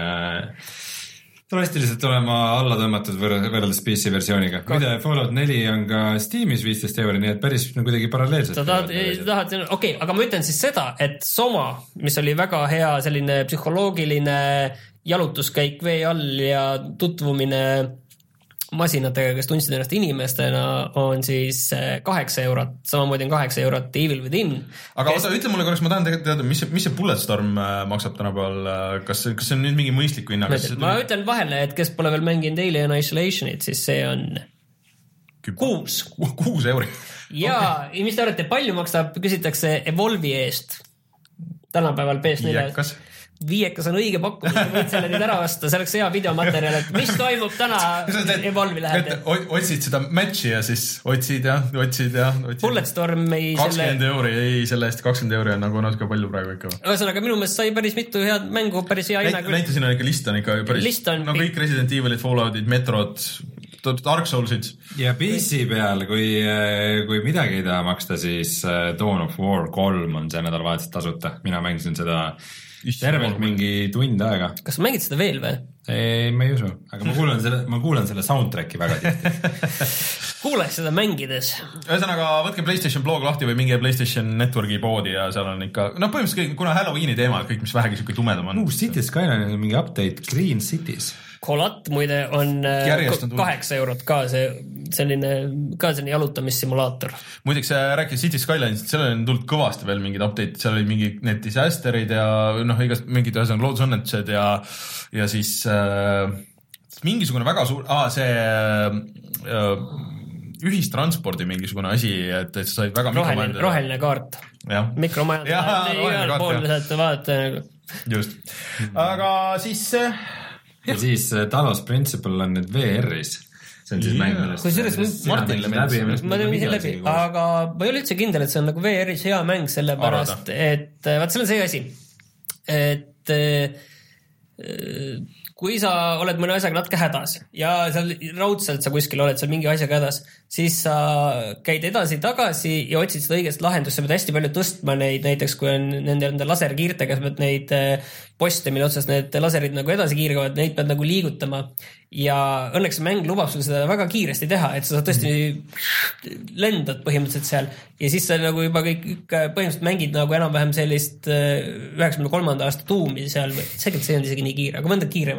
drastiliselt olema alla tõmmatud võrreldes P C versiooniga. Mida Fallout neli on ka Steamis viisteist euri, nii et päris no, kuidagi paralleelselt. Ta tahad, tahad, okei, okay, aga ma ütlen siis seda, et Soma, mis oli väga hea selline psühholoogiline jalutuskäik vee all ja tutvumine masinatega, kes tundsid ennast inimestena, on siis kaheksa eurot. Samamoodi on kaheksa eurot Evil Within. Aga kes... oota, ütle mulle korraks, ma tahan teada, mis see, mis see Bulletstorm maksab tänapäeval? Kas, kas see on nüüd mingi mõistliku hinnaga? Ma, ma ütlen vahele, et kes pole veel mänginud Alien Isolationit, siis see on kuus. Kuus euri. Ja okay. Mis te arvate, palju maksab, küsitakse Evolvi eest tänapäeval P S neli. Viiekas. Viiekas on õige pakkumine, võid selle nüüd ära vasta, see oleks hea videomaterjal, et mis toimub täna Evolvi läheb. Otsid seda matchi ja siis otsid ja otsid ja otsid. Bulletstorm ei kakskümmend selle... euri, ei selle eest kakskümmend euri on nagu natuke palju praegu ikka. Ühesõnaga minu meelest sai päris mitu head mängu, päris hea hinna. Näite siin on ikka list on ikka päris, on... no kõik Resident Evilid, Falloutid, Metrod, Dark Soulsid. Ja P C peal, kui, kui midagi ei taha maksta, siis Dawn of War kolm on see nädalavahetus tasuta. Mina mängisin seda tervelt mingi tund aega. Kas sa mängid seda veel või? Ei, ma ei usu, aga ma kuulan selle, ma kuulan selle soundtracki väga tihti. Kuuleks seda mängides. Ühesõnaga, võtke PlayStation blog lahti või mingi PlayStation Networki poodi ja seal on ikka, no põhimõtteliselt kuna Halloweeni teema, kõik mis vähegi siuke tumedam on. Uus City Skyline on mingi update Green Cities. Kolat muide on kaheksa eurot ka see selline, ka selline jalutamissimulaator. Muideks rääkis City Skyline'ist, seal on tulnud kõvasti veel mingid update, seal oli mingi need disasterid ja noh, igast mingid ühesõnaga loodusõnnetused ja, ja siis äh, mingisugune väga suur, aa see äh, ühistranspordi mingisugune asi, et, et sa said väga roheline, roheline kaart. Mikromajandus. Igal pool saate vaadata nagu. Just. Aga siis äh, ja siis Talos Principle on nüüd V R-is. See on siis mäng, millest... Kui sellest Martinile läbi, ma tean ise läbi, aga ma ei ole üldse kindel, et see on nagu V R-is hea mäng selle pärast, et vaat see on see asi, et kui sa oled mõne asjaga natuke hädas ja seal raudselt sa kuskil oled seal mingi asjaga hädas, siis sa käid edasi-tagasi ja otsid seda õigest lahendust, sa pead hästi palju tõstma neid, näiteks kui on nende, nende laserkiirtega, sa pead neid poste, mille otsas need laserid nagu edasi kiirgavad, neid pead nagu liigutama ja õnneks mäng lubab sul seda väga kiiresti teha, et sa tõesti lendad põhimõtteliselt seal ja siis sa nagu juba kõik põhimõtteliselt mängid nagu enam-vähem sellist üheksakümne kolmanda aasta tuumi seal, tegelikult see on isegi nii kiire, aga mõnda kiiremad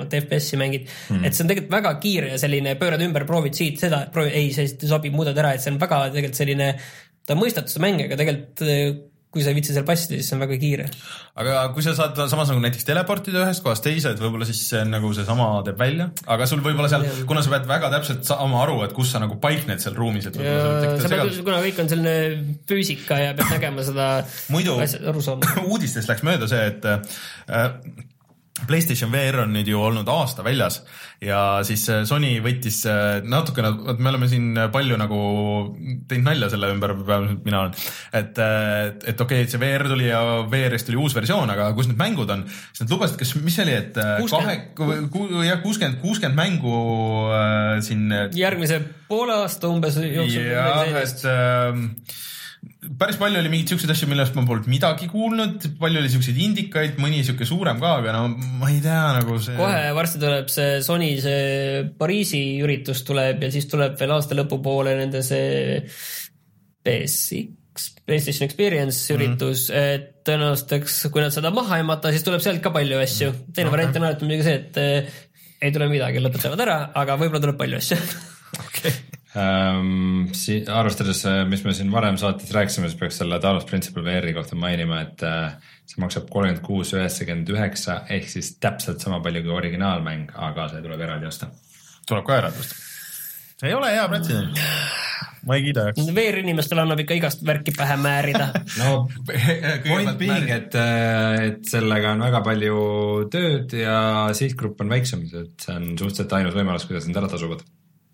paremat F P S-i mängid mm., et see on tegelikult väga kiire ja selline pöörad ümber, proovid siit seda, proovid, ei, see sobib, muudad ära, et see on väga tegelikult selline, ta mõistatud see mäng, aga tegelikult kui sa ei vitsi seal passida, siis see on väga kiire. Aga kui sa saad samas nagu näiteks teleportida ühest kohast teise, et võib-olla siis see nagu see sama teeb välja, aga sul võib-olla seal, kuna sa pead väga täpselt saama aru, et kus sa nagu paikned seal ruumis, et ja, sa pead, kuna kõik on selline füüsika ja pead nägema seda muidu aru saama. Uudistest läks mööda see, et äh, PlayStation V R on nüüd ju olnud aasta väljas ja siis Sony võttis natukene, me oleme siin palju nagu teinud nalja selle ümber, mina olen, et, et, et okei, okay, see V R tuli ja V R-ist tuli uus versioon, aga kus need mängud on, siis nad lubasid, kas, mis see oli, et kuuskümmend, kuuskümmend mängu äh, siin järgmise poole aasta umbes jooksul. jah, et äh, päris palju oli mingeid siukseid asju, millest ma polnud midagi kuulnud, palju oli siukseid indikaid, mõni siuke suurem ka, aga no ma ei tea nagu see... Kohe varsti tuleb see Sony see Pariisi üritus tuleb ja siis tuleb veel aasta lõpupoole nende see P S X, PlayStation Experience üritus, mm. et tõenäoliselt, kui nad seda maha ei mata, siis tuleb sealt ka palju asju. Teine okay. variant on alati muidugi see, et ei tule midagi, lõpetavad ära, aga võib-olla tuleb palju asju. Okei. Okay. Um, si- arvestades, mis me siin varem saates rääkisime, siis peaks selle Talos Principle V R-i kohta mainima, et uh, see maksab kolmkümmend kuus üheksakümmend üheksa ehk siis täpselt sama palju kui originaalmäng, aga see tuleb eraldi osta. Tuleb ka eraldi osta. See ei ole hea pretsedent. Ma ei kiida jaks. V R-inimestel annab ikka igast värki pähe määrida. No point being, et, et sellega on väga palju tööd ja sihtgrupp on väiksem, et see on suhteliselt ainus võimalus, kuidas need ära tasuvad.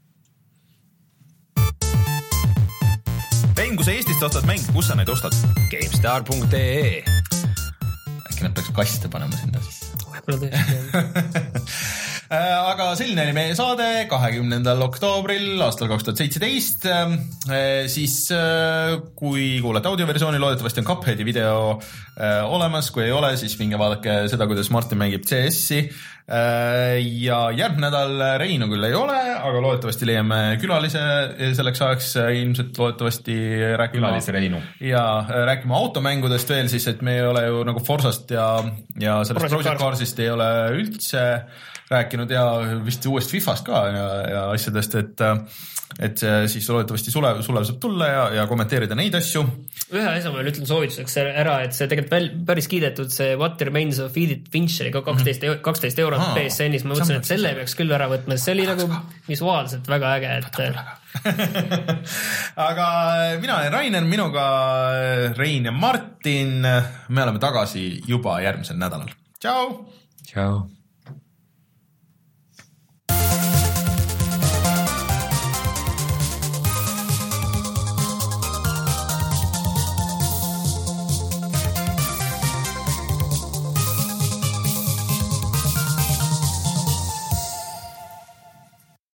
Rein, kui sa Eestist ostad mäng, kus sa neid ostad? GameStar punkt ee Äkki nad peaks kaste panema sinna siis. Võib-olla tõesti. Aga selline oli meie saade kahekümnendal oktoobril aastal kaks tuhat seitseteist. Siis kui kuulete audioversiooni, loodetavasti on Cupheadi video olemas. Kui ei ole, siis minge vaadake seda, kuidas Martin mängib C S-i. Ja järgmine nädal Reinu küll ei ole, aga loodetavasti leiame külalise selleks ajaks ilmselt loodetavasti rääkima, külalise Reinu. Ja rääkima automängudest veel siis, et me ei ole ju nagu Forsast ja, ja sellest Project Carsist ei ole üldse rääkinud ja vist uuest FIFAst ka ja, ja asjadest, et, et siis loodetavasti Sulev, Sulev saab tulla ja, ja kommenteerida neid asju. Ühe asja ma ütlen soovituseks ära, et see tegelikult päris kiidetud see What Remains of Edith Fincheri kaksteist, kaksteist eurot P S N-is, ma mõtlesin, et selle peaks küll ära võtma, see oli nagu visuaalselt väga äge, et aga mina olen Rainer, minuga Rein ja Martin, me oleme tagasi juba järgmisel nädalal. Tšau! Tšau!